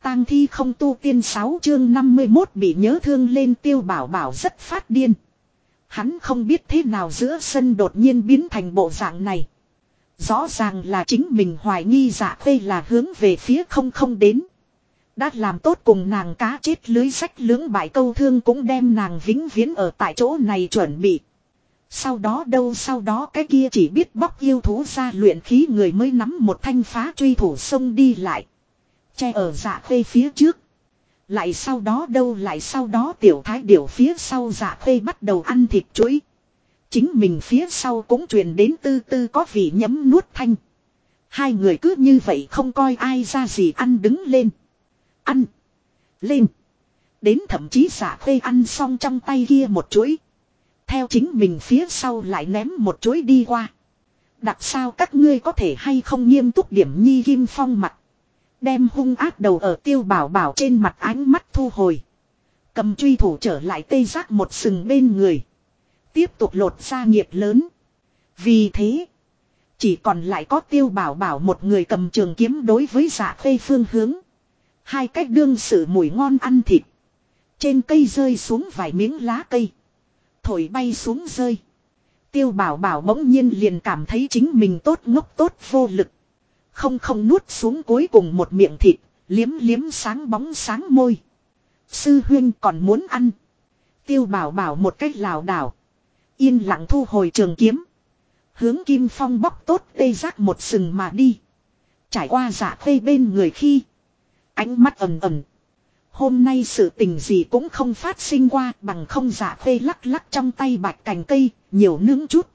tang thi không tu tiên 6 chương 51 bị nhớ thương lên Tiêu Bảo Bảo rất phát điên. Hắn không biết thế nào giữa sân đột nhiên biến thành bộ dạng này. Rõ ràng là chính mình hoài nghi Dạ Khê là hướng về phía không đến. Đã làm tốt cùng nàng cá chết lưới rách lưỡng bại câu thương cũng đem nàng vĩnh viễn ở tại chỗ này chuẩn bị. Sau đó cái kia chỉ biết bóc yêu thú ra luyện khí người mới nắm một thanh phá truy thủ xông đi lại. Che ở Dạ Khê phía trước. Lại sau đó tiểu thái điểu phía sau Dạ Khê bắt đầu ăn thịt chuối. Chính mình phía sau cũng truyền đến tư tư có vị nhấm nuốt thanh. Hai người cứ như vậy không coi ai ra gì ăn đứng lên. Ăn. Lên. Đến thậm chí Dạ Khê ăn xong trong tay kia một chuối. Theo chính mình phía sau lại ném một chuối đi qua. Đặc sao các ngươi có thể hay không nghiêm túc điểm Nhi Kim Phong mặt. Đem hung ác đầu ở Tiêu Bảo Bảo trên mặt ánh mắt thu hồi. Cầm truy thủ trở lại tê giác một sừng bên người. Tiếp tục lột ra nghiệp lớn. Vì thế. Chỉ còn lại có Tiêu Bảo Bảo một người cầm trường kiếm đối với Dạ Khê phương hướng. Hai cách đương sự mùi ngon ăn thịt. Trên cây rơi xuống vài miếng lá cây. Thổi bay xuống rơi. Tiêu Bảo Bảo bỗng nhiên liền cảm thấy chính mình tốt ngốc tốt vô lực. Không nuốt xuống cuối cùng một miệng thịt. Liếm sáng bóng sáng môi. Sư huynh còn muốn ăn. Tiêu Bảo Bảo một cách lảo đảo. Yên lặng thu hồi trường kiếm. Hướng Kim Phong bóc tốt tê giác một sừng mà đi. Trải qua Dạ Khê bên người khi. Ánh mắt ẩn. Hôm nay sự tình gì cũng không phát sinh qua bằng không Dạ Khê lắc trong tay bạch cành cây, nhiều nướng chút.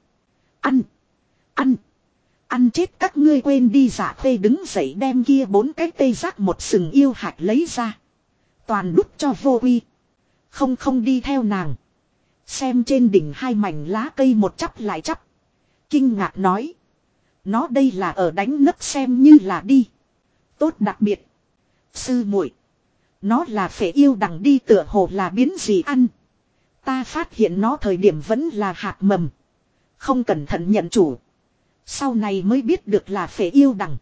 Ăn chết các ngươi quên đi Dạ Khê đứng dậy đem kia 4 cái tê giác một sừng yêu hạt lấy ra. Toàn đút cho Vô Uy. Không đi theo nàng. Xem trên đỉnh hai mảnh lá cây một chắp lại chắp. Kinh ngạc nói. Nó đây là ở đánh nấc xem như là đi. Tốt đặc biệt. Sư muội, nó là phệ yêu đằng đi tựa hồ là biến gì ăn. Ta phát hiện nó thời điểm vẫn là hạt mầm. Không cẩn thận nhận chủ. Sau này mới biết được là phệ yêu đằng.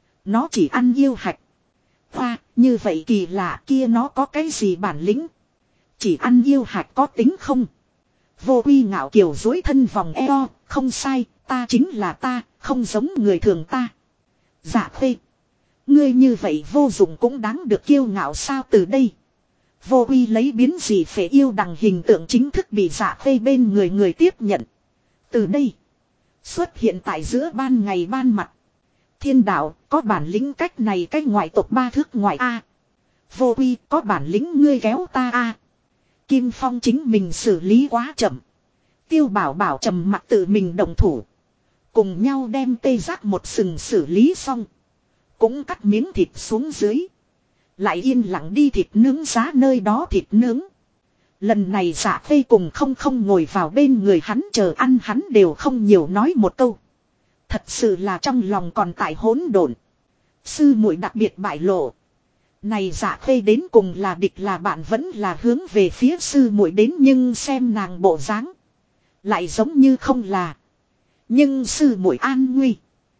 Nó chỉ ăn yêu hạch. Hoa, như vậy kỳ lạ kia nó có cái gì bản lĩnh. Chỉ ăn yêu hạch có tính không? Vô Uy ngạo kiều dối thân vòng eo, không sai, ta chính là ta, không giống người thường ta. Dạ Khê. Ngươi như vậy vô dụng cũng đáng được kiêu ngạo sao từ đây. Vô Uy lấy biến gì phệ yêu đằng hình tượng chính thức bị Dạ Khê bên người tiếp nhận. Từ đây. Xuất hiện tại giữa ban ngày ban mặt. Thiên đạo có bản lĩnh cách này cách ngoại tộc 3 thước ngoại A. Vô Uy có bản lĩnh ngươi kéo ta A. Kim Phong chính mình xử lý quá chậm. Tiêu Bảo Bảo trầm mặc tự mình động thủ. Cùng nhau đem tê giác một sừng xử lý xong. Cũng cắt miếng thịt xuống dưới. Lại yên lặng đi thịt nướng giá nơi đó thịt nướng. Lần này Dạ Khê cùng không ngồi vào bên người hắn chờ ăn hắn đều không nhiều nói một câu. Thật sự là trong lòng còn tại hỗn độn. Sư muội đặc biệt bại lộ. Này Dạ Khê đến cùng là địch là bạn vẫn là hướng về phía sư muội đến nhưng xem nàng bộ dáng. Lại giống như không là. Nhưng sư muội an nguy.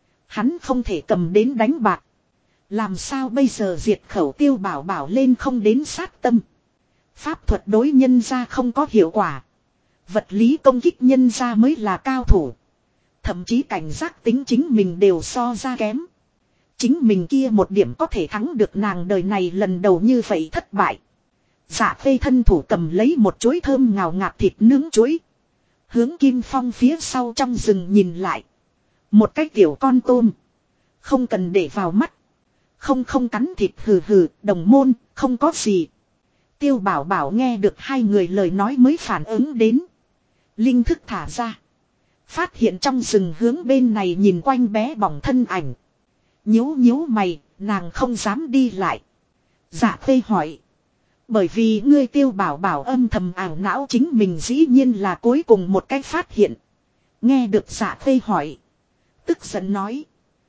Hắn không thể cầm đến đánh bạc. Làm sao bây giờ diệt khẩu Tiêu Bảo Bảo lên không đến sát tâm. Pháp thuật đối nhân ra không có hiệu quả. Vật lý công kích nhân ra mới là cao thủ. Thậm chí cảnh giác tính chính mình đều so ra kém. Chính mình kia một điểm có thể thắng được nàng đời này lần đầu như vậy thất bại. Dạ Khê thân thủ cầm lấy một chuối thơm ngào ngạt thịt nướng chuối. Hướng Kim Phong phía sau trong rừng nhìn lại. Một cái tiểu con tôm. Không cần để vào mắt. Không cắn thịt hừ đồng môn không có gì. Tiêu Bảo Bảo nghe được hai người lời nói mới phản ứng đến. Linh thức thả ra. Phát hiện trong rừng hướng bên này nhìn quanh bé bỏng thân ảnh. Nhíu mày, nàng không dám đi lại. Dạ Khê hỏi. Bởi vì ngươi Tiêu Bảo Bảo âm thầm ảo não chính mình dĩ nhiên là cuối cùng một cách phát hiện. Nghe được Dạ Khê hỏi. Tức giận nói.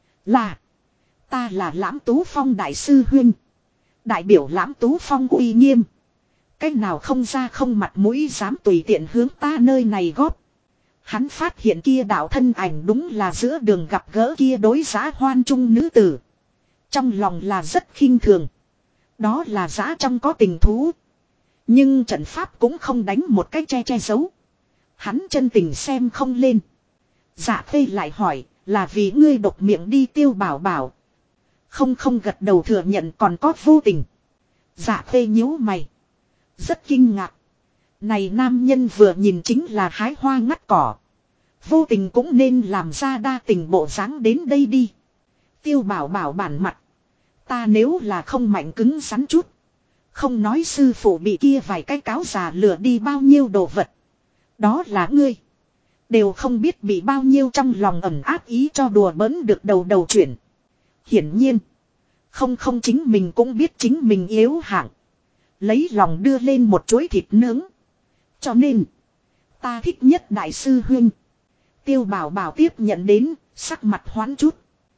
Là. Ta là Lãm Tú Phong đại sư huynh. Đại biểu Lãm Tú Phong uy nghiêm. Cách nào không ra không mặt mũi dám tùy tiện hướng ta nơi này góp. Hắn phát hiện kia đạo thân ảnh đúng là giữa đường gặp gỡ kia đối giá hoan trung nữ tử. Trong lòng là rất khinh thường. Đó là giã trong có tình thú. Nhưng trận pháp cũng không đánh một cái che giấu. Hắn chân tình xem không lên. Dạ Khê lại hỏi, là vì ngươi độc miệng đi Tiêu Bảo Bảo. Không gật đầu thừa nhận còn có vô tình. Dạ Khê nhíu mày. Rất kinh ngạc. Này nam nhân vừa nhìn chính là hái hoa ngắt cỏ. Vô tình cũng nên làm ra đa tình bộ dáng đến đây đi. Tiêu Bảo Bảo bản mặt. Ta nếu là không mạnh cứng rắn chút. Không nói sư phụ bị kia vài cái cáo già lừa đi bao nhiêu đồ vật. Đó là ngươi. Đều không biết bị bao nhiêu trong lòng ẩn áp ý cho đùa bỡn được đầu chuyển. Hiển nhiên. Không chính mình cũng biết chính mình yếu hạng. Lấy lòng đưa lên một chuỗi thịt nướng. Cho nên. Ta thích nhất đại sư huynh. Tiêu Bảo Bảo tiếp nhận đến. Sắc mặt hoán chút.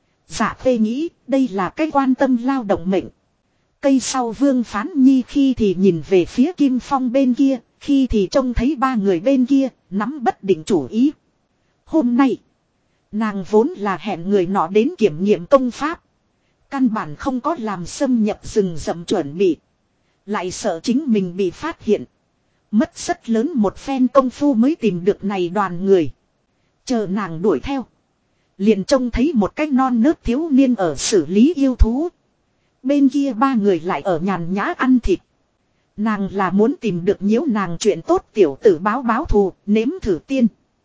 Dạ Khê nghĩ đây là cái quan tâm lao động mệnh. Cây sau Vương Phán Nhi khi thì nhìn về phía Kim Phong bên kia. Khi thì trông thấy ba người bên kia. Nắm bất định chủ ý. Hôm nay. Nàng vốn là hẹn người nọ đến kiểm nghiệm công pháp. Căn bản không có làm xâm nhập rừng rậm chuẩn bị. Lại sợ chính mình bị phát hiện. Mất rất lớn một phen công phu mới tìm được này đoàn người. Chờ nàng đuổi theo. Liền trông thấy một cái non nớt thiếu niên ở xử lý yêu thú. Bên kia ba người lại ở nhàn nhã ăn thịt. Nàng là muốn tìm được nhiễu nàng chuyện tốt tiểu tử báo thù, nếm thử tiên.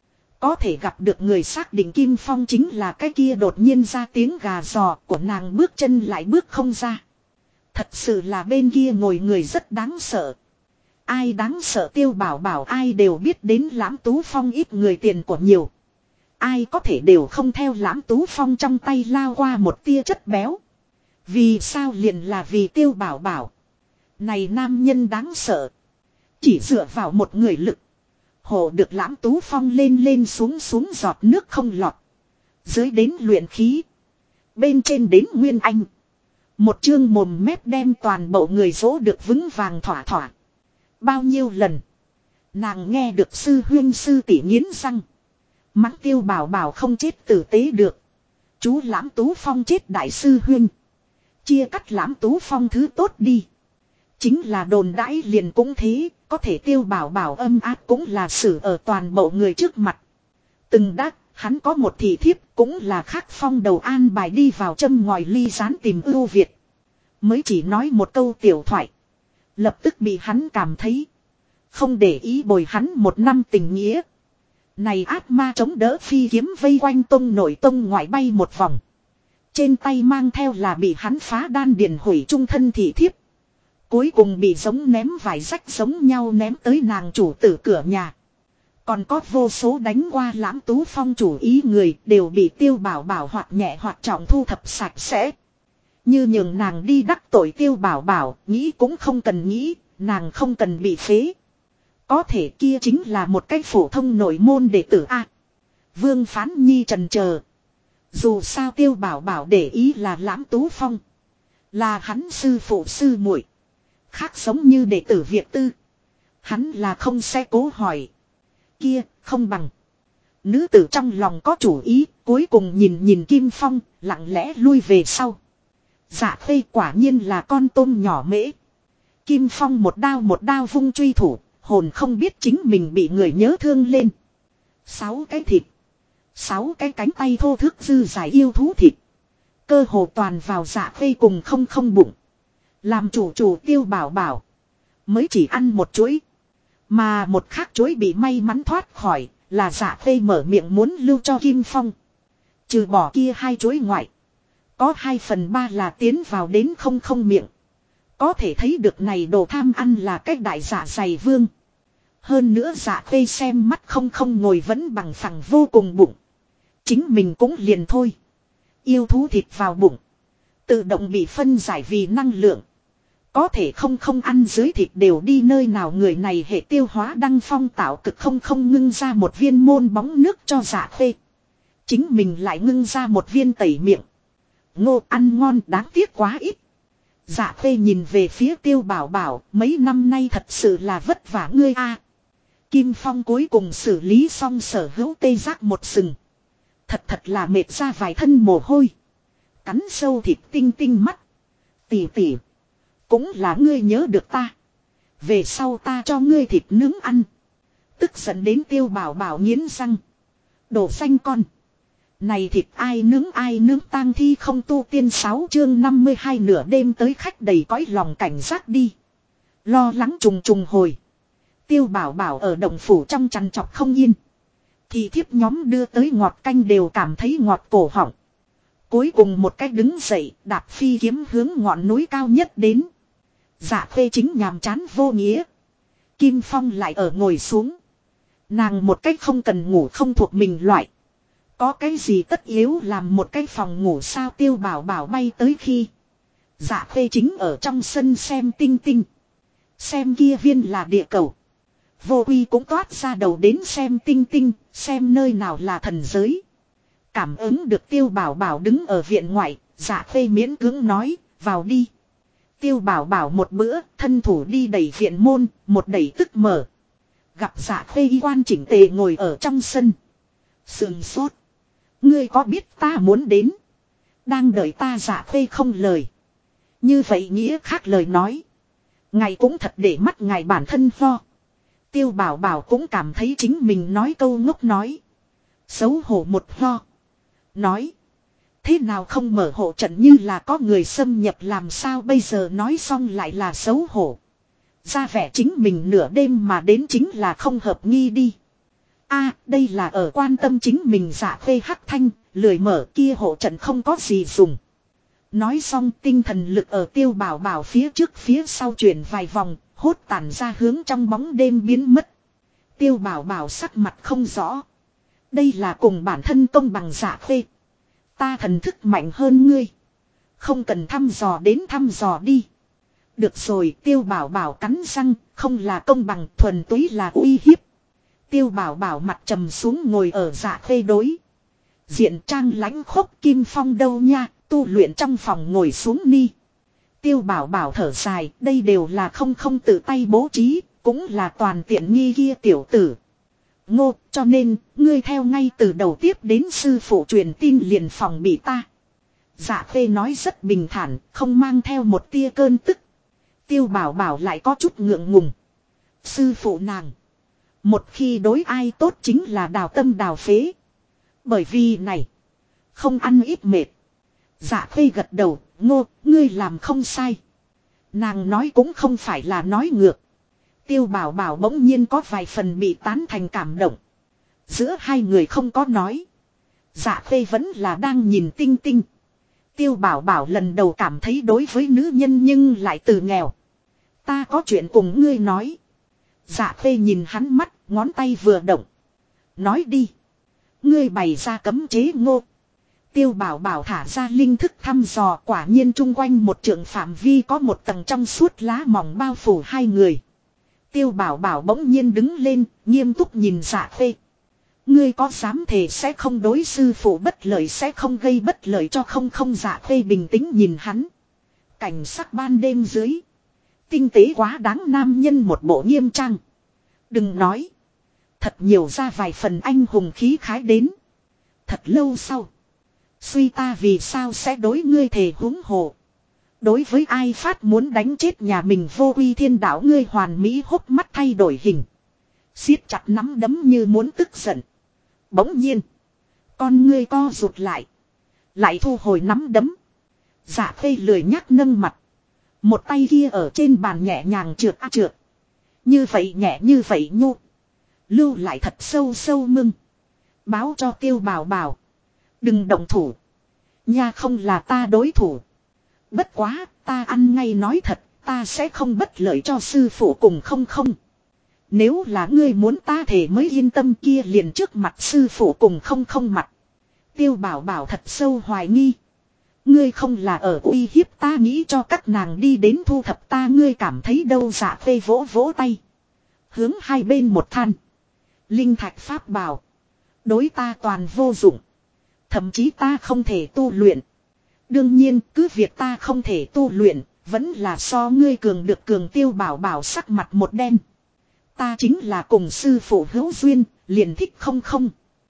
Có thể gặp được người xác định Kim Phong chính là cái kia đột nhiên ra tiếng gà giò của nàng bước chân lại bước không ra. Thật sự là bên kia ngồi người rất đáng sợ. Ai đáng sợ Tiêu Bảo Bảo ai đều biết đến Lãm Tú Phong ít người tiền của nhiều. Ai có thể đều không theo Lãm Tú Phong trong tay lao qua một tia chất béo. Vì sao liền là vì Tiêu Bảo Bảo. Này nam nhân đáng sợ. Chỉ dựa vào một người lực. Hộ được Lãm Tú Phong lên xuống giọt nước không lọt. Dưới đến luyện khí. Bên trên đến Nguyên Anh. Một chương mồm mép đem toàn bộ người dỗ được vững vàng thỏa. Bao nhiêu lần. Nàng nghe được sư huynh sư tỷ nghiến răng. Mắng Tiêu Bảo Bảo không chết tử tế được. Chú Lãm Tú Phong chết đại sư huynh. Chia cắt Lãm Tú Phong thứ tốt đi. Chính là đồn đãi liền cũng thế. Có thể Tiêu Bảo Bảo âm áp cũng là xử ở toàn bộ người trước mặt. Từng đắc hắn có một thị thiếp cũng là Khắc Phong đầu an bài đi vào châm ngòi ly gián tìm ưu việt. Mới chỉ nói một câu tiểu thoại. Lập tức bị hắn cảm thấy. Không để ý bồi hắn một năm tình nghĩa. Này ác ma chống đỡ phi kiếm vây quanh tông nội tông ngoại bay một vòng. Trên tay mang theo là bị hắn phá đan điền hủy trung thân thị thiếp. Cuối cùng bị giống ném vải rách giống nhau ném tới nàng chủ tử cửa nhà. Còn có vô số đánh qua Lãm Tú Phong chủ ý người đều bị Tiêu Bảo Bảo hoặc nhẹ hoặc trọng thu thập sạch sẽ. Như nhường nàng đi đắc tội Tiêu Bảo Bảo, nghĩ cũng không cần nghĩ, nàng không cần bị phế. Có thể kia chính là một cái phổ thông nội môn đệ tử A. Vương Phán Nhi trần chờ. Dù sao Tiêu Bảo Bảo để ý là Lãm Tú Phong. Là hắn sư phụ sư muội. Khác giống như đệ tử Việt Tư. Hắn là không sẽ cố hỏi. Kia, không bằng. Nữ tử trong lòng có chủ ý, cuối cùng nhìn Kim Phong, lặng lẽ lui về sau. Dạ Khê quả nhiên là con tôm nhỏ mễ. Kim Phong một đao vung truy thủ, hồn không biết chính mình bị người nhớ thương lên. 6 cái thịt. 6 cái cánh tay thô thước dư dài yêu thú thịt. Cơ hồ toàn vào Dạ Khê cùng không bụng. Làm chủ Tiêu Bảo Bảo. Mới chỉ ăn một chuỗi. Mà một khác chuỗi bị may mắn thoát khỏi. Là Dạ Khê mở miệng muốn lưu cho Kim Phong. Trừ bỏ kia 2 chuỗi ngoại. Có 2/3 là tiến vào đến không miệng. Có thể thấy được này đồ tham ăn là cách đại dạ dày vương. Hơn nữa Dạ Khê xem mắt không ngồi vẫn bằng phẳng vô cùng bụng. Chính mình cũng liền thôi. Yêu thú thịt vào bụng. Tự động bị phân giải vì năng lượng. Có thể không ăn dưới thịt đều đi nơi nào người này hệ tiêu hóa đăng phong tạo cực không ngưng ra một viên môn bóng nước cho Dạ Khê. Chính mình lại ngưng ra một viên tẩy miệng. Ngô ăn ngon đáng tiếc quá ít. Dạ Khê nhìn về phía Tiêu Bảo Bảo, mấy năm nay thật sự là vất vả ngươi a. Kim Phong cuối cùng xử lý xong sở hữu tê giác một sừng. Thật là mệt ra vài thân mồ hôi. Cắn sâu thịt tinh mắt. Tỉ. Cũng là ngươi nhớ được ta. Về sau ta cho ngươi thịt nướng ăn. Tức giận đến Tiêu Bảo Bảo nghiến răng. Đồ xanh con. Này thịt ai nướng tang thi không tu tiên 6 chương 52 nửa đêm tới khách đầy cõi lòng cảnh giác đi. Lo lắng trùng trùng hồi. Tiêu Bảo Bảo ở động phủ trong chăn chọc không yên. Thì thiếp nhóm đưa tới ngọt canh đều cảm thấy ngọt cổ họng. Cuối cùng một cách đứng dậy đạp phi kiếm hướng ngọn núi cao nhất đến. Dạ Khê chính nhàm chán vô nghĩa. Kim Phong lại ở ngồi xuống. Nàng một cách không cần ngủ không thuộc mình loại. Có cái gì tất yếu làm một cái phòng ngủ sao Tiêu Bảo Bảo bay tới khi. Dạ Khê chính ở trong sân xem tinh tinh. Xem kia viên là địa cầu. Vô Quy cũng toát ra đầu đến xem tinh tinh, xem nơi nào là thần giới. Cảm ứng được Tiêu Bảo Bảo đứng ở viện ngoại, Dạ Khê miễn cưỡng nói, vào đi. Tiêu Bảo Bảo một bữa, thân thủ đi đẩy viện môn, một đẩy tức mở. Gặp Dạ Khê y quan chỉnh tề ngồi ở trong sân. Sườn sốt. Ngươi có biết ta muốn đến. Đang đợi ta Dạ Khê không lời. Như vậy nghĩa khác lời nói. Ngài cũng thật để mắt ngài bản thân lo. Tiêu Bảo Bảo cũng cảm thấy chính mình nói câu ngốc nói. Xấu hổ một lo. Nói. Thế nào không mở hộ trận như là có người xâm nhập làm sao bây giờ nói xong lại là xấu hổ. Ra vẻ chính mình nửa đêm mà đến chính là không hợp nghi đi. Đây là ở quan tâm chính mình Dạ Khê hắc thanh, lười mở kia hộ trận không có gì dùng. Nói xong tinh thần lực ở Tiêu Bảo Bảo phía trước phía sau chuyển vài vòng, hốt tản ra hướng trong bóng đêm biến mất. Tiêu Bảo Bảo sắc mặt không rõ. Đây là cùng bản thân công bằng Dạ Khê. Ta thần thức mạnh hơn ngươi. Không cần thăm dò đến thăm dò đi. Được rồi Tiêu Bảo Bảo cắn răng, không là công bằng thuần túy là uy hiếp. Tiêu Bảo Bảo mặt trầm xuống ngồi ở Dạ Khê đối. Diện trang lãnh khốc Kim Phong đâu nha, tu luyện trong phòng ngồi xuống ni. Tiêu Bảo Bảo thở dài, đây đều là không tự tay bố trí, cũng là toàn tiện nghi kia tiểu tử. Ngô, cho nên, ngươi theo ngay từ đầu tiếp đến sư phụ truyền tin liền phòng bị ta. Dạ Khê nói rất bình thản, không mang theo một tia cơn tức. Tiêu Bảo Bảo lại có chút ngượng ngùng. Sư phụ nàng. Một khi đối ai tốt chính là đào tâm đào phế. Bởi vì này. Không ăn ít mệt. Dạ Khê gật đầu. Ngô, ngươi làm không sai. Nàng nói cũng không phải là nói ngược. Tiêu Bảo Bảo bỗng nhiên có vài phần bị tán thành cảm động. Giữa hai người không có nói. Dạ Khê vẫn là đang nhìn tinh tinh. Tiêu Bảo Bảo lần đầu cảm thấy đối với nữ nhân nhưng lại từ nghèo. Ta có chuyện cùng ngươi nói. Dạ Khê nhìn hắn mắt, ngón tay vừa động. Nói đi. Ngươi bày ra cấm chế Ngô. Tiêu Bảo Bảo thả ra linh thức thăm dò, quả nhiên chung quanh một trượng phạm vi có một tầng trong suốt lá mỏng bao phủ hai người. Tiêu Bảo Bảo bỗng nhiên đứng lên, nghiêm túc nhìn Dạ Khê. Ngươi có dám thề sẽ không đối sư phụ bất lợi sẽ không gây bất lợi cho không Dạ Khê bình tĩnh nhìn hắn. Cảnh sắc ban đêm dưới. Tinh tế quá đáng nam nhân một bộ nghiêm trang. Đừng nói. Thật nhiều ra vài phần anh hùng khí khái đến. Thật lâu sau. Suy ta vì sao sẽ đối ngươi thề huống hồ. Đối với ai phát muốn đánh chết nhà mình Vô Uy Thiên đạo ngươi hoàn mỹ hốc mắt thay đổi hình. Siết chặt nắm đấm như muốn tức giận. Bỗng nhiên. Con ngươi co rụt lại. Lại thu hồi nắm đấm. Dạ Khê lười nhác nâng mặt. Một tay kia ở trên bàn nhẹ nhàng trượt trượt. Như vậy nhẹ như vậy nhu. Lưu lại thật sâu sâu mưng. Báo cho Tiêu Bảo Bảo. Đừng động thủ. Nha không là ta đối thủ. Bất quá ta ăn ngay nói thật. Ta sẽ không bất lợi cho sư phụ cùng không. Nếu là ngươi muốn ta thể mới yên tâm kia liền trước mặt sư phụ cùng không mặt. Tiêu Bảo Bảo thật sâu hoài nghi. Ngươi không là ở uy hiếp ta nghĩ cho các nàng đi đến thu thập ta ngươi cảm thấy đâu Dạ Khê vỗ vỗ tay. Hướng hai bên một than. Linh thạch pháp bảo. Đối ta toàn vô dụng. Thậm chí ta không thể tu luyện. Đương nhiên cứ việc ta không thể tu luyện. Vẫn là so ngươi cường được cường Tiêu Bảo Bảo sắc mặt một đen. Ta chính là cùng sư phụ hữu duyên. Liền thích không.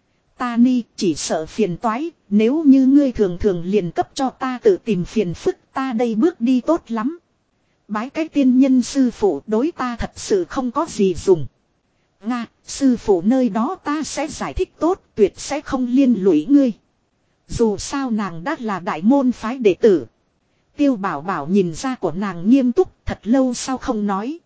Ta ni chỉ sợ phiền toái. Nếu như ngươi thường liền cấp cho ta tự tìm phiền phức ta đây bước đi tốt lắm. Bái cái tiên nhân sư phụ đối ta thật sự không có gì dùng. Nga, sư phụ nơi đó ta sẽ giải thích tốt, tuyệt sẽ không liên lụy ngươi. Dù sao nàng đã là đại môn phái đệ tử. Tiêu Bảo Bảo nhìn ra của nàng nghiêm túc, thật lâu sau không nói.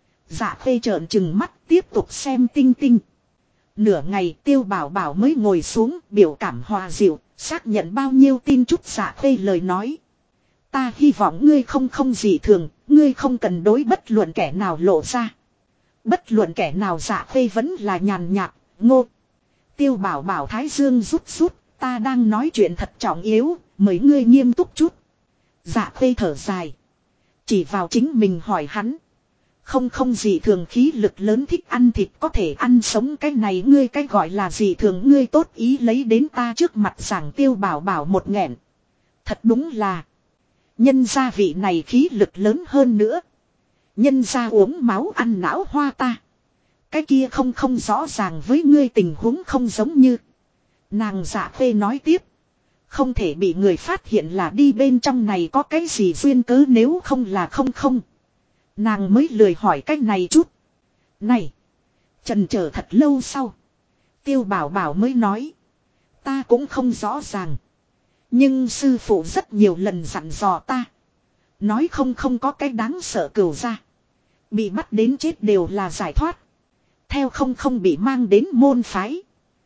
Dạ Khê trợn trừng mắt tiếp tục xem tinh tinh. Nửa ngày Tiêu Bảo Bảo mới ngồi xuống, biểu cảm hòa dịu, xác nhận bao nhiêu tin chút Dạ Khê lời nói. Ta hy vọng ngươi không gì thường, ngươi không cần đối bất luận kẻ nào lộ ra. Bất luận kẻ nào. Dạ Khê vẫn là nhàn nhạt, ngô. Tiêu Bảo Bảo thái dương rút rút, ta đang nói chuyện thật trọng yếu, mời ngươi nghiêm túc chút. Dạ Khê thở dài, chỉ vào chính mình hỏi hắn. Không gì thường, khí lực lớn, thích ăn thịt, có thể ăn sống, cái này ngươi cái gọi là gì thường, ngươi tốt ý lấy đến ta trước mặt giảng. Tiêu Bảo Bảo một nghẹn. Thật đúng là. Nhân gia vị này khí lực lớn hơn nữa. Nhân gia uống máu ăn não hoa ta. Cái kia không rõ ràng với ngươi tình huống không giống như. Nàng Dạ Khê nói tiếp. Không thể bị người phát hiện là đi bên trong này có cái gì duyên cớ, nếu không là không. Nàng mới lười hỏi cách này chút. Này. Chần chờ thật lâu sau. Tiêu Bảo Bảo mới nói. Ta cũng không rõ ràng. Nhưng sư phụ rất nhiều lần dặn dò ta. Nói không có cái đáng sợ cửu ra. Bị bắt đến chết đều là giải thoát. Theo không bị mang đến môn phái.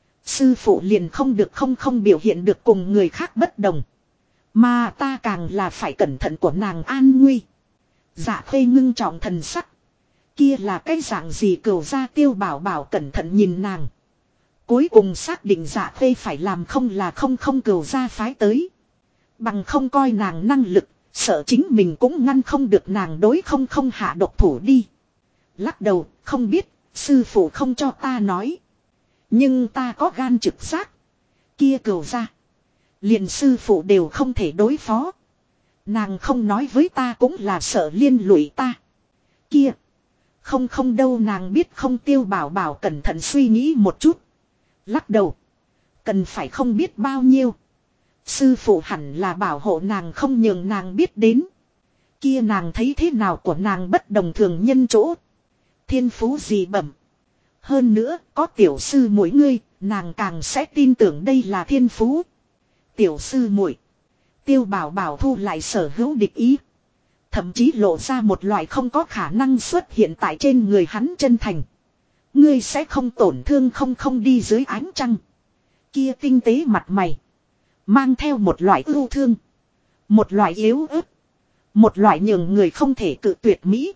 Sư phụ liền không được không biểu hiện được cùng người khác bất đồng. Mà ta càng là phải cẩn thận của nàng an nguy. Dạ Khê ngưng trọng thần sắc. Kia là cái dạng gì cửu ra? Tiêu Bảo Bảo cẩn thận nhìn nàng. Cuối cùng xác định Dạ Khê phải làm không là không cửu ra phái tới. Bằng không coi nàng năng lực, sợ chính mình cũng ngăn không được nàng đối không hạ độc thủ đi. Lắc đầu, không biết, sư phụ không cho ta nói. Nhưng ta có gan trực giác. Kia cửu ra. Liền sư phụ đều không thể đối phó. Nàng không nói với ta cũng là sợ liên lụy ta. Kia. Không đâu, nàng biết không. Tiêu Bảo Bảo cẩn thận suy nghĩ một chút. Lắc đầu. Cần phải không biết bao nhiêu. Sư phụ hẳn là bảo hộ nàng, không nhường nàng biết đến. Kia nàng thấy thế nào của nàng bất đồng thường nhân chỗ. Thiên phú gì bẩm. Hơn nữa có tiểu sư muội ngươi, nàng càng sẽ tin tưởng đây là thiên phú. Tiểu sư muội. Tiêu Bảo Bảo thu lại sở hữu địch ý. Thậm chí lộ ra một loại không có khả năng xuất hiện tại trên người hắn chân thành. Ngươi sẽ không tổn thương không đi dưới ánh trăng. Kia tinh tế mặt mày. Mang theo một loại ưu thương. Một loại yếu ớt. Một loại nhường người không thể cự tuyệt mỹ.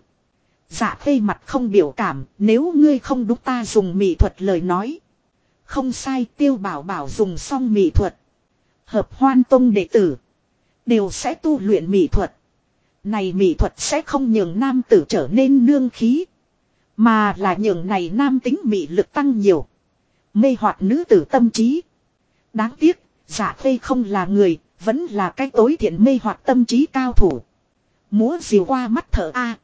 Dạ Khê mặt không biểu cảm, nếu ngươi không đúng ta dùng mỹ thuật lời nói. Không sai. Tiêu Bảo Bảo dùng xong mỹ thuật. Hợp Hoan Tông đệ tử đều sẽ tu luyện mỹ thuật. Này mỹ thuật sẽ không nhường nam tử trở nên nương khí, mà là nhường này nam tính mị lực tăng nhiều. Mê hoặc nữ tử tâm trí. Đáng tiếc, Dạ Khê không là người, vẫn là cái tối thiện mê hoặc tâm trí cao thủ. Múa diều qua mắt thở a.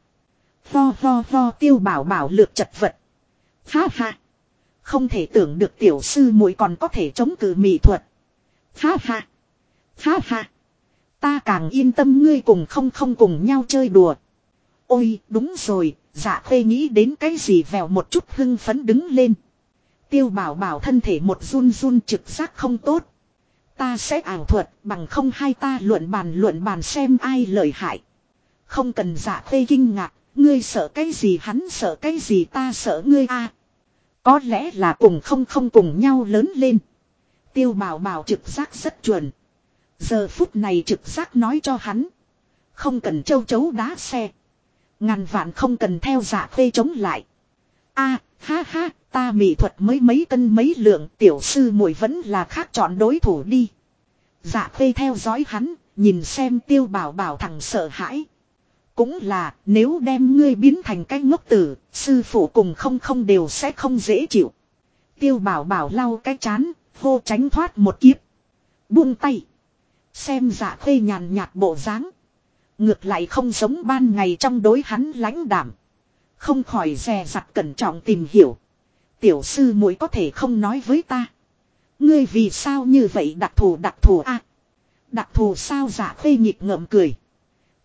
Ho. Tiêu Bảo Bảo lược chật vật. Ha ha. Không thể tưởng được tiểu sư muội còn có thể chống cự mỹ thuật. Ha ha. Ha ha. Ta càng yên tâm ngươi cùng không cùng nhau chơi đùa. Ôi đúng rồi. Dạ Khê nghĩ đến cái gì vèo một chút hưng phấn đứng lên. Tiêu Bảo Bảo thân thể một run trực giác không tốt. Ta sẽ ảo thuật, bằng không hai ta luận bàn xem ai lợi hại. Không cần. Dạ Khê kinh ngạc. Ngươi sợ cái gì, hắn sợ cái gì, ta sợ ngươi a. Có lẽ là cùng không cùng nhau lớn lên. Tiêu Bảo Bảo trực giác rất chuẩn. Giờ phút này trực giác nói cho hắn. Không cần châu chấu đá xe. Ngàn vạn không cần theo Dạ Khê chống lại. A, ha, ta mỹ thuật mới mấy cân mấy lượng, tiểu sư muội vẫn là khác chọn đối thủ đi. Dạ Khê theo dõi hắn, nhìn xem Tiêu Bảo Bảo thằng sợ hãi. Cũng là, nếu đem ngươi biến thành cái ngốc tử, sư phụ cùng không đều sẽ không dễ chịu. Tiêu Bảo Bảo lau cái chán, hô tránh thoát một kiếp. Buông tay. Xem Dạ Khê nhàn nhạt bộ dáng. Ngược lại không giống ban ngày trong đối hắn lãnh đạm. Không khỏi dè dặt cẩn trọng tìm hiểu. Tiểu sư muội có thể không nói với ta. Ngươi vì sao như vậy đặc thù a? Đặc thù sao? Dạ Khê nhịp ngợm cười.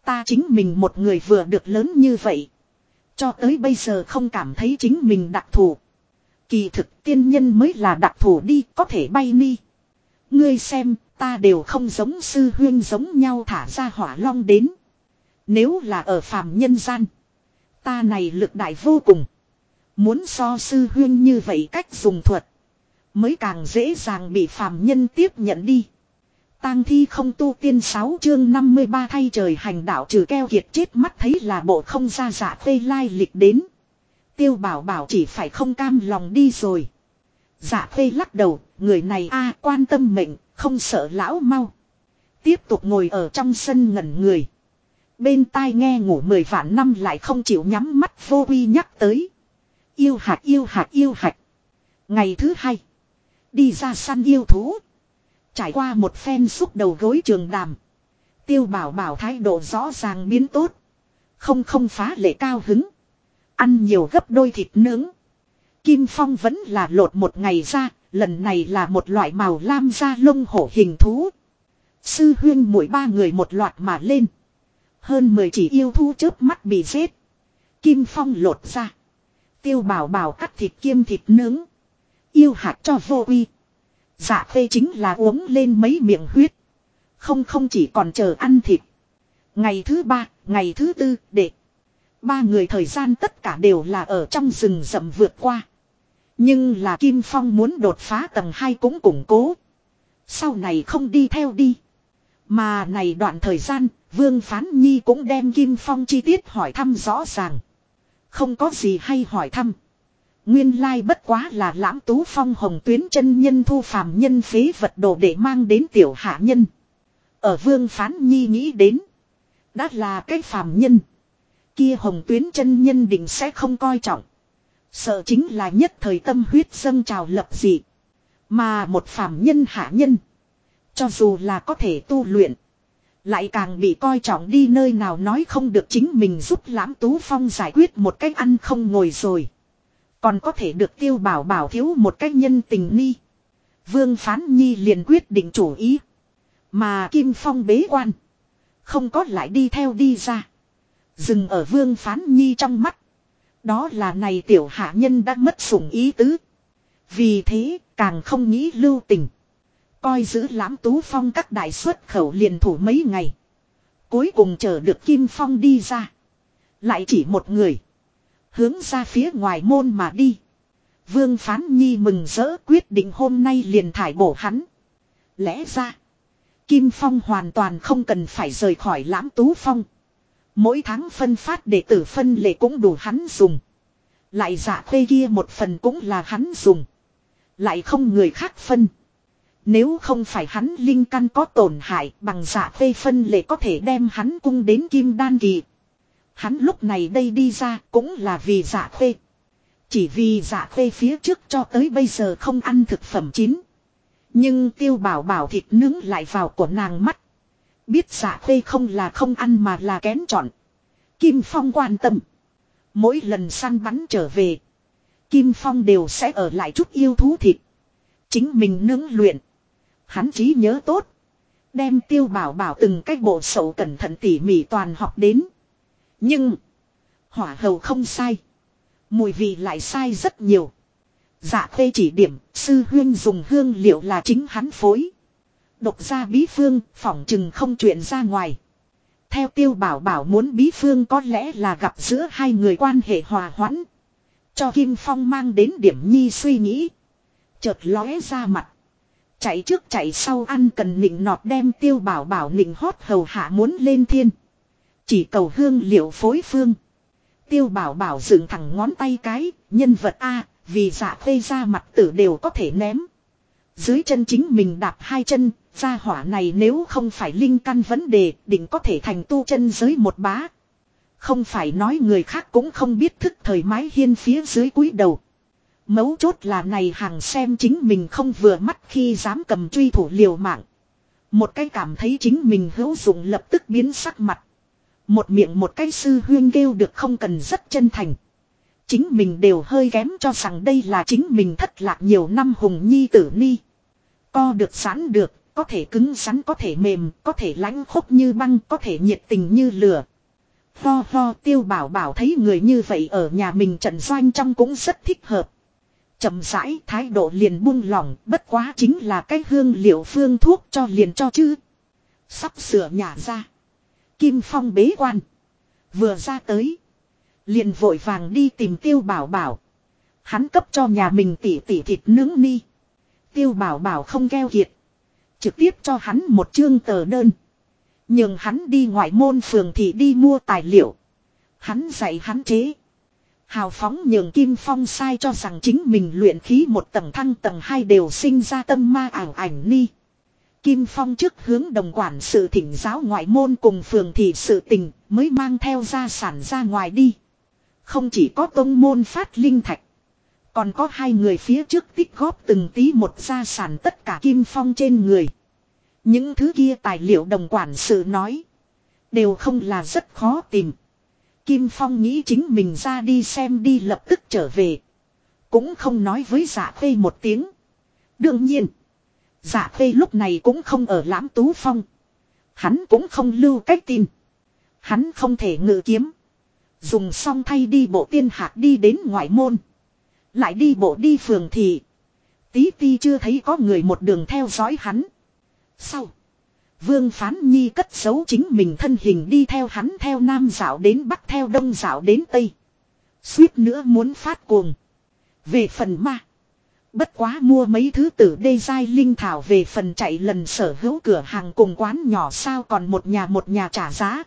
Ta chính mình một người vừa được lớn như vậy. Cho tới bây giờ không cảm thấy chính mình đặc thù. Kỳ thực tiên nhân mới là đặc thù đi, có thể bay đi. Ngươi xem, ta đều không giống sư huyên giống nhau thả ra hỏa long đến. Nếu là ở phàm nhân gian, ta này lực đại vô cùng. Muốn so sư huyên như vậy cách dùng thuật, mới càng dễ dàng bị phàm nhân tiếp nhận đi. Tang thi không tu tiên 6 chương 53 thay trời hành đạo trừ keo kiệt chết mắt thấy là bộ không ra dạ phê lai lịch đến. Tiêu bảo bảo chỉ phải không cam lòng đi rồi. Dạ phê lắc đầu, người này quan tâm mệnh, không sợ lão mau. Tiếp tục ngồi ở trong sân ngẩn người. Bên tai nghe ngủ 10 vạn năm lại không chịu nhắm mắt vô uy nhắc tới. Yêu hạt yêu hạt yêu hạt. Ngày thứ hai. Đi ra săn yêu thú. Trải qua một phen xúc đầu gối trường đàm. Tiêu bảo bảo thái độ rõ ràng biến tốt. Không phá lệ cao hứng. Ăn nhiều gấp đôi thịt nướng. Kim Phong vẫn là lột một ngày ra. Lần này là một loại màu lam da lông hổ hình thú. Sư huyên muội ba người một loạt mà lên. Hơn 10 chỉ yêu thú chớp mắt bị giết. Kim Phong lột ra. Tiêu bảo bảo cắt thịt kiêm thịt nướng. Yêu hạt cho vô uy. Dạ phê chính là uống lên mấy miệng huyết. Không chỉ còn chờ ăn thịt. Ngày thứ 3, ngày thứ 4, để. 3 người thời gian tất cả đều là ở trong rừng rậm vượt qua. Nhưng là Kim Phong muốn đột phá tầng 2 cũng củng cố. Sau này không đi theo đi. Mà này đoạn thời gian, Vương Phán Nhi cũng đem Kim Phong chi tiết hỏi thăm rõ ràng. Không có gì hay hỏi thăm. Nguyên lai bất quá là Lãm Tú Phong Hồng Tuyến chân nhân thu phàm nhân phế vật đồ để mang đến tiểu hạ nhân. Ở Vương Phán Nhi nghĩ đến. Đã là cái phàm nhân. Kia Hồng Tuyến chân nhân định sẽ không coi trọng. Sợ chính là nhất thời tâm huyết dâng trào lập dị. Mà một phàm nhân hạ nhân. Cho dù là có thể tu luyện. Lại càng bị coi trọng đi nơi nào nói không được chính mình giúp Lãm Tú Phong giải quyết một cách ăn không ngồi rồi. Còn có thể được Tiêu bảo bảo thiếu một cách nhân tình ni. Vương Phán Nhi liền quyết định chủ ý. Mà Kim Phong bế quan. Không có lại đi theo đi ra. Dừng ở Vương Phán Nhi trong mắt. Đó là này tiểu hạ nhân đã mất sủng ý tứ. Vì thế càng không nghĩ lưu tình. Coi giữ Lãm Tú Phong các đại xuất khẩu liền thủ mấy ngày. Cuối cùng chờ được Kim Phong đi ra. Lại chỉ một người. Hướng ra phía ngoài môn mà đi. Vương Phán Nhi mừng rỡ quyết định hôm nay liền thải bổ hắn. Lẽ ra. Kim Phong hoàn toàn không cần phải rời khỏi Lãm Tú Phong. Mỗi tháng phân phát đệ tử phân lệ cũng đủ hắn dùng. Lại dạ thuê kia một phần cũng là hắn dùng. Lại không người khác phân. Nếu không phải hắn linh căn có tổn hại bằng dạ thuê phân lệ có thể đem hắn cung đến Kim Đan kỳ. Hắn lúc này đây đi ra cũng là vì dạ thuê. Chỉ vì dạ thuê phía trước cho tới bây giờ không ăn thực phẩm chín. Nhưng Tiêu bảo bảo thịt nướng lại vào của nàng mắt. Biết dạ thuê không là không ăn mà là kén chọn. Kim Phong quan tâm. Mỗi lần săn bắn trở về. Kim Phong đều sẽ ở lại chút yêu thú thịt. Chính mình nướng luyện. Hắn trí nhớ tốt. Đem Tiêu bảo bảo từng cái bộ sậu cẩn thận tỉ mỉ toàn học đến. Nhưng. Hỏa hầu không sai. Mùi vị lại sai rất nhiều. Dạ thuê chỉ điểm. Sư huyên dùng hương liệu là chính hắn phối. Độc ra bí phương. Phỏng chừng không chuyện ra ngoài. Theo Tiêu bảo bảo muốn bí phương có lẽ là gặp giữa hai người quan hệ hòa hoãn. Cho Kim Phong mang đến điểm nhi suy nghĩ. Chợt lóe ra mặt. Chạy trước chạy sau ăn cần nịnh nọt đem Tiêu bảo bảo nịnh hót hầu hạ muốn lên thiên. Chỉ cầu hương liệu phối phương. Tiêu bảo bảo dựng thẳng ngón tay cái. Nhân vật A vì dạ thuê ra mặt tử đều có thể ném. Dưới chân chính mình đạp hai chân. Gia hỏa này nếu không phải linh căn vấn đề định có thể thành tu chân giới một bá. Không phải nói người khác cũng không biết thức thời mái hiên phía dưới cúi đầu. Mấu chốt là này hàng xem chính mình không vừa mắt khi dám cầm truy thủ liều mạng. Một cái cảm thấy chính mình hữu dụng lập tức biến sắc mặt. Một miệng một cái sư huyên kêu được không cần rất chân thành. Chính mình đều hơi kém cho rằng đây là chính mình thất lạc nhiều năm hùng nhi tử ni. Co được sẵn được, có thể cứng rắn, có thể mềm, có thể lãnh khốc như băng, có thể nhiệt tình như lửa. Ho ho, Tiêu Bảo Bảo thấy người như vậy ở nhà mình trận doanh trong cũng rất thích hợp. Chậm rãi thái độ liền buông lỏng, bất quá chính là cái hương liệu phương thuốc cho liền cho chứ. Sắp sửa nhà ra. Kim Phong bế quan. Vừa ra tới. Liền vội vàng đi tìm Tiêu Bảo Bảo. Hắn cấp cho nhà mình tỉ thịt nướng ni. Tiêu Bảo Bảo không keo kiệt. Trực tiếp cho hắn một chương tờ đơn. Nhưng hắn đi ngoại môn phường thì đi mua tài liệu. Hắn dạy hắn chế. Hào phóng nhường Kim Phong sai cho rằng chính mình luyện khí một tầng thăng tầng 2 đều sinh ra tâm ma ảo ảnh ni. Kim Phong trước hướng đồng quản sự thỉnh giáo ngoại môn cùng phường thị sự tình mới mang theo gia sản ra ngoài đi. Không chỉ có tông môn phát linh thạch. Còn có hai người phía trước tích góp từng tí một gia sản tất cả Kim Phong trên người. Những thứ kia tài liệu đồng quản sự nói. Đều không là rất khó tìm. Kim Phong nghĩ chính mình ra đi xem đi lập tức trở về. Cũng không nói với Dạ Khê một tiếng. Đương nhiên. Dạ Khê lúc này cũng không ở Lãm Tú Phong. Hắn cũng không lưu cách tin. Hắn không thể ngự kiếm. Dùng xong thay đi bộ tiên hạc đi đến ngoại môn. Lại đi bộ đi phường thị. Tí ti chưa thấy có người một đường theo dõi hắn. Sau. Vương Phán Nhi cất giấu chính mình thân hình đi theo hắn theo Nam dạo đến Bắc theo Đông dạo đến Tây. Suýt nữa muốn phát cuồng. Về phần ma. Bất quá mua mấy thứ tử đê giai linh thảo về phần chạy lần sở hữu cửa hàng cùng quán nhỏ sao còn một nhà trả giá.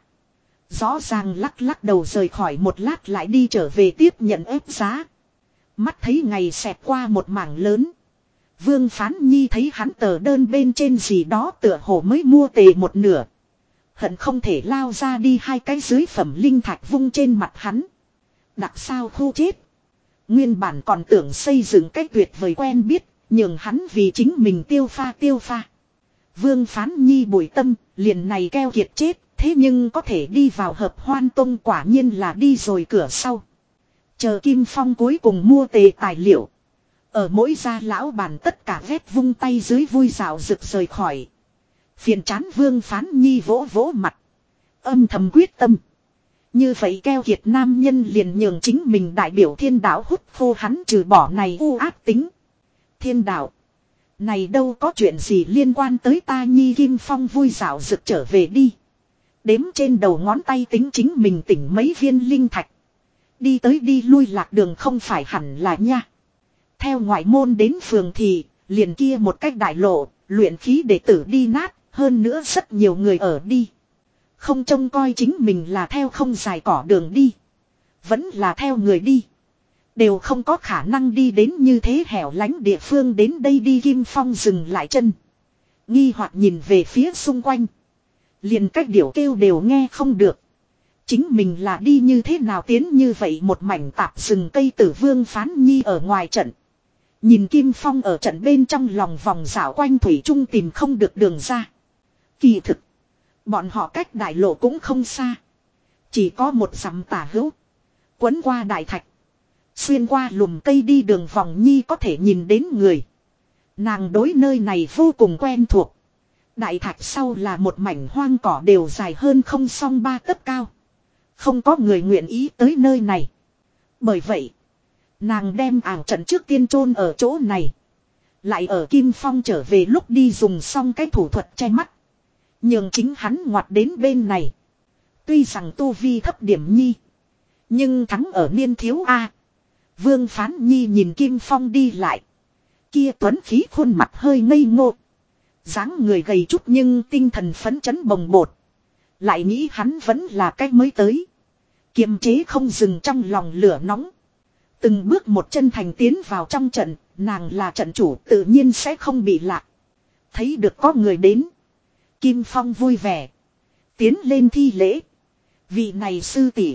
Rõ ràng lắc đầu rời khỏi một lát lại đi trở về tiếp nhận ép giá. Mắt thấy ngày xẹt qua một mảng lớn. Vương Phán Nhi thấy hắn tờ đơn bên trên gì đó tựa hồ mới mua tề một nửa. Hận không thể lao ra đi hai cái dưới phẩm linh thạch vung trên mặt hắn. Đặc sao khu chết. Nguyên bản còn tưởng xây dựng cái tuyệt vời quen biết, nhường hắn vì chính mình tiêu pha. Vương Phán Nhi bùi tâm, liền này keo kiệt chết, thế nhưng có thể đi vào hợp hoan tông quả nhiên là đi rồi cửa sau. Chờ Kim Phong cuối cùng mua tề tài liệu. Ở mỗi gia lão bàn tất cả ghét vung tay dưới vui dạo rực rời khỏi. Phiền chán Vương Phán Nhi vỗ vỗ mặt. Âm thầm quyết tâm. Như vậy keo kiệt nam nhân liền nhường chính mình đại biểu thiên đạo hút khô hắn trừ bỏ này u ác tính. Thiên đạo. Này đâu có chuyện gì liên quan tới ta Nhi. Kim Phong vui dạo rực trở về đi. Đếm trên đầu ngón tay tính chính mình tỉnh mấy viên linh thạch. Đi tới đi lui lạc đường không phải hẳn là nha. Theo ngoại môn đến phường thì, liền kia một cách đại lộ, luyện khí đệ tử đi nát, hơn nữa rất nhiều người ở đi. Không trông coi chính mình là theo không dài cỏ đường đi. Vẫn là theo người đi. Đều không có khả năng đi đến như thế hẻo lánh địa phương đến đây đi. Kim Phong dừng lại chân. Nghi hoặc nhìn về phía xung quanh. Liền cách điểu kêu đều nghe không được. Chính mình là đi như thế nào tiến như vậy một mảnh tạp rừng cây tử. Vương Phán Nhi ở ngoài trận. Nhìn Kim Phong ở trận bên trong lòng vòng dạo quanh thủy trung tìm không được đường ra. Kỳ thực. Bọn họ cách đại lộ cũng không xa. Chỉ có một dặm tả hữu. Quấn qua đại thạch. Xuyên qua lùm cây đi đường vòng Nhi có thể nhìn đến người. Nàng đối nơi này vô cùng quen thuộc. Đại thạch sau là một mảnh hoang cỏ đều dài hơn không song 3 tấc cao. Không có người nguyện ý tới nơi này. Bởi vậy. Nàng đem ảo trận trước tiên chôn ở chỗ này. Lại ở Kim Phong trở về lúc đi dùng xong cái thủ thuật che mắt. Nhưng chính hắn ngoặt đến bên này. Tuy rằng tu vi thấp điểm Nhi. Nhưng thắng ở niên thiếu A. Vương Phán Nhi nhìn Kim Phong đi lại. Kia tuấn khí khuôn mặt hơi ngây ngô. Dáng người gầy chút nhưng tinh thần phấn chấn bồng bột. Lại nghĩ hắn vẫn là cách mới tới. Kiềm chế không dừng trong lòng lửa nóng. Từng bước một chân thành tiến vào trong trận, nàng là trận chủ tự nhiên sẽ không bị lạc. Thấy được có người đến. Kim Phong vui vẻ. Tiến lên thi lễ. Vị này sư tỷ,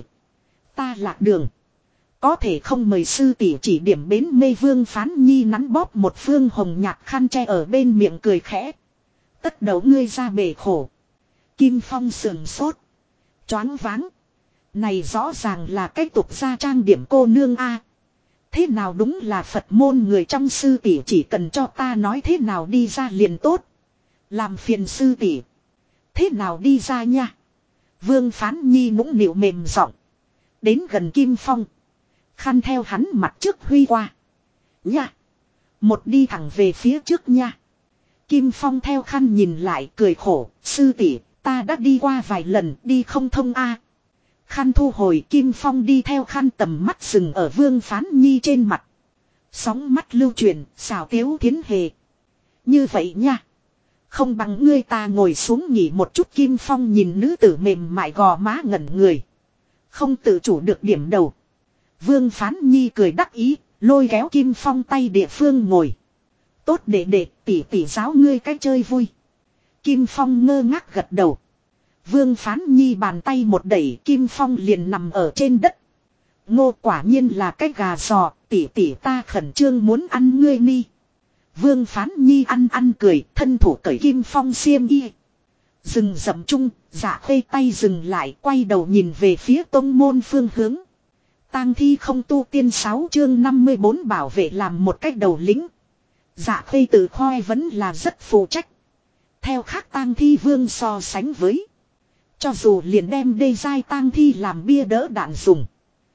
ta lạc đường. Có thể không mời sư tỷ chỉ điểm bến mê. Vương Phán Nhi nắn bóp một phương hồng nhạt khăn che ở bên miệng cười khẽ. Tất đầu ngươi ra bể khổ. Kim Phong sườn sốt. Choáng váng. Này rõ ràng là cái tục gia trang điểm cô nương A. Thế nào đúng là Phật môn người trong sư tỷ chỉ cần cho ta nói thế nào đi ra liền tốt. Làm phiền sư tỷ. Thế nào đi ra nha. Vương Phán Nhi nũng nịu mềm giọng. Đến gần Kim Phong. Khăn theo hắn mặt trước huy qua. Nha. Một đi thẳng về phía trước nha. Kim Phong theo khăn nhìn lại cười khổ. Sư tỷ, ta đã đi qua vài lần, đi không thông a. Khăn thu hồi, Kim Phong đi theo khăn, tầm mắt dừng ở Vương Phán Nhi trên mặt. Sóng mắt lưu chuyển, xào tiếu thiến hề. Như vậy nha. Không bằng ngươi ta ngồi xuống nghỉ một chút. Kim Phong nhìn nữ tử mềm mại gò má ngẩn người. Không tự chủ được điểm đầu. Vương Phán Nhi cười đắc ý, lôi kéo Kim Phong tay địa phương ngồi. Tốt để tỷ giáo ngươi cách chơi vui. Kim Phong ngơ ngác gật đầu. Vương Phán Nhi bàn tay một đẩy, Kim Phong liền nằm ở trên đất. Ngô, quả nhiên là cái gà giò, tỷ ta khẩn trương muốn ăn ngươi ni. Vương Phán Nhi ăn cười, thân thủ cởi Kim Phong xiêm y. Rừng rậm chung, Dạ Khê tay dừng lại, quay đầu nhìn về phía tông môn phương hướng. Tang thi không tu tiên 6 chương 54 bảo vệ làm một cách đầu lĩnh. Dạ Khê tự khoe vẫn là rất phụ trách. Theo khác tang thi vương so sánh với. Cho dù liền đem đê giai tang thi làm bia đỡ đạn dùng.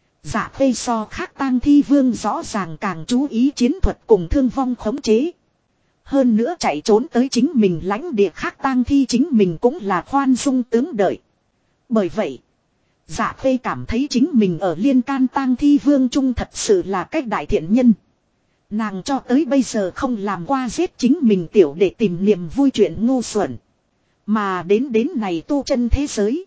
Dạ Khê so khác tang thi vương rõ ràng càng chú ý chiến thuật cùng thương vong khống chế. Hơn nữa chạy trốn tới chính mình lãnh địa khác tang thi chính mình cũng là khoan dung tướng đợi. Bởi vậy, Dạ Khê cảm thấy chính mình ở liên can tang thi vương trung thật sự là cách đại thiện nhân. Nàng cho tới bây giờ không làm qua giết chính mình tiểu để tìm niềm vui chuyện ngu xuẩn. Mà đến này tu chân thế giới.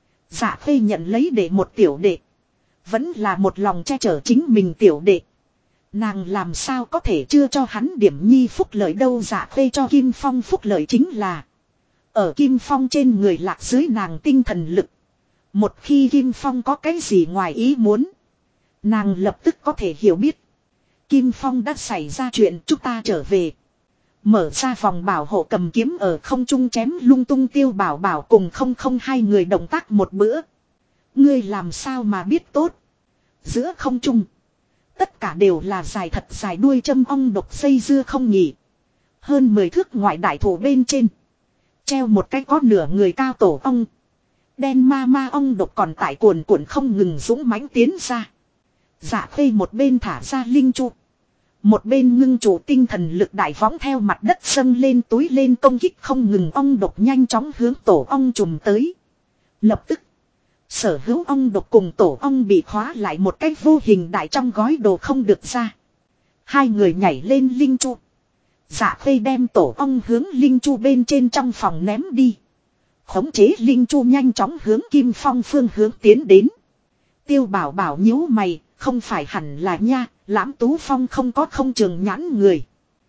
Dạ Khê nhận lấy để một tiểu đệ. Vẫn là một lòng che chở chính mình tiểu đệ. Nàng làm sao có thể chưa cho hắn điểm nhi phúc lợi đâu. Dạ Khê cho Kim Phong phúc lợi chính là ở Kim Phong trên người lạc dưới nàng tinh thần lực. Một khi Kim Phong có cái gì ngoài ý muốn, nàng lập tức có thể hiểu biết. Kim Phong đã xảy ra chuyện, chúng ta trở về. Mở ra vòng bảo hộ, cầm kiếm ở không trung chém lung tung. Tiêu Bảo Bảo cùng không hai người động tác một bữa. Ngươi làm sao mà biết tốt. Giữa không trung, tất cả đều là dài thật dài đuôi châm ong độc dây dưa không nghỉ. Hơn 10 thước ngoại đại thổ bên trên treo một cái có nửa người cao tổ ong. Đen ma ong độc còn tại cuồn cuộn không ngừng dũng mãnh tiến ra. Dạ Khê một bên thả ra linh chu, một bên ngưng trụ tinh thần lực đại võng theo mặt đất dâng lên túi lên công kích không ngừng. Ong độc nhanh chóng hướng tổ ong trùm tới. Lập tức, sở hữu ong độc cùng tổ ong bị khóa lại một cách vô hình đại trong gói đồ không được ra. Hai người nhảy lên linh chu. Dạ Khê đem tổ ong hướng linh chu bên trên trong phòng ném đi. Khống chế linh chu nhanh chóng hướng Kim Phong phương hướng tiến đến. Tiêu Bảo Bảo nhíu mày, không phải hẳn là nha, Lãm Tú Phong không có không trường nhãn người.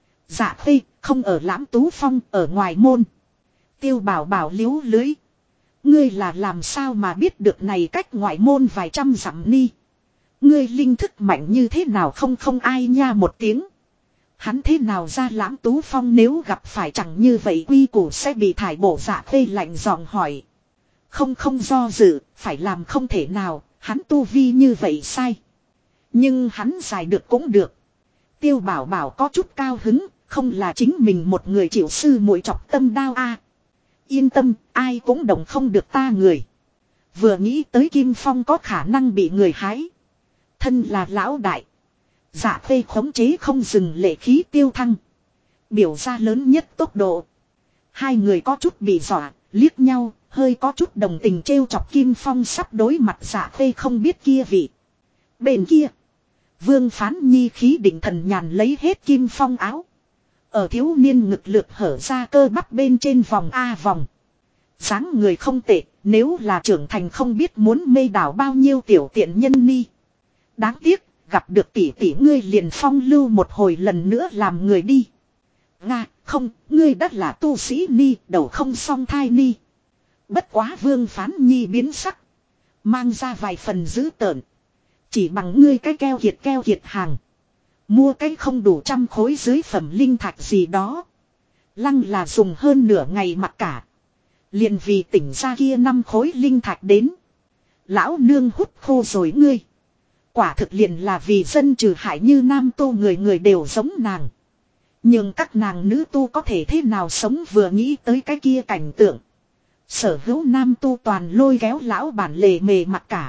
Dạ Khê, không ở Lãm Tú Phong, ở ngoài môn. Tiêu Bảo Bảo liếu lưới. Ngươi là làm sao mà biết được này cách ngoại môn vài trăm dặm ni. Ngươi linh thức mạnh như thế nào không ai nha một tiếng. Hắn thế nào ra Lãm Tú Phong, nếu gặp phải chẳng như vậy quy củ sẽ bị thải bổ. Dạ Khê lạnh giọng hỏi. Không do dự, phải làm không thể nào, hắn tu vi như vậy sai. Nhưng hắn giải được cũng được. Tiêu Bảo Bảo có chút cao hứng, không là chính mình một người chịu sư muội chọc tâm đao a. Yên tâm, ai cũng động không được ta người. Vừa nghĩ tới Kim Phong có khả năng bị người hái. Thân là lão đại. Dạ Khê khống chế không dừng lệ khí tiêu thăng. Biểu ra lớn nhất tốc độ. Hai người có chút bị dọa, liếc nhau, hơi có chút đồng tình trêu chọc. Kim Phong sắp đối mặt Dạ Khê không biết kia vị. Bên kia, Vương Phán Nhi khí định thần nhàn lấy hết Kim Phong áo. Ở thiếu niên ngực lược hở ra cơ bắp bên trên vòng a vòng. Dáng người không tệ, nếu là trưởng thành không biết muốn mê đảo bao nhiêu tiểu tiện nhân ni. Đáng tiếc, gặp được tỷ ngươi liền phong lưu một hồi lần nữa làm người đi. Nga, không, ngươi đã là tu sĩ ni, đầu không song thai ni. Bất quá Vương Phán Nhi biến sắc. Mang ra vài phần dữ tợn. Chỉ bằng ngươi cái keo kiệt hàng. Mua cái không đủ 100 khối dưới phẩm linh thạch gì đó. Lăng là dùng hơn nửa ngày mặc cả. Liền vì tỉnh ra kia 5 khối linh thạch đến. Lão nương hút khô rồi ngươi. Quả thực liền là vì dân trừ hại như Nam Tô, người người đều giống nàng. Nhưng các nàng nữ tu có thể thế nào sống vừa nghĩ tới cái kia cảnh tượng. Sở hữu nam tu toàn lôi kéo lão bản lề mề mặt cả.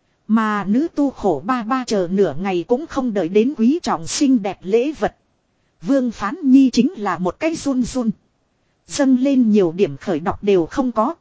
Mà nữ tu khổ ba ba chờ nửa ngày cũng không đợi đến quý trọng xinh đẹp lễ vật. Vương Phán Nhi chính là một cái run run. Dâng lên nhiều điểm khởi đọc đều không có.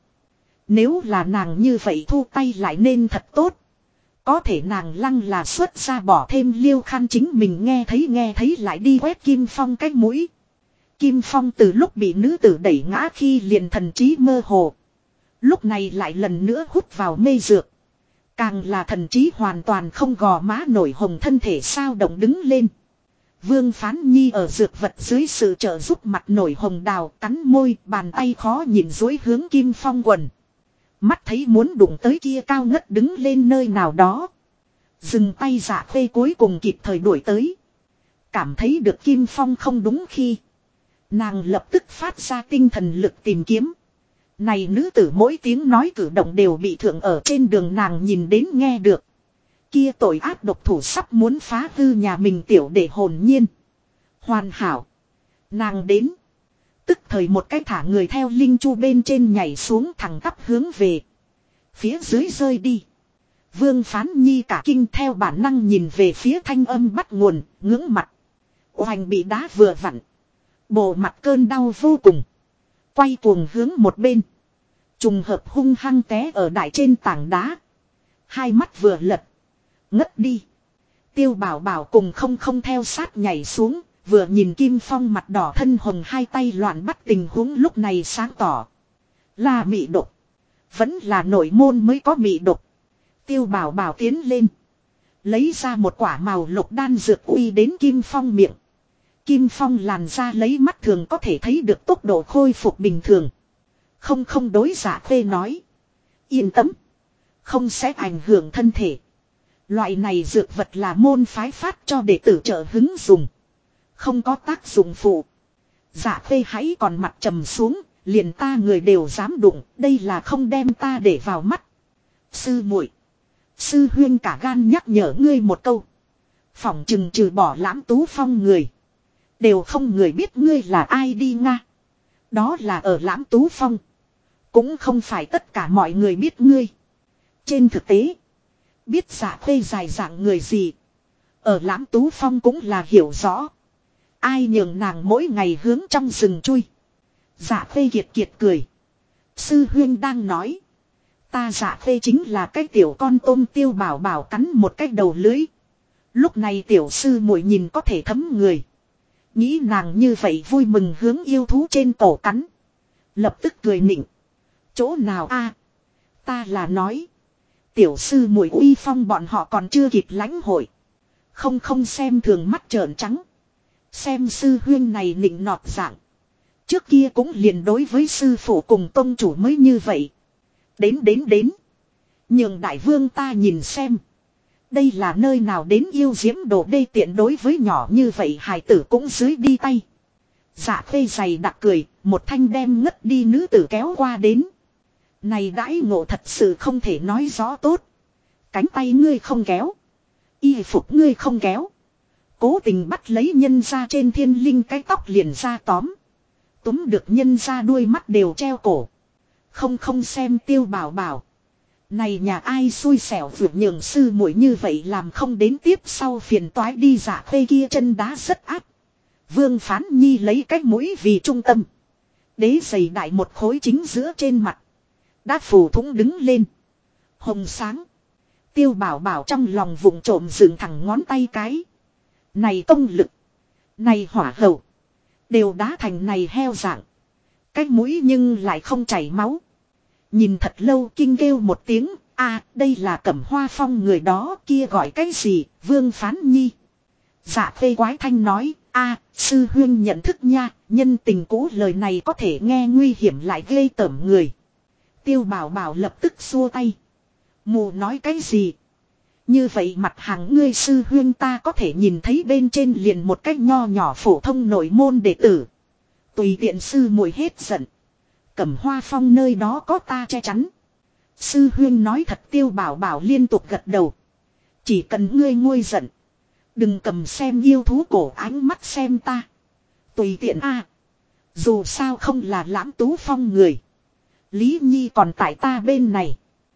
Nếu là nàng như vậy thu tay lại nên thật tốt. Có thể nàng lăng là xuất ra bỏ thêm liêu khăn chính mình nghe thấy lại đi quét Kim Phong cái mũi. Kim Phong từ lúc bị nữ tử đẩy ngã khi liền thần trí mơ hồ. Lúc này lại lần nữa hút vào mê dược. Càng là thần trí hoàn toàn không gò má nổi hồng thân thể sao động đứng lên. Vương Phán Nhi ở dược vật dưới sự trợ giúp mặt nổi hồng đào cắn môi bàn tay khó nhìn dối hướng Kim Phong quần. Mắt thấy muốn đụng tới kia cao ngất đứng lên nơi nào đó. Dừng tay Dạ Khê cuối cùng kịp thời đuổi tới. Cảm thấy được Kim Phong không đúng khi. Nàng lập tức phát ra tinh thần lực tìm kiếm. Này nữ tử mỗi tiếng nói cử động đều bị thượng ở trên đường nàng nhìn đến nghe được. Kia tội ác độc thủ sắp muốn phá hư nhà mình tiểu để hồn nhiên. Hoàn hảo. Nàng đến. Tức thời một cái thả người theo linh chu bên trên nhảy xuống thẳng tắp hướng về. Phía dưới rơi đi. Vương Phán Nhi cả kinh theo bản năng nhìn về phía thanh âm bắt nguồn, ngưỡng mặt. Oanh bị đá vừa vặn. Bộ mặt cơn đau vô cùng. Quay cuồng hướng một bên. Trùng hợp hung hăng té ở đại trên tảng đá. Hai mắt vừa lật. Ngất đi. Tiêu Bảo Bảo cùng không theo sát nhảy xuống. Vừa nhìn Kim Phong mặt đỏ thân hồng hai tay loạn bắt tình huống lúc này sáng tỏ. Là mị độc. Vẫn là nội môn mới có mị độc. Tiêu Bảo Bảo tiến lên. Lấy ra một quả màu lục đan dược uy đến Kim Phong miệng. Kim Phong làn ra lấy mắt thường có thể thấy được tốc độ khôi phục bình thường. Không đối Dạ Khê nói. Yên tâm. Không sẽ ảnh hưởng thân thể. Loại này dược vật là môn phái phát cho đệ tử trợ hứng dùng. Không có tác dụng phụ. Dạ Khê hãy còn mặt trầm xuống. Liền ta người đều dám đụng. Đây là không đem ta để vào mắt. Sư muội, sư huyên cả gan nhắc nhở ngươi một câu. Phỏng chừng trừ bỏ Lãm Tú Phong người. Đều không người biết ngươi là ai đi nga. Đó là ở Lãm Tú Phong. Cũng không phải tất cả mọi người biết ngươi. Trên thực tế. Biết Dạ Khê dài dạng người gì. Ở Lãm Tú Phong cũng là hiểu rõ. Ai nhường nàng mỗi ngày hướng trong rừng chui. Dạ Khê kiệt kiệt cười. Sư huyên đang nói. Ta Dạ Khê chính là cái tiểu con tôm. Tiêu Bảo Bảo cắn một cái đầu lưới. Lúc này tiểu sư muội nhìn có thể thấm người. Nghĩ nàng như vậy vui mừng hướng yêu thú trên cổ cắn. Lập tức cười nịnh. Chỗ nào a? Ta là nói. Tiểu sư muội uy phong bọn họ còn chưa kịp lãnh hội. Không xem thường mắt trợn trắng. Xem sư huyên này nịnh nọt dạng. Trước kia cũng liền đối với sư phụ cùng tông chủ mới như vậy. Đến. Nhường đại vương ta nhìn xem. Đây là nơi nào đến yêu diễm đồ đê tiện đối với nhỏ như vậy hài tử cũng dưới đi tay. Dạ Khê dày đặc cười, một thanh đem ngất đi nữ tử kéo qua đến. Này đãi ngộ thật sự không thể nói rõ tốt. Cánh tay ngươi không kéo. Y phục ngươi không kéo. Cố tình bắt lấy nhân ra trên thiên linh cái tóc liền ra tóm. Túm được nhân ra đuôi mắt đều treo cổ. Không xem Tiêu Bảo Bảo. Này nhà ai xui xẻo vượt nhường sư muội như vậy làm không đến tiếp sau phiền toái đi. Dạ Khê kia chân đá rất áp. Vương Phán Nhi lấy cái mũi vì trung tâm. Đế giày đại một khối chính giữa trên mặt. Đã phủ thủng đứng lên. Hồng sáng. Tiêu Bảo Bảo trong lòng vùng trộm dựng thẳng ngón tay cái. Này công lực. Này hỏa hậu. Đều đá thành này heo dạng. Cái mũi nhưng lại không chảy máu. Nhìn thật lâu kinh kêu một tiếng. Đây là Cẩm Hoa Phong người đó kia gọi cái gì. Vương Phán Nhi. Dạ Khê quái thanh nói. Sư huyên nhận thức nha. Nhân tình cũ lời này có thể nghe nguy hiểm lại ghê tởm người. Tiêu Bảo Bảo lập tức xua tay. Mù nói cái gì? Như vậy mặt hàng ngươi sư huyên ta có thể nhìn thấy bên trên liền một cách nho nhỏ phổ thông nội môn đệ tử. Tùy tiện sư muội hết giận. Cẩm Hoa Phong nơi đó có ta che chắn. Sư huyên nói thật. Tiêu Bảo Bảo liên tục gật đầu. Chỉ cần ngươi nguôi giận. Đừng cầm xem yêu thú cổ ánh mắt xem ta. Tùy tiện a, dù sao không là Lãm Tú Phong người. Lý Nhi còn tại ta bên này.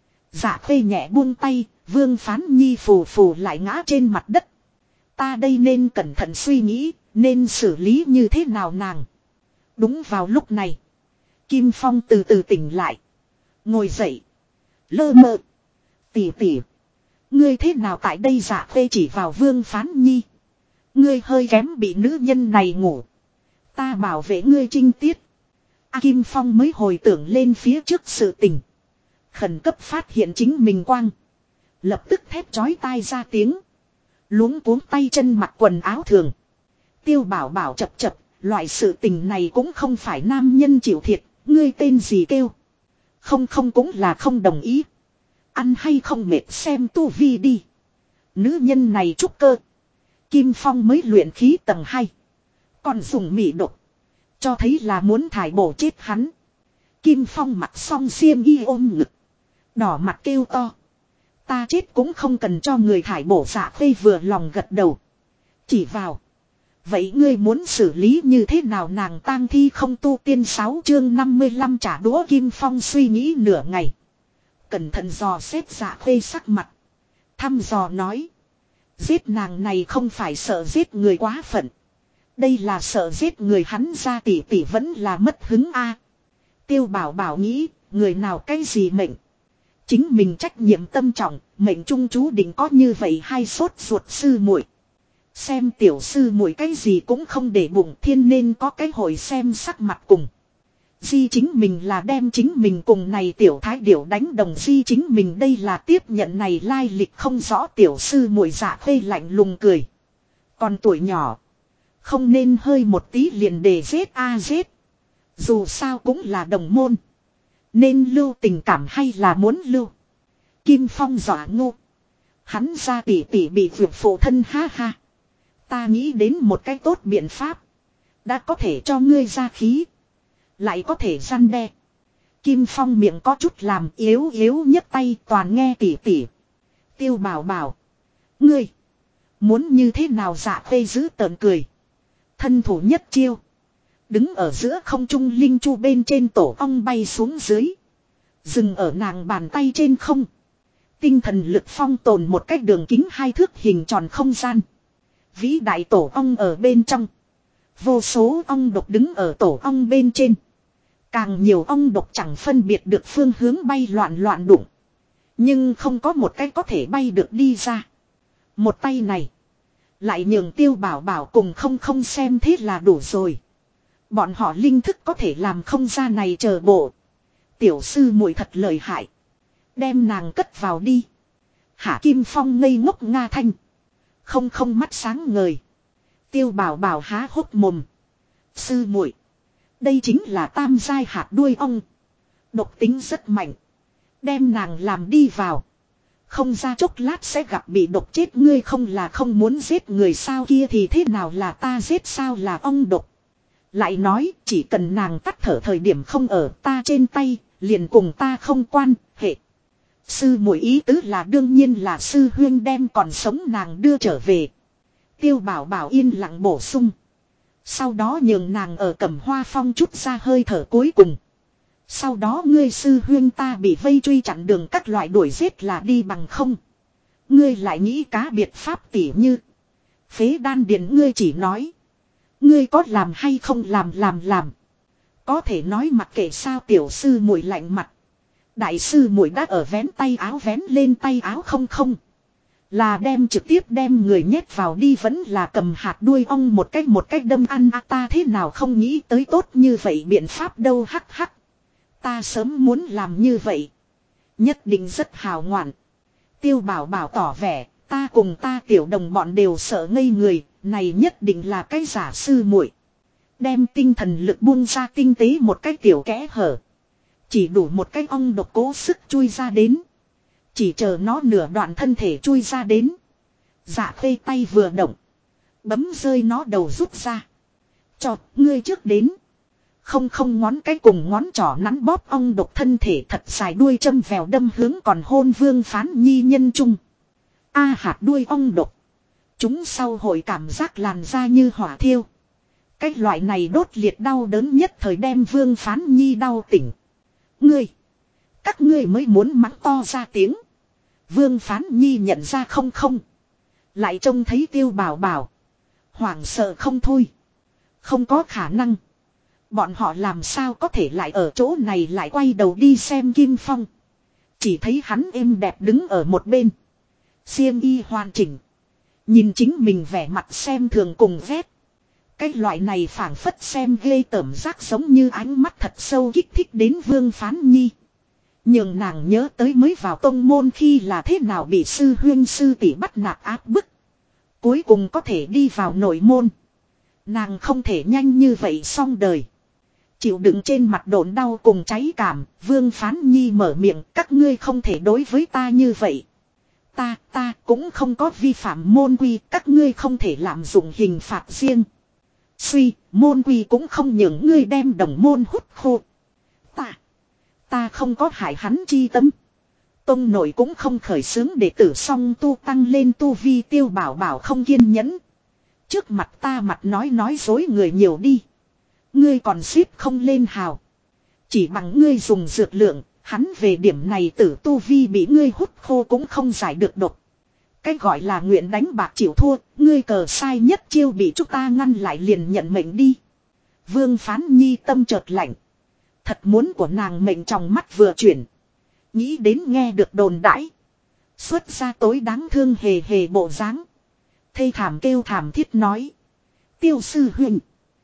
Dạ Khê nhẹ buông tay, Vương Phán Nhi phù phù lại ngã trên mặt đất. Ta đây nên cẩn thận suy nghĩ, nên xử lý như thế nào nàng. Đúng vào lúc này, Kim Phong từ từ tỉnh lại. Ngồi dậy. Lơ mơ. Tỉ tỉ. Ngươi thế nào tại đây? Dạ Khê chỉ vào Vương Phán Nhi. Ngươi hơi kém bị nữ nhân này ngủ. Ta bảo vệ ngươi trinh tiết. Kim Phong mới hồi tưởng lên phía trước sự tình. Khẩn cấp phát hiện chính mình quang. Lập tức thét chói tai ra tiếng. Luống cuống tay chân mặc quần áo thường. Tiêu Bảo Bảo chập chập. Loại sự tình này cũng không phải nam nhân chịu thiệt. Ngươi tên gì kêu? Không cũng là không đồng ý. Ăn hay không mệt xem tu vi đi. Nữ nhân này trúc cơ. Kim Phong mới luyện khí tầng 2. Còn dùng mị độc. Cho thấy là muốn thải bổ chết hắn. Kim Phong mặc xong xiêm y ôm ngực. Đỏ mặt kêu to. Ta chết cũng không cần cho người thải bổ. Dạ Khê vừa lòng gật đầu. Chỉ vào. Vậy ngươi muốn xử lý như thế nào? Nàng tang thi không tu tiên 6 chương 55 trả đũa. Kim Phong suy nghĩ nửa ngày. Cẩn thận dò xét Dạ Khê sắc mặt. Thăm dò nói. Giết nàng này không phải sợ giết người quá phận. Đây là sợ giết người hắn ra tỷ tỷ vẫn là mất hứng a. Tiêu Bảo Bảo nghĩ, người nào cái gì mệnh. Chính mình trách nhiệm tâm trọng, mệnh trung chú định có như vậy hay sốt ruột sư muội. Xem tiểu sư muội cái gì cũng không để bụng, thiên nên có cái hồi xem sắc mặt cùng. Di chính mình là đem chính mình cùng này tiểu thái điểu đánh đồng. Di chính mình đây là tiếp nhận này lai lịch không rõ. Tiểu sư muội Dạ Khê lạnh lùng cười. Còn tuổi nhỏ, không nên hơi một tí liền để giết a giết. Dù sao cũng là đồng môn. Nên lưu tình cảm hay là muốn lưu. Kim Phong dọa ngu. Hắn ra tỉ tỉ bị vượt phụ thân ha ha. Ta nghĩ đến một cái tốt biện pháp. Đã có thể cho ngươi ra khí. Lại có thể răn đe. Kim Phong miệng có chút làm yếu nhấc tay toàn nghe tỉ tỉ. Tiêu Bảo Bảo. Ngươi. Muốn như thế nào? Dạ Khê giữ tợn cười. Thân thủ nhất chiêu. Đứng ở giữa không trung linh chu bên trên tổ ong bay xuống dưới. Dừng ở nàng bàn tay trên không. Tinh thần lực phong tồn một cách đường kính 2 thước hình tròn không gian. Vĩ đại tổ ong ở bên trong. Vô số ong độc đứng ở tổ ong bên trên. Càng nhiều ong độc chẳng phân biệt được phương hướng bay loạn đụng. Nhưng không có một cái có thể bay được đi ra. Một tay này. Lại nhường Tiêu Bảo Bảo cùng không xem thế là đủ rồi. Bọn họ linh thức có thể làm không ra này chờ bộ. Tiểu sư muội thật lợi hại. Đem nàng cất vào đi. Hạ Kim Phong ngây ngốc nga thanh. Không mắt sáng ngời. Tiêu Bảo Bảo há hốc mồm. Sư muội, đây chính là tam giai hạt đuôi ong. Độc tính rất mạnh. Đem nàng làm đi vào. Không ra chốc lát sẽ gặp bị độc chết. Ngươi không là không muốn giết người sao? Kia thì thế nào là ta giết sao? Là ong độc. Lại nói chỉ cần nàng tắt thở thời điểm không ở ta trên tay, liền cùng ta không quan hệ. Sư muội ý tứ là đương nhiên là sư huyên đem còn sống nàng đưa trở về. Tiêu Bảo Bảo yên lặng bổ sung. Sau đó nhường nàng ở Cẩm Hoa Phong chút ra hơi thở cuối cùng. Sau đó ngươi sư huyên ta bị vây truy chặn đường các loại đuổi giết là đi bằng không. Ngươi lại nghĩ cá biệt pháp tỉ như. Phế đan điền ngươi chỉ nói. Ngươi có làm hay không làm. Có thể nói mặc kệ sao? Tiểu sư muội lạnh mặt. Đại sư muội đã ở vén tay áo vén lên tay áo không. Là đem trực tiếp đem người nhét vào đi vẫn là cầm hạt đuôi ong một cách đâm ăn ta thế nào không nghĩ tới tốt như vậy biện pháp đâu hắc. Ta sớm muốn làm như vậy. Nhất định rất hào ngoạn. Tiêu Bảo Bảo tỏ vẻ ta cùng ta tiểu đồng bọn đều sợ ngây người. Này nhất định là cái giả sư muội. Đem tinh thần lực buông ra tinh tế một cái tiểu kẽ hở. Chỉ đủ một cái ong độc cố sức chui ra đến. Chỉ chờ nó nửa đoạn thân thể chui ra đến. Dạ Khê tay vừa động. Bấm rơi nó đầu rút ra. Chọt ngươi trước đến. Không ngón cái cùng ngón trỏ nắn bóp ong độc thân thể thật dài đuôi châm vèo đâm hướng còn hôn Vương Phán Nhi nhân trung. Hạt đuôi ong độc. Chúng sau hội cảm giác làn da như hỏa thiêu. Cái loại này đốt liệt đau đớn nhất thời đem Vương Phán Nhi đau tỉnh. Ngươi. Các ngươi mới muốn mắng to ra tiếng. Vương Phán Nhi nhận ra không không. Lại trông thấy Tiêu Bảo Bảo. Hoảng sợ không thôi. Không có khả năng. Bọn họ làm sao có thể lại ở chỗ này lại quay đầu đi xem Kim Phong. Chỉ thấy hắn êm đẹp đứng ở một bên. Xiêm y hoàn chỉnh. Nhìn chính mình vẻ mặt xem thường cùng vét. Cái loại này phảng phất xem ghê tởm giác giống như ánh mắt thật sâu kích thích đến Vương Phán Nhi. Nhưng nàng nhớ tới mới vào tông môn khi là thế nào bị sư huyên sư tỷ bắt nạt áp bức. Cuối cùng có thể đi vào nội môn. Nàng không thể nhanh như vậy xong đời. Chịu đựng trên mặt độn đau cùng cháy cảm, Vương Phán Nhi mở miệng, các ngươi không thể đối với ta như vậy. Ta cũng không có vi phạm môn quy, các ngươi không thể lạm dụng hình phạt riêng. Suy, môn quy cũng không những ngươi đem đồng môn hút khô. Ta không có hại hắn chi tâm. Tông nội cũng không khởi xướng để tử song tu tăng lên tu vi. Tiêu Bảo Bảo không kiên nhẫn. Trước mặt ta mặt nói dối người nhiều đi. Ngươi còn xếp không lên hào. Chỉ bằng ngươi dùng dược lượng, hắn về điểm này tử tu vi bị ngươi hút khô cũng không giải được độc. Cái gọi là nguyện đánh bạc chịu thua, ngươi cờ sai nhất chiêu bị chúng ta ngăn lại liền nhận mệnh đi. Vương Phán Nhi tâm chợt lạnh. Thật muốn của nàng mệnh trong mắt vừa chuyển. Nghĩ đến nghe được đồn đãi. Xuất ra tối đáng thương hề hề bộ dáng. Thê thảm kêu thảm thiết nói. Tiêu sư huynh.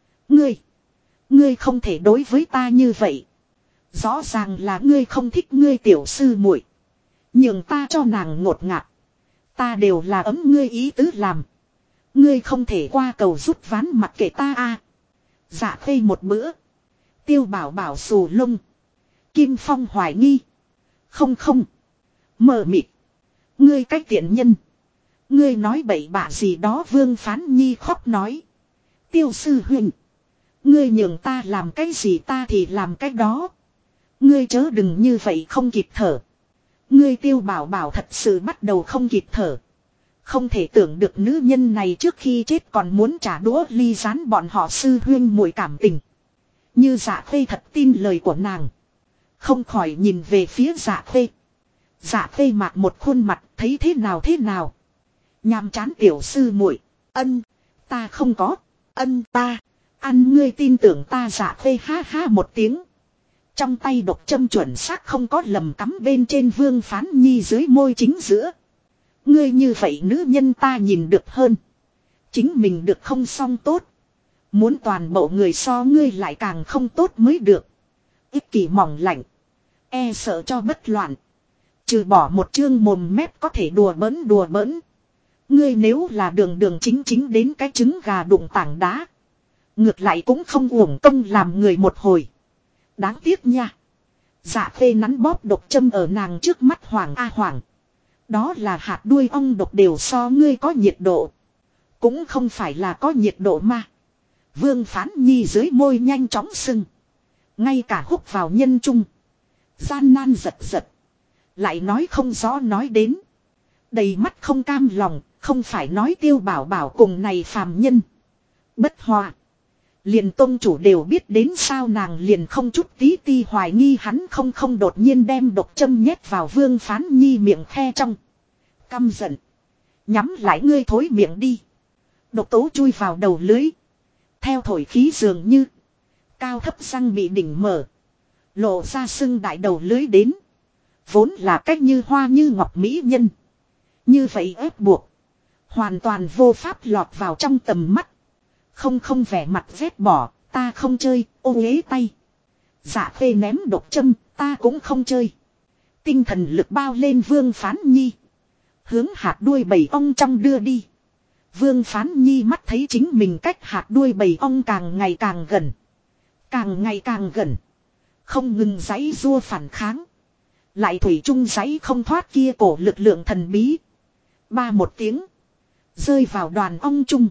Ngươi không thể đối với ta như vậy. Rõ ràng là ngươi không thích ngươi tiểu sư muội. Nhưng ta cho nàng ngột ngạt. Ta đều là ấm ngươi ý tứ làm. Ngươi không thể qua cầu rút ván mặt kệ ta a. Dạ khê một bữa. Tiêu Bảo Bảo xù lông. Kim Phong hoài nghi. Không. Mờ mịt. Ngươi cách tiện nhân. Ngươi nói bậy bạ gì đó. Vương Phán Nhi khóc nói. Tiêu sư huynh. Ngươi nhường ta làm cái gì ta thì làm cái đó. Ngươi chớ đừng như vậy không kịp thở. Ngươi Tiêu Bảo Bảo thật sự bắt đầu không kịp thở. Không thể tưởng được nữ nhân này trước khi chết còn muốn trả đũa ly gián bọn họ sư huynh muội cảm tình. Như Dạ Khê thật tin lời của nàng. Không khỏi nhìn về phía Dạ Khê. Dạ Khê mặt một khuôn mặt thấy thế nào. Nhàm chán tiểu sư muội. Ân. Ta không có. Ân ta. Ăn ngươi tin tưởng ta. Dạ Khê ha ha một tiếng. Trong tay độc châm chuẩn xác không có lầm cắm bên trên Vương Phán Nhi dưới môi chính giữa. Ngươi như vậy nữ nhân ta nhìn được hơn. Chính mình được không xong tốt. Muốn toàn bộ người so ngươi lại càng không tốt mới được. Ích kỷ mỏng lạnh. E sợ cho bất loạn. Trừ bỏ một chương mồm mép có thể đùa bỡn. Ngươi nếu là đường chính đến cái trứng gà đụng tảng đá. Ngược lại cũng không uổng công làm người một hồi. Đáng tiếc nha. Dạ Khê nắn bóp độc châm ở nàng trước mắt Hoàng A Hoàng. Đó là hạt đuôi ong độc đều so ngươi có nhiệt độ. Cũng không phải là có nhiệt độ mà. Vương Phán Nhi dưới môi nhanh chóng sưng. Ngay cả hút vào nhân trung. Gian nan giật. Lại nói không rõ nói đến. Đầy mắt không cam lòng. Không phải nói Tiêu Bảo Bảo cùng này phàm nhân. Bất hòa. Liền tông chủ đều biết đến sao nàng liền không chút tí ti hoài nghi hắn không đột nhiên đem độc châm nhét vào Vương Phán Nhi miệng khe trong. Căm giận. Nhắm lại ngươi thối miệng đi. Độc tố chui vào đầu lưới. Theo thổi khí dường như. Cao thấp răng bị đỉnh mở. Lộ ra sưng đại đầu lưới đến. Vốn là cách như hoa như ngọc mỹ nhân. Như vậy ép buộc. Hoàn toàn vô pháp lọt vào trong tầm mắt. Không vẻ mặt vét bỏ. Ta không chơi, ô uế tay. Dạ Khê ném độc châm, ta cũng không chơi. Tinh thần lực bao lên Vương Phán Nhi. Hướng hạt đuôi bầy ong trong đưa đi. Vương Phán Nhi mắt thấy chính mình cách hạt đuôi bầy ong càng ngày càng gần. Càng ngày càng gần. Không ngừng giãy giụa phản kháng. Lại thủy chung giãy không thoát kia cổ lực lượng thần bí. Ba một tiếng. Rơi vào đoàn ong chung.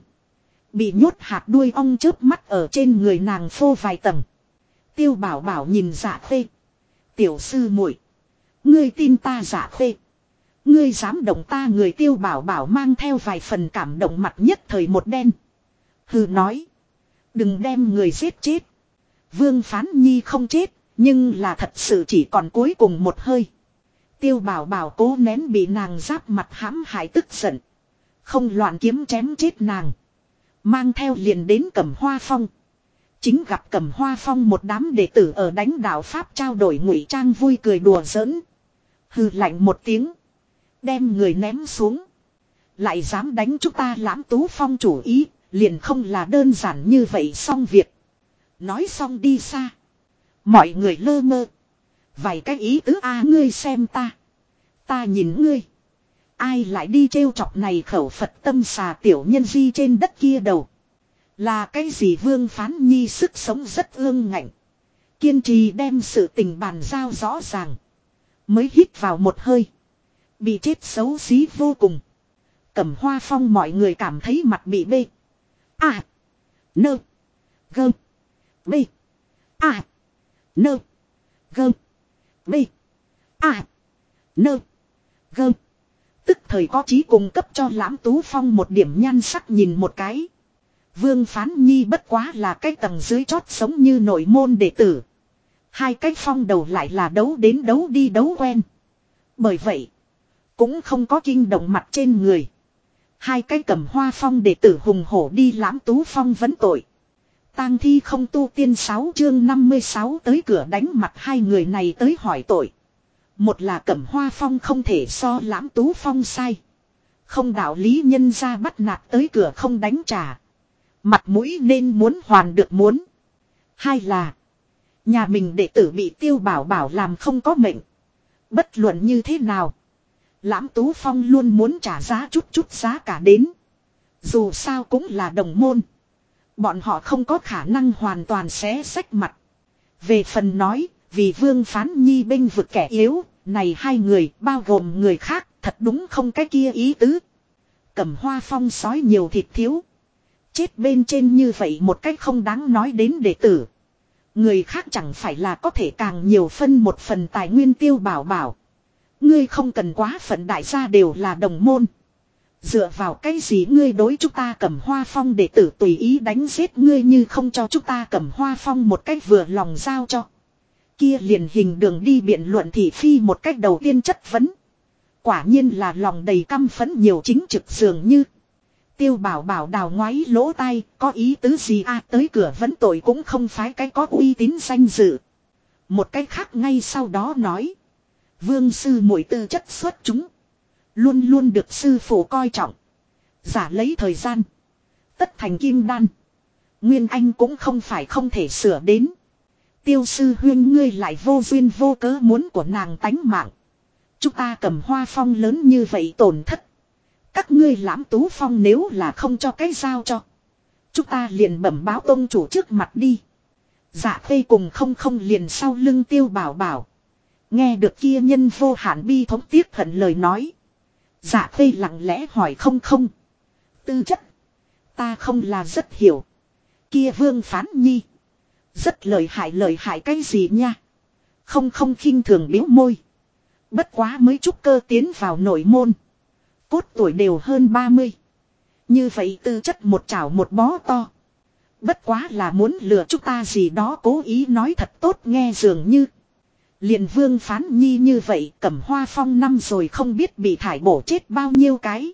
Bị nhốt hạt đuôi ong chớp mắt ở trên người nàng phô vài tầng. Tiêu Bảo Bảo nhìn Dạ Khê. Tiểu sư muội, ngươi tin ta Dạ Khê. Ngươi dám động ta người. Tiêu Bảo Bảo mang theo vài phần cảm động mặt nhất thời một đen. Hừ nói. Đừng đem người giết chết. Vương Phán Nhi không chết, nhưng là thật sự chỉ còn cuối cùng một hơi. Tiêu Bảo Bảo cố nén bị nàng giáp mặt hãm hại tức giận. Không loạn kiếm chém chết nàng. Mang theo liền đến Cẩm Hoa Phong. Chính gặp Cẩm Hoa Phong một đám đệ tử ở đánh đạo Pháp trao đổi ngụy trang vui cười đùa giỡn. Hừ lạnh một tiếng. Đem người ném xuống. Lại dám đánh chúng ta Lãm Tú Phong chủ ý. Liền không là đơn giản như vậy xong việc. Nói xong đi xa. Mọi người lơ mơ. Vài cái ý tứ ngươi xem ta. Ta nhìn ngươi. Ai lại đi trêu chọc này khẩu Phật tâm xà tiểu nhân di trên đất kia đầu. Là cái gì Vương Phán Nhi sức sống rất ương ngạnh. Kiên trì đem sự tình bàn giao rõ ràng. Mới hít vào một hơi. Bị chết xấu xí vô cùng. Cẩm Hoa Phong mọi người cảm thấy mặt bị bê. Nơ. Gơ. Bê. Nơ. Gơ. Bê. Nơ. Gơ. Tức thời có chí cung cấp cho Lãm Tú Phong một điểm nhan sắc nhìn một cái. Vương Phán Nhi bất quá là cái tầng dưới chót sống như nội môn đệ tử. Hai cái phong đầu lại là đấu đến đấu đi đấu quen. Bởi vậy, cũng không có kinh động mặt trên người. Hai cái Cẩm Hoa Phong đệ tử hùng hổ đi Lãm Tú Phong vấn tội. Tang thi không tu tiên 6 chương 56 tới cửa đánh mặt hai người này tới hỏi tội. Một là Cẩm Hoa Phong không thể so Lãm Tú Phong sai. Không đạo lý nhân ra bắt nạt tới cửa không đánh trả. Mặt mũi nên muốn hoàn được muốn. Hai là nhà mình đệ tử bị Tiêu Bảo Bảo làm không có mệnh. Bất luận như thế nào, Lãm Tú Phong luôn muốn trả giá chút giá cả đến. Dù sao cũng là đồng môn. Bọn họ không có khả năng hoàn toàn xé xách mặt. Về phần nói, vì Vương Phán Nhi bênh vực kẻ yếu, này hai người bao gồm người khác thật đúng không cái kia ý tứ. Cẩm Hoa Phong sói nhiều thịt thiếu. Chết bên trên như vậy một cách không đáng nói đến đệ tử. Người khác chẳng phải là có thể càng nhiều phân một phần tài nguyên Tiêu Bảo Bảo. Ngươi không cần quá phận, đại gia đều là đồng môn. Dựa vào cái gì ngươi đối chúng ta Cẩm Hoa Phong đệ tử tùy ý đánh giết ngươi như không cho chúng ta Cẩm Hoa Phong một cách vừa lòng giao cho. Kia liền hình đường đi biện luận thị phi một cách đầu tiên chất vấn. Quả nhiên là lòng đầy căm phẫn nhiều chính trực dường như. Tiêu Bảo Bảo đào ngoáy lỗ tai, có ý tứ gì tới cửa vấn tội cũng không phải cái có uy tín danh dự. Một cách khác ngay sau đó nói. Vương sư muội tư chất xuất chúng. Luôn luôn được sư phụ coi trọng. Giả lấy thời gian. Tất thành kim đan. Nguyên Anh cũng không phải không thể sửa đến. Tiêu sư huyên ngươi lại vô duyên vô cớ muốn của nàng tánh mạng. Chúng ta Cẩm Hoa Phong lớn như vậy tổn thất. Các ngươi Lãm Tú Phong nếu là không cho cái giao cho. Chúng ta liền bẩm báo tông chủ trước mặt đi. Dạ Khê cùng không liền sau lưng Tiêu Bảo Bảo. Nghe được kia nhân vô hạn bi thống tiếc hận lời nói. Dạ Khê lặng lẽ hỏi không. Tư chất. Ta không là rất hiểu. Kia Vương Phán Nhi. Rất lợi hại cái gì nha. Không khinh thường biếu môi. Bất quá mới trúc cơ tiến vào nội môn. Cốt tuổi đều hơn 30. Như vậy tư chất một chảo một bó to. Bất quá là muốn lừa chúng ta gì đó cố ý nói thật tốt nghe dường như. Liền Vương Phán Nhi như vậy Cẩm Hoa Phong năm rồi không biết bị thải bổ chết bao nhiêu cái.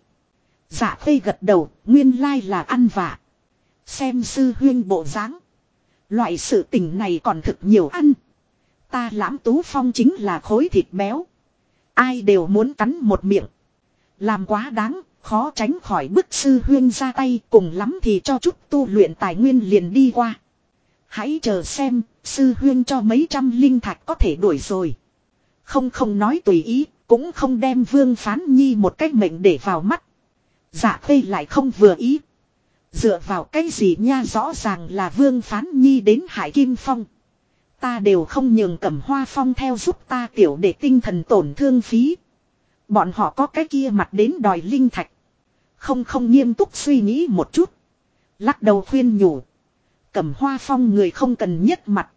Dạ Khê gật đầu, nguyên lai là ăn vạ. Xem sư huyên bộ dáng. Loại sự tình này còn thực nhiều ăn. Ta Lãm Tú Phong chính là khối thịt béo. Ai đều muốn cắn một miệng. Làm quá đáng, khó tránh khỏi bức sư huyên ra tay, cùng lắm thì cho chút tu luyện tài nguyên liền đi qua. Hãy chờ xem, sư huyên cho mấy trăm linh thạch có thể đuổi rồi. Không nói tùy ý, cũng không đem Vương Phán Nhi một cách mệnh để vào mắt. Dạ Khê lại không vừa ý. Dựa vào cái gì nha, rõ ràng là Vương Phán Nhi đến Hải Kim Phong. Ta đều không nhường Cẩm Hoa Phong theo giúp ta tiểu để tinh thần tổn thương phí. Bọn họ có cái kia mặt đến đòi linh thạch. Không nghiêm túc suy nghĩ một chút. Lắc đầu khuyên nhủ. Cẩm Hoa Phong người không cần nhất mặt.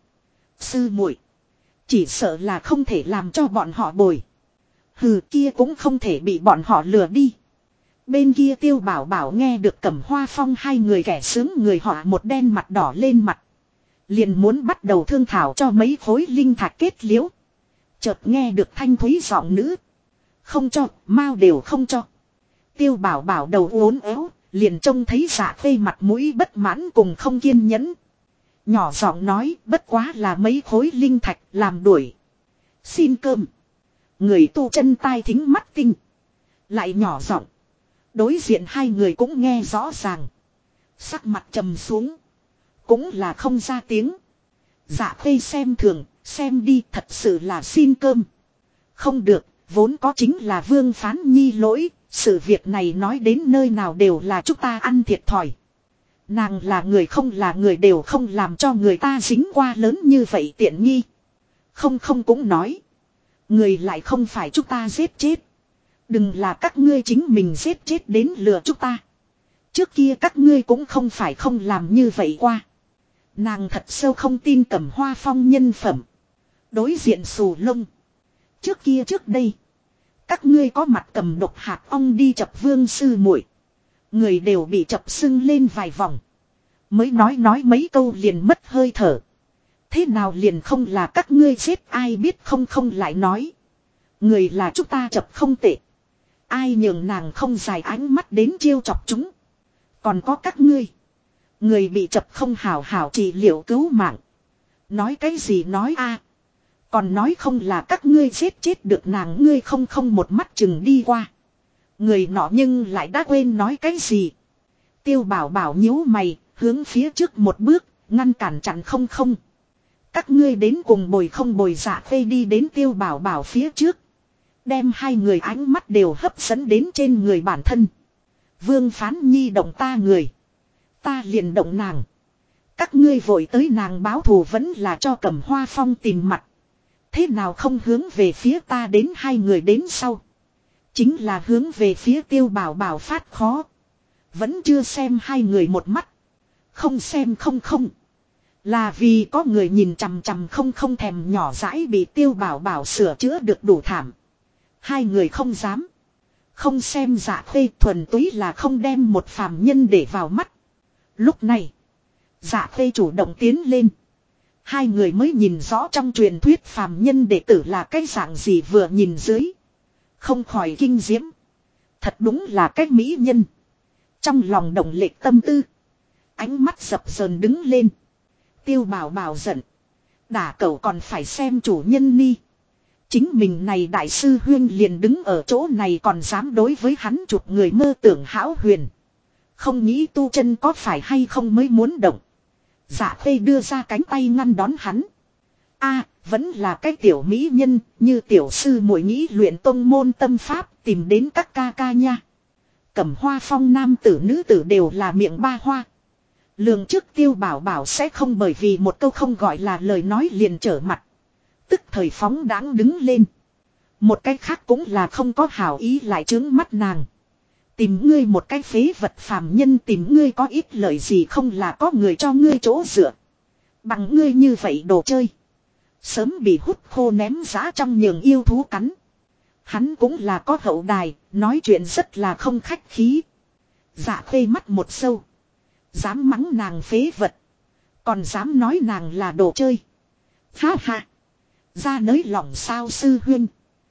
Sư muội, chỉ sợ là không thể làm cho bọn họ bồi. Hừ, kia cũng không thể bị bọn họ lừa đi. Bên kia Tiêu Bảo Bảo nghe được Cẩm Hoa Phong hai người kẻ sướng người họa một đen mặt đỏ lên mặt. Liền muốn bắt đầu thương thảo cho mấy khối linh thạch kết liễu. Chợt nghe được thanh thúy giọng nữ. Không cho, mau đều không cho. Tiêu Bảo Bảo đầu uốn éo, liền trông thấy Dạ Khê mặt mũi bất mãn cùng không kiên nhẫn. Nhỏ giọng nói, bất quá là mấy khối linh thạch làm đuổi. Xin cơm. Người tu chân tai thính mắt tinh. Lại nhỏ giọng. Đối diện hai người cũng nghe rõ ràng. Sắc mặt trầm xuống. Cũng là không ra tiếng. Dạ Khê xem thường, xem đi thật sự là xin cơm. Không được, vốn có chính là Vương Phán Nhi lỗi. Sự việc này nói đến nơi nào đều là chúng ta ăn thiệt thòi. Nàng là người không là người đều không làm cho người ta dính qua lớn như vậy tiện nghi. Không cũng nói. Người lại không phải chúng ta giết chết. Đừng là các ngươi chính mình giết chết đến lừa chúng ta. Trước kia các ngươi cũng không phải không làm như vậy qua. Nàng thật sâu không tin Cẩm Hoa Phong nhân phẩm. Đối diện xù lông. Trước đây. Các ngươi có mặt cầm độc hạt ong đi chập Vương sư muội. Người đều bị chập sưng lên vài vòng. Mới nói mấy câu liền mất hơi thở. Thế nào liền không là các ngươi giết ai biết không lại nói. Người là chúng ta chập không tệ. Ai nhường nàng không dài ánh mắt đến chiêu chọc chúng. Còn có các ngươi. Người bị chập không hảo hảo trị liệu cứu mạng. Nói cái gì nói a? Còn nói không là các ngươi giết chết được nàng ngươi không một mắt chừng đi qua. Người nọ nhưng lại đã quên nói cái gì. Tiêu Bảo Bảo nhíu mày, hướng phía trước một bước, ngăn cản chặn không. Các ngươi đến cùng bồi không bồi Dạ Khê đi đến Tiêu Bảo Bảo phía trước. Đem hai người ánh mắt đều hấp dẫn đến trên người bản thân. Vương Phán Nhi động ta người. Ta liền động nàng. Các ngươi vội tới nàng báo thù vẫn là cho Cẩm Hoa Phong tìm mặt. Thế nào không hướng về phía ta đến hai người đến sau. Chính là hướng về phía Tiêu Bảo Bảo phát khó. Vẫn chưa xem hai người một mắt. Không xem không. Là vì có người nhìn chằm chằm không thèm nhỏ dãi bị Tiêu Bảo Bảo sửa chữa được đủ thảm. Hai người không dám. Không xem Dạ Khê thuần túy là không đem một phàm nhân để vào mắt. Lúc này. Dạ Khê chủ động tiến lên. Hai người mới nhìn rõ trong truyền thuyết phàm nhân đệ tử là cái dạng gì vừa nhìn dưới. Không khỏi kinh diễm. Thật đúng là cái mỹ nhân. Trong lòng động lệch tâm tư. Ánh mắt dập dờn đứng lên. Tiêu Bảo Bảo giận. Đả cẩu còn phải xem chủ nhân ni. Chính mình này đại sư huyên liền đứng ở chỗ này còn dám đối với hắn chụp người mơ tưởng hão huyền. Không nghĩ tu chân có phải hay không mới muốn động. Dạ Khê đưa ra cánh tay ngăn đón hắn. A, vẫn là cái tiểu mỹ nhân, như tiểu sư muội nghĩ luyện tông môn tâm pháp tìm đến các ca ca nha. Cẩm Hoa Phong nam tử nữ tử đều là miệng ba hoa. Lường trước Tiêu Bảo Bảo sẽ không bởi vì một câu không gọi là lời nói liền trở mặt. Tức thời phóng đãng đứng lên. Một cái khác cũng là không có hảo ý lại trướng mắt nàng. Tìm ngươi một cái phế vật phàm nhân tìm ngươi có ít lợi gì không là có người cho ngươi chỗ dựa. Bằng ngươi như vậy đồ chơi. Sớm bị hút khô ném giá trong nhường yêu thú cắn. Hắn cũng là có hậu đài, nói chuyện rất là không khách khí. Dạ Khê mắt một sâu. Dám mắng nàng phế vật. Còn dám nói nàng là đồ chơi. Ha ha. Ra nới lỏng sao sư huynh.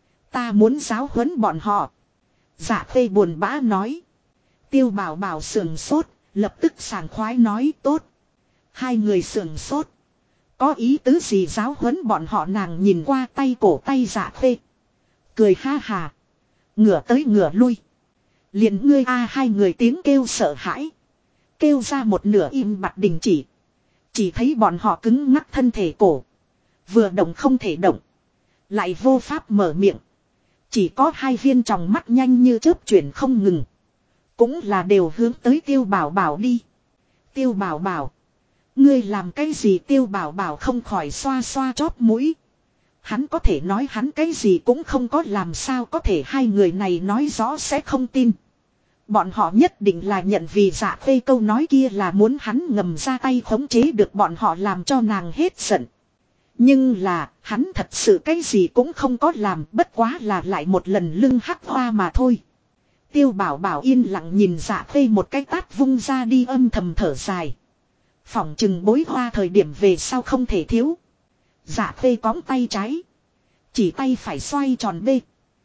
Ta muốn giáo huấn bọn họ. Dạ Khê buồn bã nói. Tiêu Bảo Bảo sườn sốt, lập tức sảng khoái nói tốt. Hai người sườn sốt. Có ý tứ gì giáo huấn bọn họ nàng nhìn qua tay cổ tay Dạ Khê. Cười ha hà. Ngửa tới ngửa lui. Liền ngươi a hai người tiếng kêu sợ hãi. Kêu ra một nửa im bặt đình chỉ. Chỉ thấy bọn họ cứng ngắc thân thể cổ. Vừa động không thể động. Lại vô pháp mở miệng. Chỉ có hai viên tròng mắt nhanh như chớp chuyển không ngừng. Cũng là đều hướng tới Tiêu Bảo Bảo đi. Tiêu Bảo Bảo. Ngươi làm cái gì Tiêu Bảo Bảo không khỏi xoa xoa chóp mũi. Hắn có thể nói hắn cái gì cũng không có làm sao có thể hai người này nói rõ sẽ không tin. Bọn họ nhất định là nhận vì Dạ Khê câu nói kia là muốn hắn ngầm ra tay khống chế được bọn họ làm cho nàng hết giận. Nhưng là hắn thật sự cái gì cũng không có làm bất quá là lại một lần lưng hắc hoa mà thôi. Tiêu Bảo Bảo yên lặng nhìn Dạ Khê một cái tát vung ra đi, âm thầm thở dài. Phỏng chừng bối hoa thời điểm về sau không thể thiếu. Dạ Khê cõng tay trái. Chỉ tay phải xoay tròn B.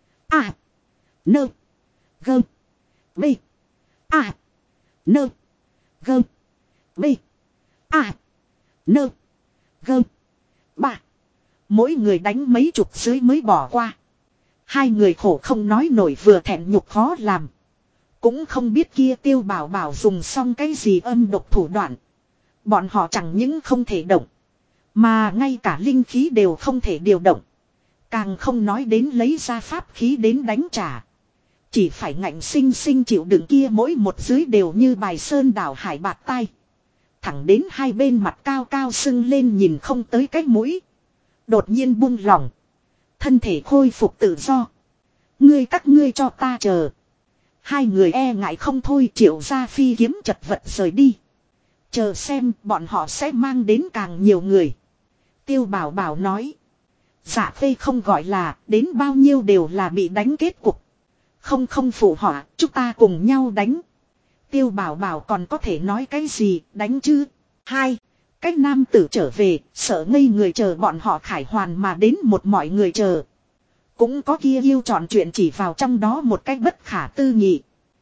A. Nơ. Gơ. B. A. Nơ. Gơ. B. A. Nơ. Gơ. Ba. Mỗi người đánh mấy chục dưới mới bỏ qua. Hai người khổ không nói nổi, vừa thẹn nhục khó làm. Cũng không biết kia Tiêu Bảo Bảo dùng xong cái gì âm độc thủ đoạn. Bọn họ chẳng những không thể động, mà ngay cả linh khí đều không thể điều động. Càng không nói đến lấy ra pháp khí đến đánh trả. Chỉ phải ngạnh sinh sinh chịu đựng kia mỗi một dưới đều như bài sơn đảo hải bạt tai. Thẳng đến hai bên mặt cao cao sưng lên nhìn không tới cái mũi. Đột nhiên buông lỏng. Thân thể khôi phục tự do. Các ngươi cho ta chờ. Hai người e ngại không thôi, Triệu ra phi kiếm chật vật rời đi. Chờ xem bọn họ sẽ mang đến càng nhiều người. Tiêu Bảo Bảo nói. Dạ Khê không gọi là, đến bao nhiêu đều là bị đánh kết cục. Không phụ họa, chúng ta cùng nhau đánh. Tiêu Bảo Bảo còn có thể nói cái gì, đánh chứ. Hai, cách nam tử trở về, sợ ngây người chờ bọn họ khải hoàn mà đến một mọi người chờ. Cũng có kia yêu trọn chuyện chỉ vào trong đó một cách bất khả tư nghị.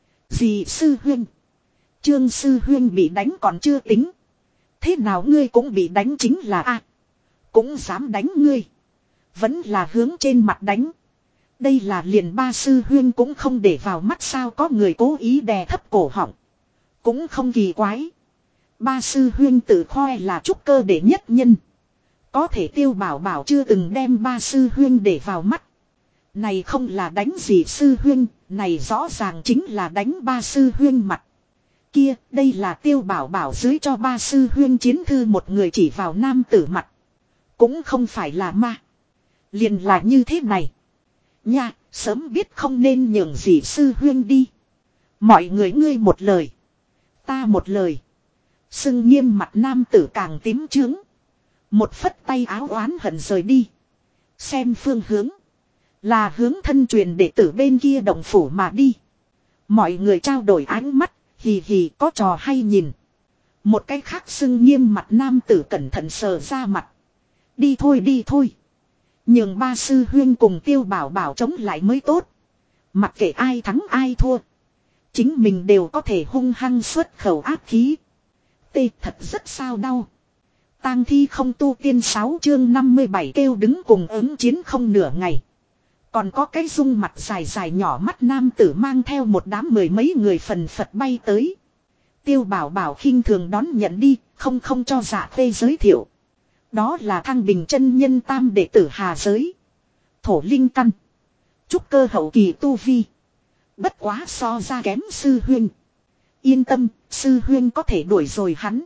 Dì sư huynh. Trương sư huynh bị đánh còn chưa tính. Thế nào ngươi cũng bị đánh chính là a? Cũng dám đánh ngươi. Vẫn là hướng trên mặt đánh. Đây là liền ba sư huynh cũng không để vào mắt sao, có người cố ý đè thấp cổ họng. Cũng không kỳ quái. Ba sư huynh tự khoe là trúc cơ đệ nhất nhân. Có thể Tiêu Bảo Bảo chưa từng đem ba sư huynh để vào mắt. Này không là đánh gì sư huynh, này rõ ràng chính là đánh ba sư huynh mặt. Kia, đây là Tiêu Bảo Bảo dưới cho ba sư huynh chiến thư, một người chỉ vào nam tử mặt. Cũng không phải là ma. Liền là như thế này. Nha, sớm biết không nên nhường gì sư huynh đi. Mọi người ngươi một lời. Ta một lời. Sưng nghiêm mặt nam tử càng tím chướng. Một phất tay áo oán hận rời đi. Xem phương hướng. Là hướng thân truyền đệ tử bên kia động phủ mà đi. Mọi người trao đổi ánh mắt. Hì hì có trò hay nhìn. Một cái khác sưng nghiêm mặt nam tử cẩn thận sờ ra mặt. Đi thôi đi thôi. Nhường ba sư huyên cùng Tiêu Bảo Bảo chống lại mới tốt. Mặc kệ ai thắng ai thua. Chính mình đều có thể hung hăng xuất khẩu ác khí. Tê thật rất sao đau. Tang thi không tu tiên 6 chương 57 kêu đứng cùng ứng chiến không nửa ngày. Còn có cái dung mặt dài dài nhỏ mắt nam tử mang theo một đám mười mấy người phần phật bay tới. Tiêu Bảo Bảo khinh thường đón nhận đi, không cho Dạ Khê giới thiệu. Đó là Thăng Bình chân nhân tam đệ tử Hà Giới. Thổ linh căn. Trúc cơ hậu kỳ tu vi. Bất quá so ra kém sư huynh. Yên tâm, sư huynh có thể đuổi rồi hắn.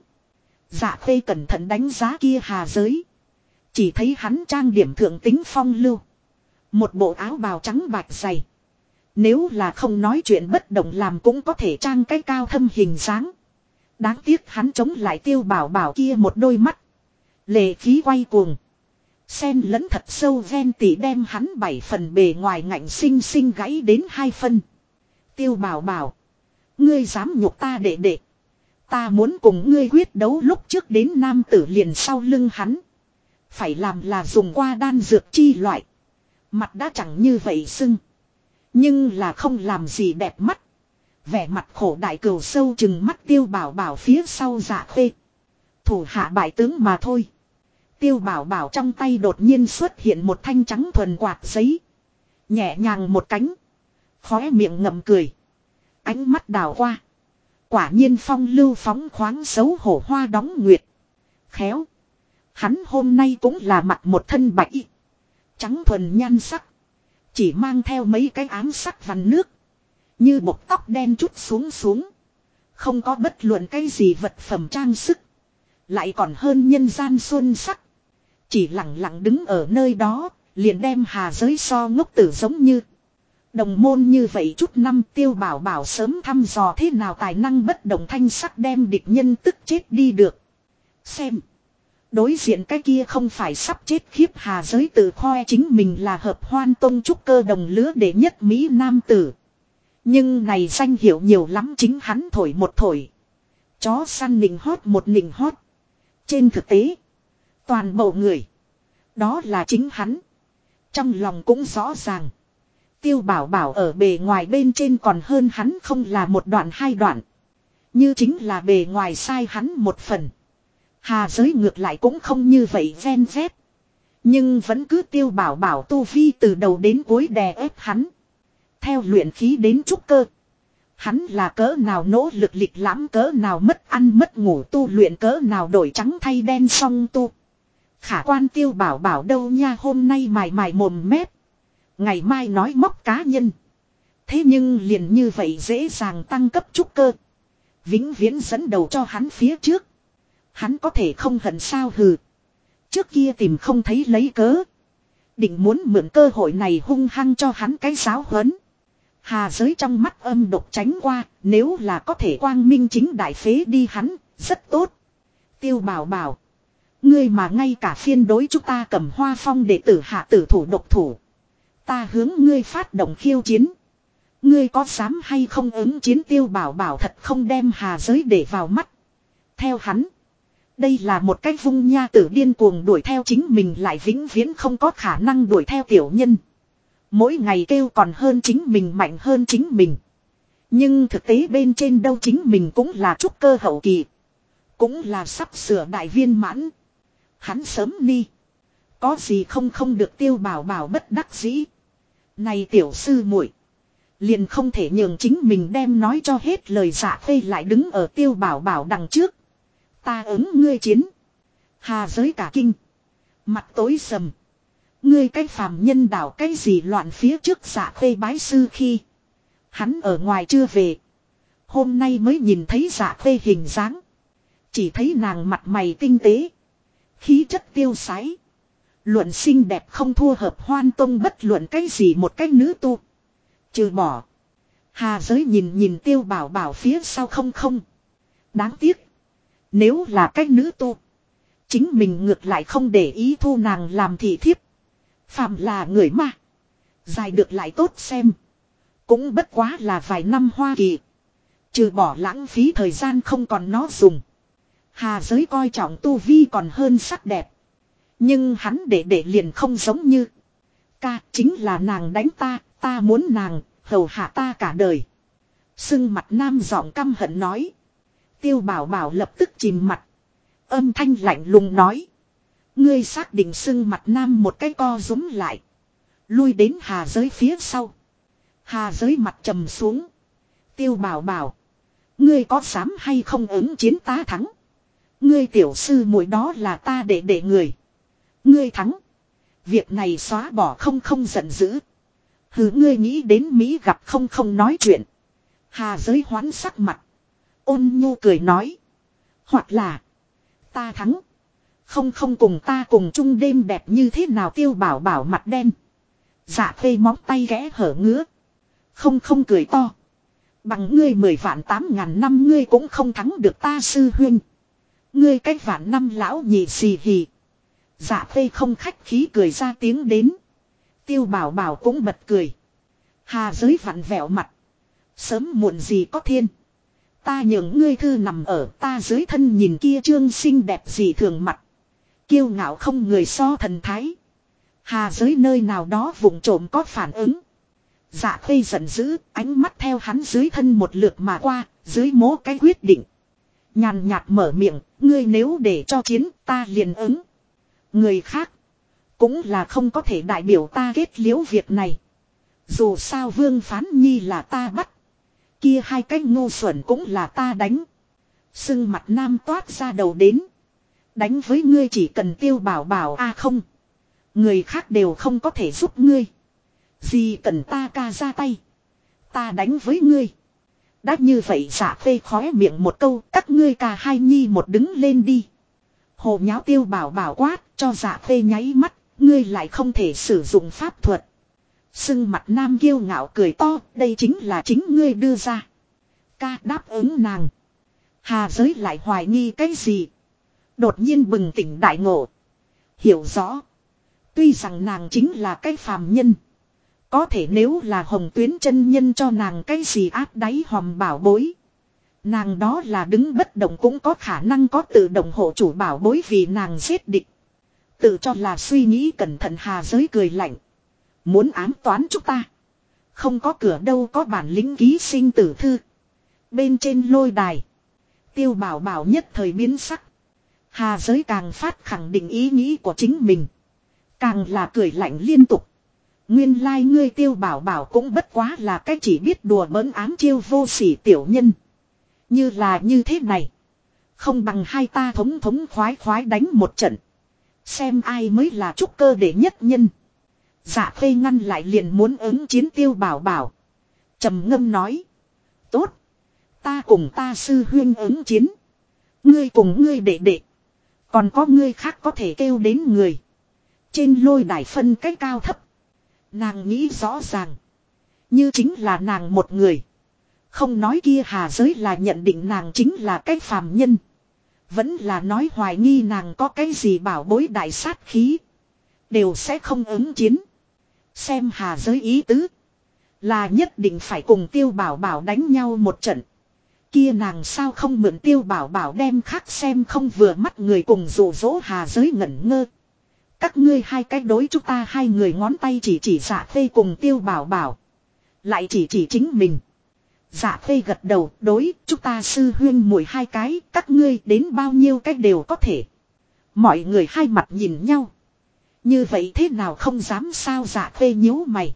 Dạ Khê cẩn thận đánh giá kia Hà Giới. Chỉ thấy hắn trang điểm thượng tính phong lưu. Một bộ áo bào trắng bạch dày. Nếu là không nói chuyện bất động làm cũng có thể trang cái cao thâm hình dáng. Đáng tiếc hắn chống lại Tiêu Bảo Bảo kia một đôi mắt. Lệ khí quay cuồng. Xen lẫn thật sâu ven tỉ đem hắn 7 phần bề ngoài ngạnh sinh sinh gãy đến 2 phân. Tiêu Bảo Bảo. Ngươi dám nhục ta đệ đệ. Ta muốn cùng ngươi quyết đấu, lúc trước đến nam tử liền sau lưng hắn. Phải làm là dùng qua đan dược chi loại. Mặt đã chẳng như vậy sưng. Nhưng là không làm gì đẹp mắt. Vẻ mặt khổ đại cừu sâu chừng mắt Tiêu Bảo Bảo phía sau Dạ Khê. Thủ hạ bại tướng mà thôi. Tiêu Bảo Bảo trong tay đột nhiên xuất hiện một thanh trắng thuần quạt giấy. Nhẹ nhàng một cánh. Khóe miệng ngậm cười. Ánh mắt đảo qua. Quả nhiên phong lưu phóng khoáng xấu hổ hoa đóng nguyệt. Khéo. Hắn hôm nay cũng là mặt một thân bạch. Trắng thuần nhan sắc. Chỉ mang theo mấy cái ám sắc vằn nước. Như bột tóc đen chút xuống. Không có bất luận cái gì vật phẩm trang sức. Lại còn hơn nhân gian xuân sắc. Chỉ lặng lặng đứng ở nơi đó. Liền đem Hà Giới so ngốc tử giống như. Đồng môn như vậy chút năm Tiêu Bảo Bảo sớm thăm dò thế nào tài năng bất động thanh sắc đem địch nhân tức chết đi được. Xem. Đối diện cái kia không phải sắp chết khiếp Hà Giới tự khoe chính mình là hợp hoan tông trúc cơ đồng lứa đệ nhất Mỹ nam tử. Nhưng này danh hiệu nhiều lắm, chính hắn thổi một thổi. Chó săn nịnh hót một nịnh hót. Trên thực tế, toàn bộ người, đó là chính hắn. Trong lòng cũng rõ ràng. Tiêu Bảo Bảo ở bề ngoài bên trên còn hơn hắn không là một đoạn hai đoạn. Như chính là bề ngoài sai hắn một phần. Hà giới ngược lại cũng không như vậy ven vét. Nhưng vẫn cứ Tiêu Bảo Bảo tu vi từ đầu đến cuối đè ép hắn. Theo luyện khí đến trúc cơ. Hắn là cỡ nào nỗ lực lịch lãm, cỡ nào mất ăn mất ngủ tu luyện, cỡ nào đổi trắng thay đen song tu. Khả quan Tiêu Bảo Bảo đâu nha, hôm nay mài mài mồm mép. Ngày mai nói móc cá nhân. Thế nhưng liền như vậy dễ dàng tăng cấp trúc cơ. Vĩnh viễn dẫn đầu cho hắn phía trước. Hắn có thể không hận sao hừ. Trước kia tìm không thấy lấy cớ. Định muốn mượn cơ hội này hung hăng cho hắn cái giáo huấn. Hà giới trong mắt âm độc tránh qua. Nếu là có thể quang minh chính đại phế đi hắn, rất tốt. Tiêu Bảo Bảo, ngươi mà ngay cả phiên đối chúng ta Cẩm Hoa Phong đệ tử hạ tử thủ độc thủ. Ta hướng ngươi phát động khiêu chiến. Ngươi có dám hay không ứng chiến? Tiêu Bảo Bảo thật không đem Hà giới để vào mắt. Theo hắn, đây là một cái vung nha tử điên cuồng đuổi theo chính mình lại vĩnh viễn không có khả năng đuổi theo tiểu nhân. Mỗi ngày kêu còn hơn chính mình, mạnh hơn chính mình. Nhưng thực tế bên trên đâu, chính mình cũng là trúc cơ hậu kỳ. Cũng là sắp sửa đại viên mãn. Hắn sớm đi. Có gì không được. Tiêu Bảo Bảo bất đắc dĩ. Này tiểu sư muội, liền không thể nhường chính mình đem nói cho hết lời. Dạ Khê lại đứng ở Tiêu Bảo Bảo đằng trước. Ta ứng ngươi chiến. Hà giới cả kinh. Mặt tối sầm. Ngươi cái phàm nhân đảo cái gì loạn? Phía trước Dạ Khê bái sư khi hắn ở ngoài chưa về. Hôm nay mới nhìn thấy Dạ Khê hình dáng. Chỉ thấy nàng mặt mày tinh tế, khí chất tiêu sái, luận xinh đẹp không thua Hợp Hoan Tông bất luận cái gì một cái nữ tu. Trừ bỏ Hà giới nhìn Tiêu Bảo Bảo phía sau không. Đáng tiếc, nếu là cái nữ tu, chính mình ngược lại không để ý thu nàng làm thị thiếp. Phạm là người ma, dài được lại tốt xem. Cũng bất quá là vài năm Hoa Kỳ. Trừ bỏ lãng phí thời gian không còn nó dùng. Hà giới coi trọng tu vi còn hơn sắc đẹp. Nhưng hắn để liền không giống như. Ca, chính là nàng đánh ta, ta muốn nàng hầu hạ ta cả đời. Sưng mặt nam giọng căm hận nói. Tiêu Bảo Bảo lập tức chìm mặt. Âm thanh lạnh lùng nói. Ngươi xác định? Sưng mặt nam một cái co rúm lại, lui đến Hà giới phía sau. Hà giới mặt trầm xuống. Tiêu Bảo Bảo, ngươi có dám hay không ứng chiến? Ta thắng. Ngươi tiểu sư muội đó là ta để người. Ngươi thắng. Việc này xóa bỏ. Không giận dữ. Hừ, ngươi nghĩ đến Mỹ gặp không nói chuyện. Hà giới hoán sắc mặt, ôn nhu cười nói. Hoặc là ta thắng, không cùng ta cùng chung đêm đẹp như thế nào? Tiêu Bảo Bảo mặt đen. Dạ Khê móng tay ghé hở ngứa. Không cười to. Bằng ngươi 10 vạn 8.000 năm ngươi cũng không thắng được ta sư huynh. Ngươi cách vạn năm lão nhị xì hì. Dạ Khê không khách khí cười ra tiếng đến. Tiêu Bảo Bảo cũng bật cười. Hà giới vặn vẹo mặt. Sớm muộn gì có thiên. Ta nhường ngươi thư nằm ở ta dưới thân, nhìn kia trương xinh đẹp gì thường mặt. Kiêu ngạo không người so thần thái. Hà giới nơi nào đó vụng trộm có phản ứng. Dạ Khê giận dữ, ánh mắt theo hắn dưới thân một lượt mà qua, dưới mố cái quyết định. Nhàn nhạt mở miệng, ngươi nếu để cho chiến, ta liền ứng. Người khác cũng là không có thể đại biểu ta kết liễu việc này. Dù sao Vương Phán Nhi là ta bắt. Kia hai cái ngu xuẩn cũng là ta đánh. Sưng mặt nam toát ra đầu đến. Đánh với ngươi chỉ cần Tiêu Bảo Bảo không. Người khác đều không có thể giúp ngươi. Gì cần ta ca ra tay. Ta đánh với ngươi. Đã như vậy Dạ Khê khóe miệng một câu, các ngươi cả hai nhi một đứng lên đi. Hồ nháo Tiêu Bảo Bảo quát, cho Dạ Khê nháy mắt, ngươi lại không thể sử dụng pháp thuật. Sưng mặt nam kiêu ngạo cười to, đây chính là chính ngươi đưa ra. Ca đáp ứng nàng. Hà giới lại hoài nghi cái gì? Đột nhiên bừng tỉnh đại ngộ. Hiểu rõ. Tuy rằng nàng chính là cái phàm nhân. Có thể nếu là Hồng Tuyến chân nhân cho nàng cái gì áp đáy hòm bảo bối. Nàng đó là đứng bất động cũng có khả năng có tự động hộ chủ bảo bối vì nàng giết địch. Tự cho là suy nghĩ cẩn thận Hà Giới cười lạnh. Muốn ám toán chúng ta. Không có cửa đâu có bản lĩnh ký sinh tử thư. Bên trên lôi đài. Tiêu Bảo Bảo nhất thời biến sắc. Hà Giới càng phát khẳng định ý nghĩ của chính mình. Càng là cười lạnh liên tục. Nguyên lai ngươi Tiêu Bảo Bảo cũng bất quá là cái chỉ biết đùa bỡn ám chiêu vô sỉ tiểu nhân. Như là như thế này. Không bằng hai ta thống thống khoái khoái đánh một trận. Xem ai mới là trúc cơ đệ nhất nhân. Dạ Khê ngăn lại liền muốn ứng chiến Tiêu Bảo Bảo. Trầm ngâm nói. Tốt. Ta cùng ta sư huyên ứng chiến. Ngươi cùng ngươi đệ đệ. Còn có ngươi khác có thể kêu đến người. Trên lôi đài phân cái cao thấp. Nàng nghĩ rõ ràng. Như chính là nàng một người. Không nói kia Hà Giới là nhận định nàng chính là cái phàm nhân. Vẫn là nói hoài nghi nàng có cái gì bảo bối đại sát khí. Đều sẽ không ứng chiến. Xem Hà Giới ý tứ. Là nhất định phải cùng Tiêu Bảo Bảo đánh nhau một trận. Kia nàng sao không mượn Tiêu Bảo Bảo đem khác xem không vừa mắt người cùng dụ dỗ Hà Giới ngẩn ngơ. Các ngươi hai cái đối chúng ta hai người ngón tay chỉ Dạ Khê cùng Tiêu Bảo Bảo. Lại chỉ chính mình. Dạ Khê gật đầu đối chúng ta sư huyên muội hai cái. Các ngươi đến bao nhiêu cách đều có thể. Mọi người hai mặt nhìn nhau. Như vậy thế nào không dám sao Dạ Khê nhíu mày.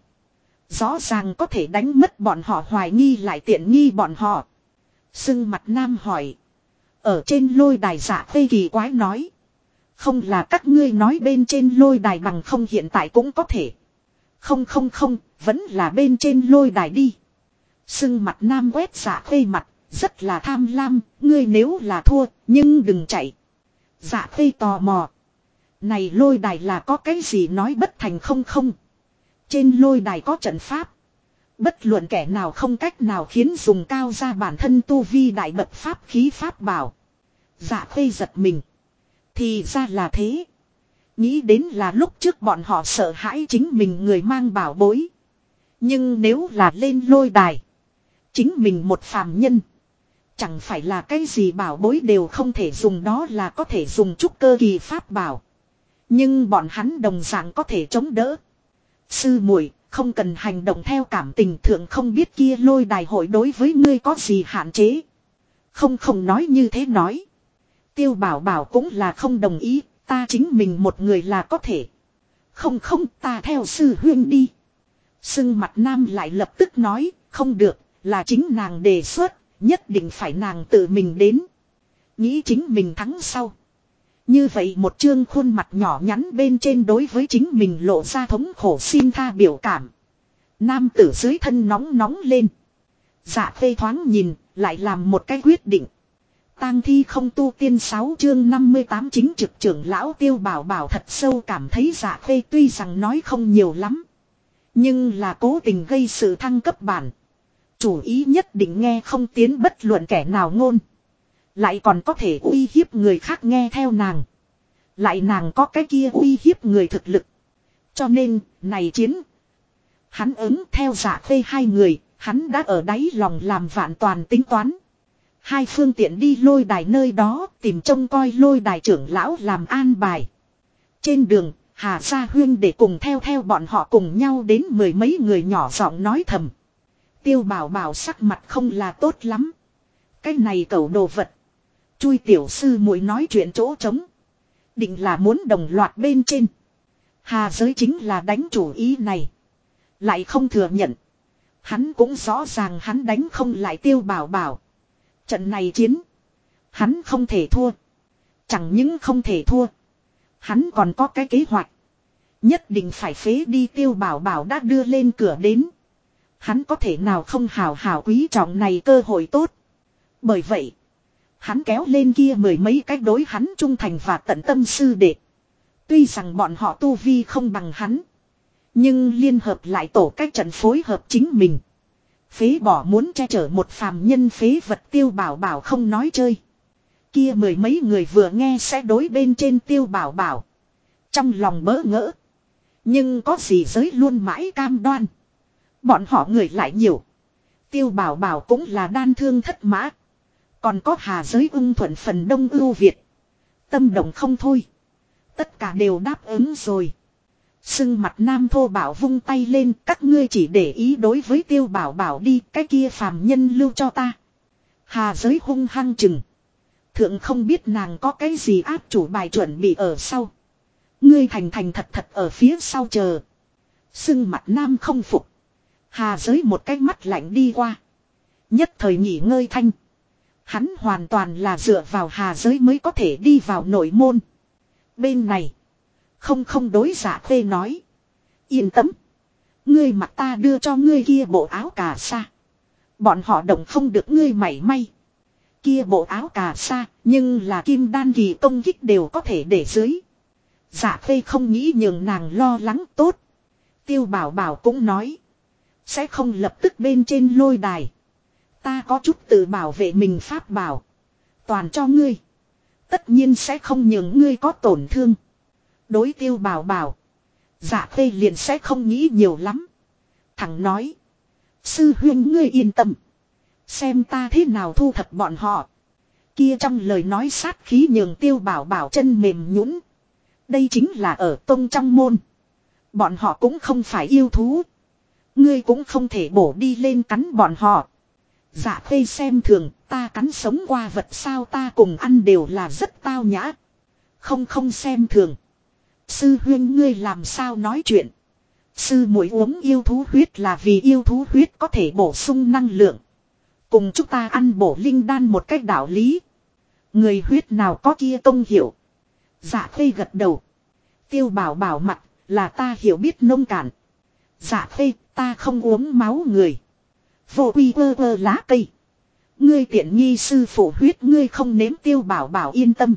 Rõ ràng có thể đánh mất bọn họ hoài nghi lại tiện nghi bọn họ. Sưng mặt nam hỏi. Ở trên lôi đài Dạ Khê kỳ quái nói. Không là các ngươi nói bên trên lôi đài bằng không hiện tại cũng có thể. Không, vẫn là bên trên lôi đài đi. Sưng mặt nam quét Dạ Khê mặt, rất là tham lam, ngươi nếu là thua, nhưng đừng chạy. Dạ Khê tò mò. Này lôi đài là có cái gì nói bất thành không. Trên lôi đài có trận pháp. Bất luận kẻ nào không cách nào khiến dùng cao ra bản thân tu vi đại bậc pháp khí pháp bảo. Dạ Khê giật mình. Thì ra là thế. Nghĩ đến là lúc trước bọn họ sợ hãi chính mình người mang bảo bối. Nhưng nếu là lên lôi đài. Chính mình một phàm nhân. Chẳng phải là cái gì bảo bối đều không thể dùng đó là có thể dùng trúc cơ kỳ pháp bảo. Nhưng bọn hắn đồng dạng có thể chống đỡ. Sư muội không cần hành động theo cảm tình thượng không biết kia lôi đài hội đối với ngươi có gì hạn chế. Không nói như thế nói. Tiêu Bảo Bảo cũng là không đồng ý, ta chính mình một người là có thể. Không ta theo sư huyên đi. Sưng mặt nam lại lập tức nói, không được, là chính nàng đề xuất, nhất định phải nàng tự mình đến. Nghĩ chính mình thắng sau. Như vậy một chương khuôn mặt nhỏ nhắn bên trên đối với chính mình lộ ra thống khổ xin tha biểu cảm. Nam tử dưới thân nóng lên. Dạ Khê thoáng nhìn, lại làm một cái quyết định. Tang thi không tu tiên 6 chương 58 chính trực trưởng lão Tiêu Bảo Bảo thật sâu cảm thấy Dạ Khê tuy rằng nói không nhiều lắm. Nhưng là cố tình gây sự thăng cấp bản. Chủ ý nhất định nghe không tiến bất luận kẻ nào ngôn. Lại còn có thể uy hiếp người khác nghe theo nàng. Lại nàng có cái kia uy hiếp người thực lực. Cho nên, này chiến. Hắn ứng theo Dạ Khê hai người, hắn đã ở đáy lòng làm vạn toàn tính toán. Hai phương tiện đi lôi đài nơi đó tìm trông coi lôi đài trưởng lão làm an bài. Trên đường, Hà Gia Huyên để cùng theo bọn họ cùng nhau đến mười mấy người nhỏ giọng nói thầm. Tiêu Bảo Bảo sắc mặt không là tốt lắm. Cái này cẩu đồ vật. Chui tiểu sư muội nói chuyện chỗ trống. Định là muốn đồng loạt bên trên. Hà Giới chính là đánh chủ ý này. Lại không thừa nhận. Hắn cũng rõ ràng hắn đánh không lại Tiêu Bảo Bảo. Trận này chiến. Hắn không thể thua. Chẳng những không thể thua. Hắn còn có cái kế hoạch. Nhất định phải phế đi Tiêu Bảo Bảo đã đưa lên cửa đến. Hắn có thể nào không hào hào quý trọng này cơ hội tốt. Bởi vậy. Hắn kéo lên kia mười mấy cách đối hắn trung thành và tận tâm sư đệ. Tuy rằng bọn họ tu vi không bằng hắn. Nhưng liên hợp lại tổ cách trận phối hợp chính mình. Phế bỏ muốn che chở một phàm nhân phế vật Tiêu Bảo Bảo không nói chơi. Kia mười mấy người vừa nghe sẽ đối bên trên Tiêu Bảo Bảo. Trong lòng bỡ ngỡ. Nhưng có gì giới luôn mãi cam đoan. Bọn họ người lại nhiều. Tiêu Bảo Bảo cũng là đan thương thất mã. Còn có Hà Giới ung thuận phần đông ưu Việt. Tâm động không thôi. Tất cả đều đáp ứng rồi. Sưng mặt nam thô bảo vung tay lên, các ngươi chỉ để ý đối với Tiêu Bảo Bảo đi, cái kia phàm nhân lưu cho ta. Hà Giới hung hăng chừng. Thượng không biết nàng có cái gì áp chủ bài chuẩn bị ở sau. Ngươi thành thành thật thật ở phía sau chờ. Sưng mặt nam không phục. Hà Giới một cái mắt lạnh đi qua. Nhất thời nghỉ ngơi thanh. Hắn hoàn toàn là dựa vào Hà Giới mới có thể đi vào nội môn. Bên này. Không đối Dạ Khê nói. Yên tâm. Ngươi mặc ta đưa cho ngươi kia bộ áo cà sa. Bọn họ động không được ngươi mảy may. Kia bộ áo cà sa, nhưng là kim đan kỳ công kích đều có thể để dưới. Dạ Khê không nghĩ nhường nàng lo lắng tốt. Tiêu Bảo Bảo cũng nói. Sẽ không lập tức bên trên lôi đài. Ta có chút tự bảo vệ mình pháp bảo. Toàn cho ngươi. Tất nhiên sẽ không nhường ngươi có tổn thương. Đối Tiêu Bảo Bảo. Dạ Khê liền sẽ không nghĩ nhiều lắm. Thằng nói. Sư huynh ngươi yên tâm. Xem ta thế nào thu thập bọn họ. Kia trong lời nói sát khí nhường Tiêu Bảo Bảo chân mềm nhũn. Đây chính là ở tông trong môn. Bọn họ cũng không phải yêu thú. Ngươi cũng không thể bổ đi lên cắn bọn họ. Dạ Khê xem thường, ta cắn sống qua vật sao ta cùng ăn đều là rất tao nhã. Không xem thường. Sư huynh ngươi làm sao nói chuyện. Sư muội uống yêu thú huyết là vì yêu thú huyết có thể bổ sung năng lượng. Cùng chúng ta ăn bổ linh đan một cách đạo lý. Người huyết nào có kia công hiểu. Dạ Khê gật đầu. Tiêu Bảo Bảo mặt là ta hiểu biết nông cạn. Dạ Khê ta không uống máu người. Vô quy vơ lá cây. Ngươi tiện nghi sư phụ huyết ngươi không nếm. Tiêu Bảo Bảo yên tâm.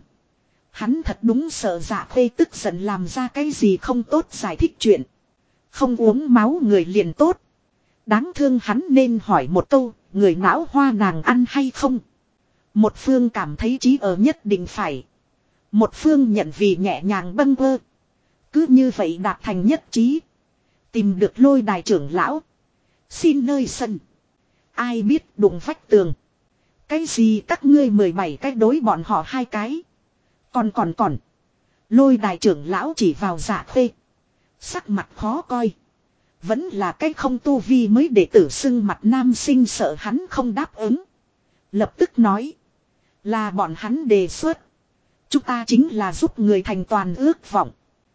Hắn thật đúng sợ Dạ Khê tức giận làm ra cái gì không tốt giải thích chuyện. Không uống máu người liền tốt. Đáng thương hắn nên hỏi một câu, người não hoa nàng ăn hay không? Một phương cảm thấy chí ở nhất định phải. Một phương nhận vì nhẹ nhàng bâng quơ. Cứ như vậy đạt thành nhất trí. Tìm được lôi đài trưởng lão. Xin nơi sân. Ai biết đụng vách tường. Cái gì các ngươi 17 cái đối bọn họ 2 cái. Còn. Lôi đài trưởng lão chỉ vào Dạ Khê. Sắc mặt khó coi. Vẫn là cái không tu vi mới để tử xưng mặt nam sinh sợ hắn không đáp ứng. Lập tức nói. Là bọn hắn đề xuất. Chúng ta chính là giúp người thành toàn ước vọng.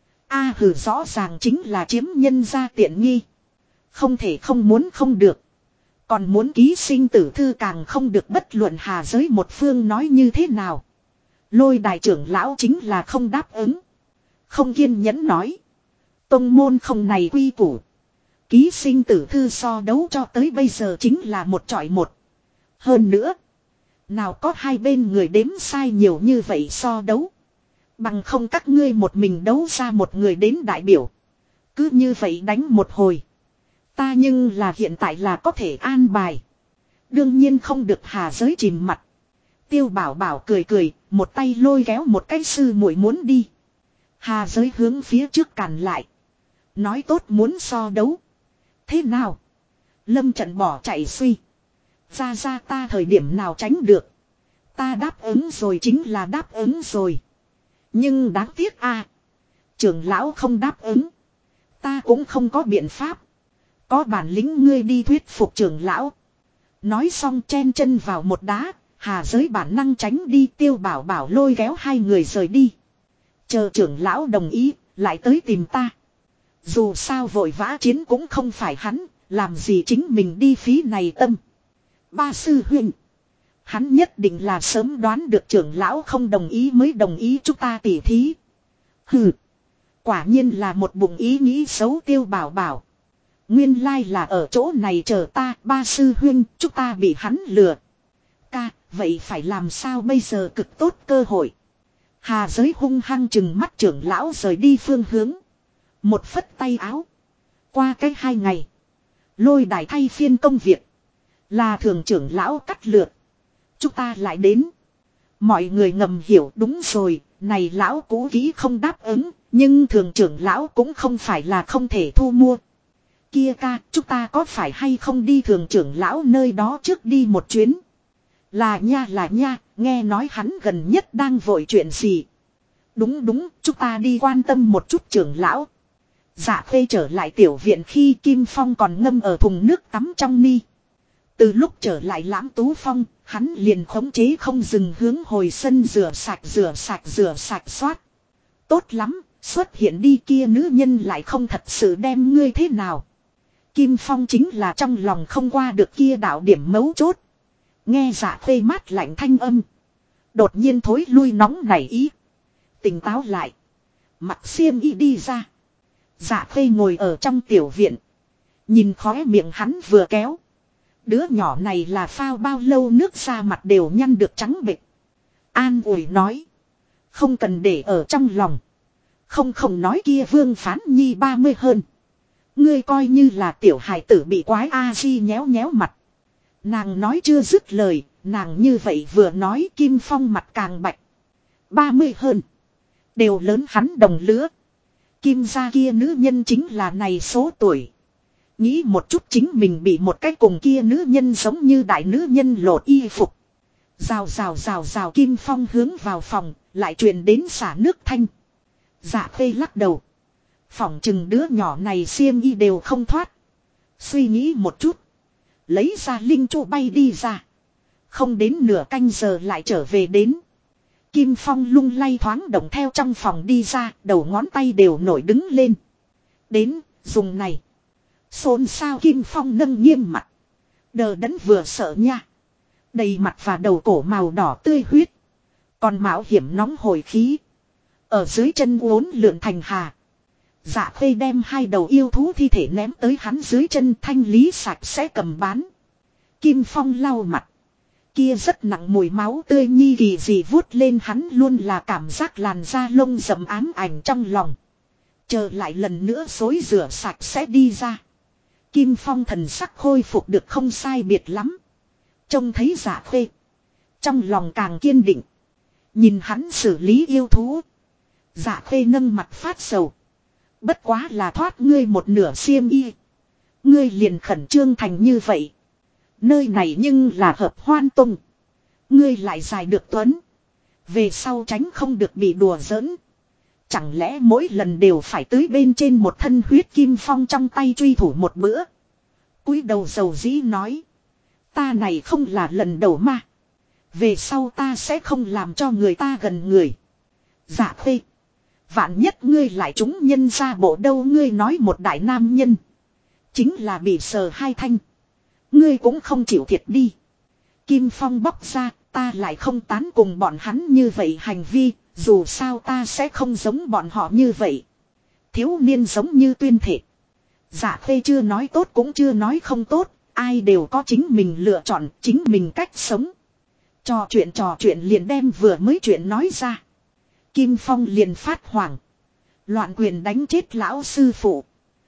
A hừ rõ ràng chính là chiếm nhân gia tiện nghi. Không thể không muốn không được. Còn muốn ký sinh tử thư càng không được bất luận Hà Giới một phương nói như thế nào. Lôi đài trưởng lão chính là không đáp ứng. Không kiên nhẫn nói. Tông môn không này quy củ. Ký sinh tử thư so đấu cho tới bây giờ chính là một chọi một. Hơn nữa. Nào có hai bên người đếm sai nhiều như vậy so đấu. Bằng không các ngươi một mình đấu ra một người đến đại biểu. Cứ như vậy đánh một hồi. Ta nhưng là hiện tại là có thể an bài. Đương nhiên không được Hà Giới chìm mặt. Tiêu Bảo Bảo cười, một tay lôi kéo một cái sư muội muốn đi. Hà Giới hướng phía trước cản lại. Nói tốt muốn so đấu. Thế nào? Lâm trận bỏ chạy suy. Ra ta thời điểm nào tránh được. Ta đáp ứng rồi chính là đáp ứng rồi. Nhưng đáng tiếc a, trưởng lão không đáp ứng. Ta cũng không có biện pháp. Có bản lĩnh ngươi đi thuyết phục trưởng lão. Nói xong chen chân vào một đá. Hà Giới bản năng tránh đi. Tiêu Bảo Bảo lôi kéo hai người rời đi. Chờ trưởng lão đồng ý lại tới tìm ta. Dù sao vội vã chiến cũng không phải hắn. Làm gì chính mình đi phí này tâm. Ba sư huynh. Hắn nhất định là sớm đoán được trưởng lão không đồng ý mới đồng ý chúng ta tỉ thí. Hừ. Quả nhiên là một bụng ý nghĩ xấu. Tiêu Bảo Bảo. Nguyên lai là ở chỗ này chờ ta. Ba sư huynh chúng ta bị hắn lừa. Ca vậy phải làm sao bây giờ cực tốt cơ hội. Hà Giới hung hăng chừng mắt trưởng lão rời đi phương hướng. Một phất tay áo. Qua cái 2 ngày. Lôi đài thay phiên công việc. Là thường trưởng lão cắt lượt. Chúng ta lại đến. Mọi người ngầm hiểu đúng rồi. Này lão cũ kỹ không đáp ứng. Nhưng thường trưởng lão cũng không phải là không thể thu mua. Kia ca, chúng ta có phải hay không đi thường trưởng lão nơi đó trước đi một chuyến? Là nha, nghe nói hắn gần nhất đang vội chuyện gì. Đúng, chúng ta đi quan tâm một chút trưởng lão. Dạ Khê trở lại tiểu viện khi Kim Phong còn ngâm ở thùng nước tắm trong ni. Từ lúc trở lại Lãm Tú Phong, hắn liền khống chế không dừng hướng hồi sân rửa sạch xoát. Tốt lắm, xuất hiện đi kia nữ nhân lại không thật sự đem ngươi thế nào. Kim Phong chính là trong lòng không qua được kia đạo điểm mấu chốt. Nghe Dạ Khê mát lạnh thanh âm. Đột nhiên thối lui nóng nảy ý. Tỉnh táo lại. Mặc xiêm y đi ra. Dạ Khê ngồi ở trong tiểu viện. Nhìn khóe miệng hắn vừa kéo. Đứa nhỏ này là phao bao lâu nước ra mặt đều nhăn được trắng bệch. An ủi nói. Không cần để ở trong lòng. Không nói kia Vương Phán Nhi 30 hơn. Ngươi coi như là tiểu hài tử bị quái A-di nhéo nhéo mặt. Nàng nói chưa dứt lời. Nàng như vậy vừa nói Kim Phong mặt càng bạch. 30 hơn. Đều lớn hắn đồng lứa. Kim gia kia nữ nhân chính là này số tuổi. Nghĩ một chút chính mình bị một cái cùng kia nữ nhân giống như đại nữ nhân lột y phục. Rào Kim Phong hướng vào phòng, lại truyền đến xả nước thanh. Dạ Khê lắc đầu. Phỏng chừng đứa nhỏ này xiêm y đều không thoát. Suy nghĩ một chút. Lấy ra linh chu bay đi ra. Không đến nửa canh giờ lại trở về đến. Kim Phong lung lay thoáng động theo trong phòng đi ra, đầu ngón tay đều nổi đứng lên. Đến, dùng này. Xôn xao Kim Phong nâng nghiêm mặt. Đờ đẫn vừa sợ nha. Đầy mặt và đầu cổ màu đỏ tươi huyết. Còn mạo hiểm nóng hồi khí. Ở dưới chân uốn lượn thành hà. Dạ Khê đem hai đầu yêu thú thi thể ném tới hắn dưới chân thanh lý sạch sẽ cầm bán. Kim Phong lau mặt. Kia rất nặng mùi máu tươi nhi kỳ gì vuốt lên hắn luôn là cảm giác làn da lông rậm ám ảnh trong lòng. Chờ lại lần nữa xối rửa sạch sẽ đi ra. Kim Phong thần sắc khôi phục được không sai biệt lắm. Trông thấy Dạ Khê. Trong lòng càng kiên định. Nhìn hắn xử lý yêu thú. Dạ Khê nâng mặt phát sầu. Bất quá là thoát ngươi một nửa xiêm y. Ngươi liền khẩn trương thành như vậy. Nơi này nhưng là hợp hoan tung. Ngươi lại dài được tuấn. Về sau tránh không được bị đùa giỡn. Chẳng lẽ mỗi lần đều phải tưới bên trên một thân huyết Kim Phong trong tay truy thủ một bữa. Cúi đầu dầu dĩ nói. Ta này không là lần đầu mà. Về sau ta sẽ không làm cho người ta gần người. Dạ Khê. Vạn nhất ngươi lại trúng nhân ra bộ đâu ngươi nói một đại nam nhân. Chính là bị sờ hai thanh. Ngươi cũng không chịu thiệt đi. Kim Phong bóc ra, ta lại không tán cùng bọn hắn như vậy hành vi, dù sao ta sẽ không giống bọn họ như vậy. Thiếu niên giống như tuyên thể. Dạ Khê chưa nói tốt cũng chưa nói không tốt, ai đều có chính mình lựa chọn, chính mình cách sống. Trò chuyện liền đem vừa mới chuyện nói ra. Kim Phong liền phát hoảng. Loạn quyền đánh chết lão sư phụ.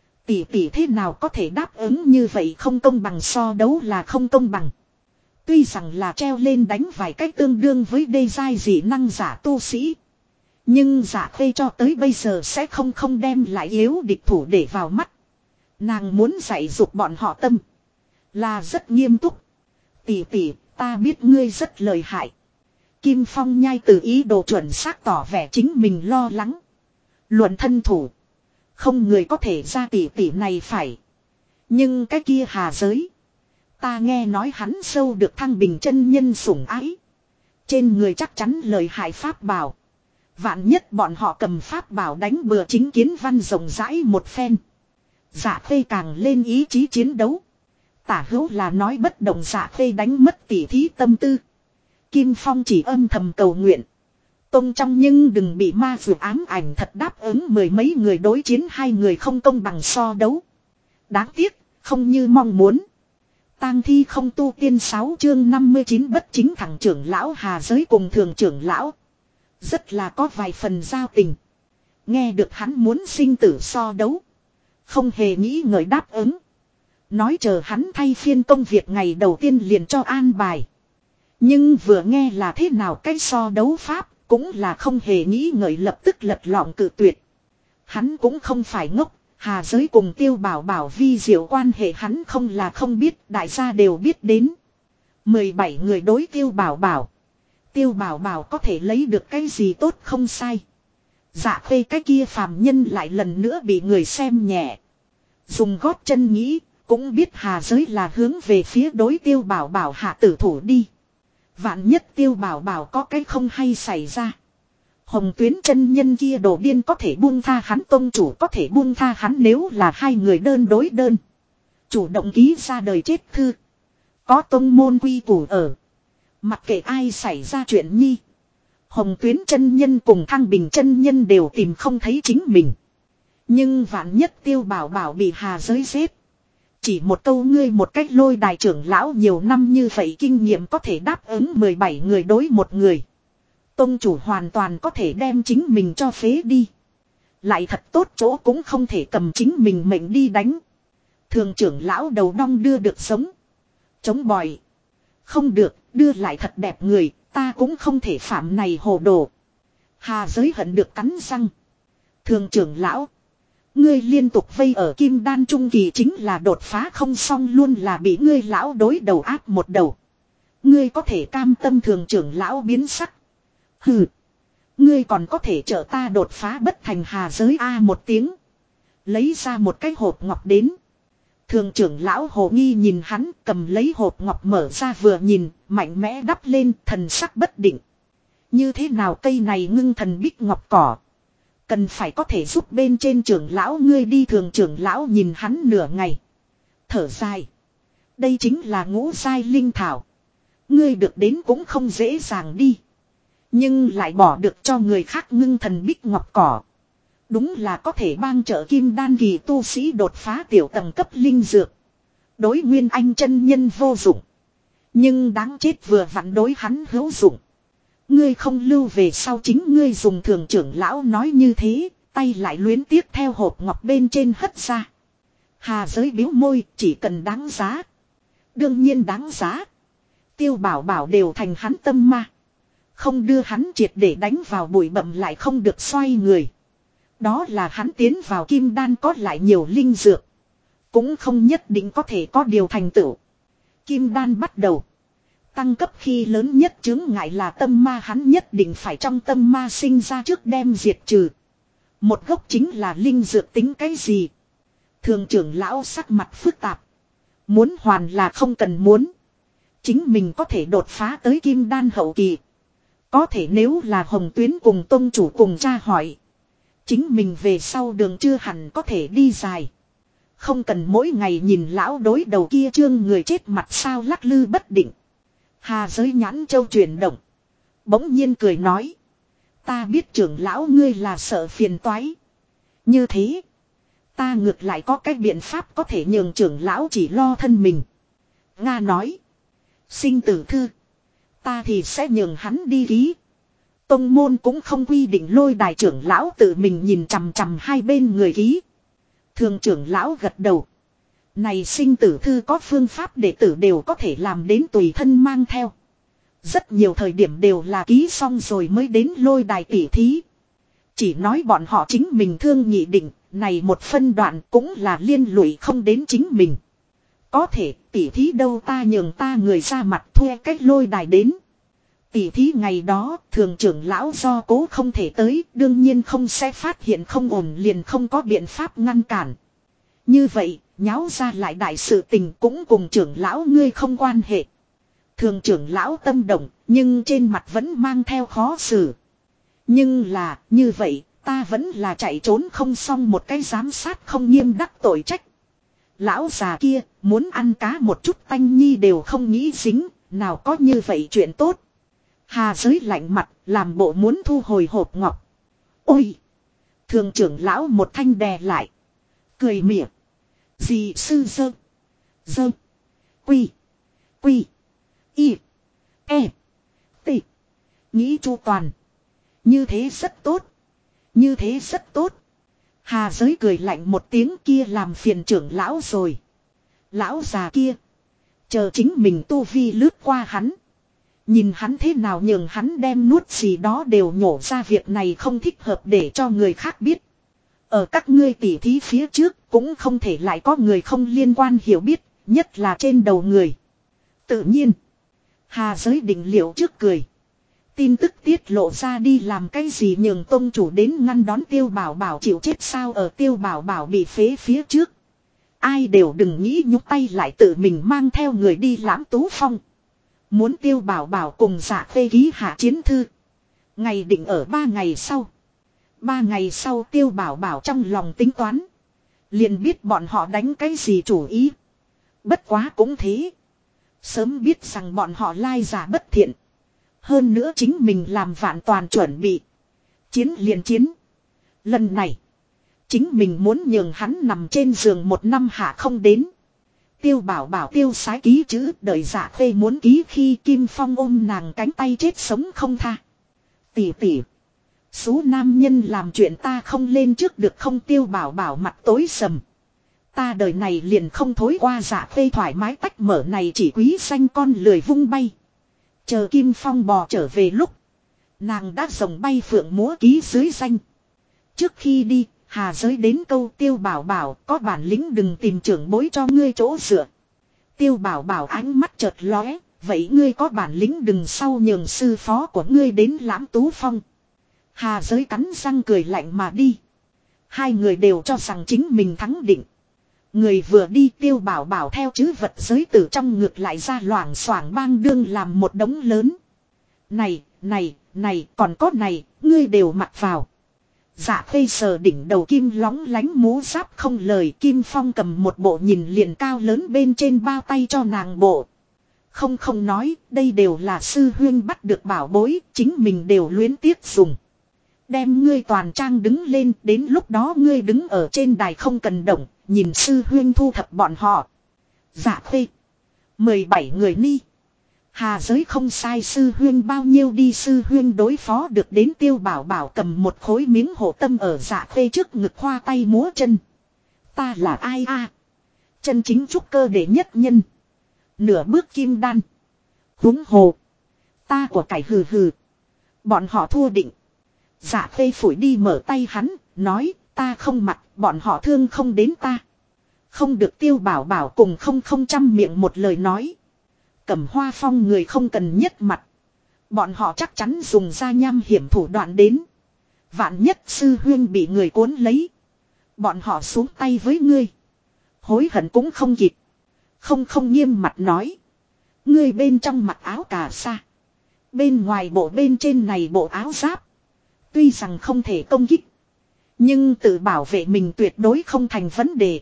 Tỷ thế nào có thể đáp ứng như vậy không công bằng so đấu là không công bằng. Tuy rằng là treo lên đánh vài cách tương đương với đê giai dị năng giả tu sĩ. Nhưng Dạ Khê cho tới bây giờ sẽ không đem lại yếu địch thủ để vào mắt. Nàng muốn dạy dục bọn họ tâm. Là rất nghiêm túc. Tỷ, ta biết ngươi rất lợi hại. Kim Phong nhai từ ý đồ chuẩn xác tỏ vẻ chính mình lo lắng. Luận thân thủ. Không người có thể ra tỷ này phải. Nhưng cái kia hà giới. Ta nghe nói hắn sâu được Thăng Bình chân nhân sủng ái. Trên người chắc chắn lời hại pháp bảo. Vạn nhất bọn họ cầm pháp bảo đánh bừa chính kiến văn rộng rãi một phen. Dạ Khê càng lên ý chí chiến đấu. Tả hữu là nói bất động Dạ Khê đánh mất tỉ thí tâm tư. Kim Phong chỉ âm thầm cầu nguyện. Tông trong nhưng đừng bị ma vượt ám ảnh thật đáp ứng mười mấy người đối chiến hai người không công bằng so đấu. Đáng tiếc, không như mong muốn. Tang thi không tu tiên 6 chương 59 bất chính thẳng trưởng lão Hà Giới cùng thường trưởng lão. Rất là có vài phần giao tình. Nghe được hắn muốn sinh tử so đấu. Không hề nghĩ ngợi đáp ứng. Nói chờ hắn thay phiên công việc ngày đầu tiên liền cho an bài. Nhưng vừa nghe là thế nào cái so đấu pháp, cũng là không hề nghĩ ngợi lập tức lật lọng cự tuyệt. Hắn cũng không phải ngốc, Hà Giới cùng Tiêu Bảo Bảo vi diệu quan hệ hắn không là không biết, đại gia đều biết đến. 17 người đối Tiêu Bảo Bảo. Tiêu Bảo Bảo có thể lấy được cái gì tốt không sai. Dạ Khê cái kia phàm nhân lại lần nữa bị người xem nhẹ. Dùng gót chân nghĩ, cũng biết Hà Giới là hướng về phía đối Tiêu Bảo Bảo hạ tử thủ đi. Vạn nhất Tiêu Bảo Bảo có cái không hay xảy ra. Hồng Tuyến chân nhân kia đồ điên có thể buông tha hắn, tông chủ có thể buông tha hắn, nếu là hai người đơn đối đơn. Chủ động ký ra đời chết thư. Có tông môn quy củ ở. Mặc kệ ai xảy ra chuyện nhi. Hồng Tuyến chân nhân cùng Thăng Bình chân nhân đều tìm không thấy chính mình. Nhưng vạn nhất Tiêu Bảo Bảo bị Hà Giới giết. Chỉ một câu ngươi một cách lôi đài trưởng lão nhiều năm như vậy kinh nghiệm có thể đáp ứng 17 người đối một người. Tông chủ hoàn toàn có thể đem chính mình cho phế đi. Lại thật tốt chỗ cũng không thể cầm chính mình mệnh đi đánh. Thường trưởng lão đầu đong đưa được sống. Chống bòi. Không được, đưa lại thật đẹp người, ta cũng không thể phạm này hồ đồ. Hà Giới hận được cắn răng. Thường trưởng lão. Ngươi liên tục vây ở kim đan trung kỳ chính là đột phá không xong luôn là bị ngươi lão đối đầu áp một đầu. Ngươi có thể cam tâm thường trưởng lão biến sắc. Hừ. Ngươi còn có thể trợ ta đột phá bất thành. Hà Giới a một tiếng. Lấy ra một cái hộp ngọc đến. Thường trưởng lão hồ nghi nhìn hắn, cầm lấy hộp ngọc mở ra vừa nhìn, mạnh mẽ đắp lên, thần sắc bất định. Như thế nào cây này ngưng thần bích ngọc cỏ. Cần phải có thể giúp bên trên trưởng lão ngươi đi. Thường trưởng lão nhìn hắn nửa ngày. Thở dài. Đây chính là ngũ giai linh thảo. Ngươi được đến cũng không dễ dàng đi. Nhưng lại bỏ được cho người khác ngưng thần bích ngọc cỏ. Đúng là có thể bang trợ kim đan kỳ tu sĩ đột phá tiểu tầng cấp linh dược. Đối Nguyên Anh chân nhân vô dụng. Nhưng đáng chết vừa vặn đối hắn hữu dụng. Ngươi không lưu về sau chính ngươi dùng. Thường trưởng lão nói như thế, tay lại luyến tiếc theo hộp ngọc bên trên hất ra. Hà Giới biếu môi, chỉ cần đáng giá. Đương nhiên đáng giá. Tiêu Bảo Bảo đều thành hắn tâm ma. Không đưa hắn triệt để đánh vào bụi bặm lại không được xoay người. Đó là hắn tiến vào kim đan có lại nhiều linh dược. Cũng không nhất định có thể có điều thành tựu. Kim đan bắt đầu. Tăng cấp khi lớn nhất chướng ngại là tâm ma, hắn nhất định phải trong tâm ma sinh ra trước đem diệt trừ. Một gốc chính là linh dược tính cái gì? Thường trưởng lão sắc mặt phức tạp. Muốn hoàn là không cần muốn. Chính mình có thể đột phá tới kim đan hậu kỳ. Có thể nếu là Hồng Tuyến cùng tông chủ cùng tra hỏi. Chính mình về sau đường chưa hẳn có thể đi dài. Không cần mỗi ngày nhìn lão đối đầu kia trương người chết mặt sao lắc lư bất định. Hà Giới nhãn châu chuyển động. Bỗng nhiên cười nói. Ta biết trưởng lão ngươi là sợ phiền toái. Như thế. Ta ngược lại có cái biện pháp có thể nhường trưởng lão chỉ lo thân mình. Nga nói. Sinh tử thư. Ta thì sẽ nhường hắn đi ký. Tông môn cũng không quy định lôi đài trưởng lão tự mình nhìn chằm chằm hai bên người ký. Thường trưởng lão gật đầu. Này sinh tử thư có phương pháp đệ tử đều có thể làm đến tùy thân mang theo. Rất nhiều thời điểm đều là ký xong rồi mới đến lôi đài tỉ thí. Chỉ nói bọn họ chính mình thương nghị định, này một phân đoạn cũng là liên lụy không đến chính mình. Có thể tỉ thí đâu ta nhường ta người ra mặt thuê cách lôi đài đến. Tỉ thí ngày đó thường trưởng lão do cố không thể tới, đương nhiên không sẽ phát hiện không ổn liền không có biện pháp ngăn cản. Như vậy, nháo ra lại đại sự tình cũng cùng trưởng lão ngươi không quan hệ. Thường trưởng lão tâm động, nhưng trên mặt vẫn mang theo khó xử. Nhưng là, như vậy, ta vẫn là chạy trốn không xong một cái giám sát không nghiêm đắc tội trách. Lão già kia, muốn ăn cá một chút tanh nhi đều không nghĩ dính, nào có như vậy chuyện tốt. Hà Giới lạnh mặt, làm bộ muốn thu hồi hộp ngọc. Ôi! Thường trưởng lão một thanh đè lại. Cười mỉa. Dì sư dơ. Dơ. Quy. Quy. Y. E. T. Nghĩ chu toàn. Như thế rất tốt. Như thế rất tốt. Hà Giới cười lạnh một tiếng kia làm phiền trưởng lão rồi. Lão già kia. Chờ chính mình tu vi lướt qua hắn. Nhìn hắn thế nào nhường hắn đem nuốt gì đó đều nhổ ra, việc này không thích hợp để cho người khác biết. Ở các ngươi tỉ thí phía trước cũng không thể lại có người không liên quan hiểu biết, nhất là trên đầu người. Tự nhiên, Hà Giới định liệu trước cười. Tin tức tiết lộ ra đi làm cái gì nhường tông chủ đến ngăn đón Tiêu Bảo Bảo chịu chết sao ở Tiêu Bảo Bảo bị phế phía trước. Ai đều đừng nghĩ nhúc tay lại tự mình mang theo người đi Lãm Tú Phong. Muốn Tiêu Bảo Bảo cùng Dạ Khê ký hạ chiến thư. Ngày định ở 3 ngày sau. 3 ngày sau Tiêu Bảo Bảo trong lòng tính toán. Liền biết bọn họ đánh cái gì chủ ý. Bất quá cũng thế. Sớm biết rằng bọn họ lai giả bất thiện. Hơn nữa chính mình làm vạn toàn chuẩn bị. Chiến liền chiến. Lần này. Chính mình muốn nhường hắn nằm trên giường 1 năm hạ không đến. Tiêu Bảo Bảo tiêu sái ký chữ đợi Dạ Khê muốn ký khi Kim Phong ôm nàng cánh tay chết sống không tha. Tỷ tỷ. Số nam nhân làm chuyện ta không lên trước được không Tiêu Bảo Bảo mặt tối sầm. Ta đời này liền không thối qua Dạ Khê thoải mái tách mở này chỉ quý xanh con lười vung bay. Chờ Kim Phong bò trở về lúc. Nàng đã rồng bay phượng múa ký dưới danh. Trước khi đi, Hà Giới đến câu Tiêu Bảo Bảo có bản lĩnh đừng tìm trưởng bối cho ngươi chỗ dựa. Tiêu Bảo Bảo ánh mắt chợt lóe, vậy ngươi có bản lĩnh đừng sau nhường sư phó của ngươi đến Lãm Tú Phong. Hà Giới cắn răng cười lạnh mà đi. Hai người đều cho rằng chính mình thắng định. Người vừa đi Tiêu Bảo Bảo theo chữ vật giới từ trong ngực lại ra loảng xoảng bang đương làm một đống lớn. Này, còn có này, ngươi đều mặc vào. Dạ Khê sờ đỉnh đầu kim lóng lánh mũ giáp không lời Kim Phong cầm một bộ nhìn liền cao lớn bên trên bao tay cho nàng bộ. Không nói, đây đều là sư huyên bắt được bảo bối, chính mình đều luyến tiếc dùng. Đem ngươi toàn trang đứng lên, đến lúc đó ngươi đứng ở trên đài không cần động, nhìn sư huyên thu thập bọn họ. Dạ Khê. 17 người ni. Hà Giới không sai sư huyên bao nhiêu đi sư huyên đối phó được đến Tiêu Bảo Bảo cầm một khối miếng hộ tâm ở Dạ Khê trước ngực khoa tay múa chân. Ta là ai a? Chân chính trúc cơ đệ nhất nhân. Nửa bước kim đan. Húng hồ. Ta của cải hừ hừ. Bọn họ thua định. Dạ Khê phủi đi mở tay hắn, nói ta không mặc, bọn họ thương không đến ta. Không được Tiêu Bảo Bảo cùng không trăm miệng một lời nói. Cẩm Hoa Phong người không cần nhất mặt. Bọn họ chắc chắn dùng ra nham hiểm thủ đoạn đến. Vạn nhất sư huyên bị người cuốn lấy. Bọn họ xuống tay với ngươi. Hối hận cũng không kịp. Không nghiêm mặt nói. Ngươi bên trong mặc áo cà sa. Bên ngoài bộ bên trên này bộ áo giáp. Tuy rằng không thể công kích. Nhưng tự bảo vệ mình tuyệt đối không thành vấn đề.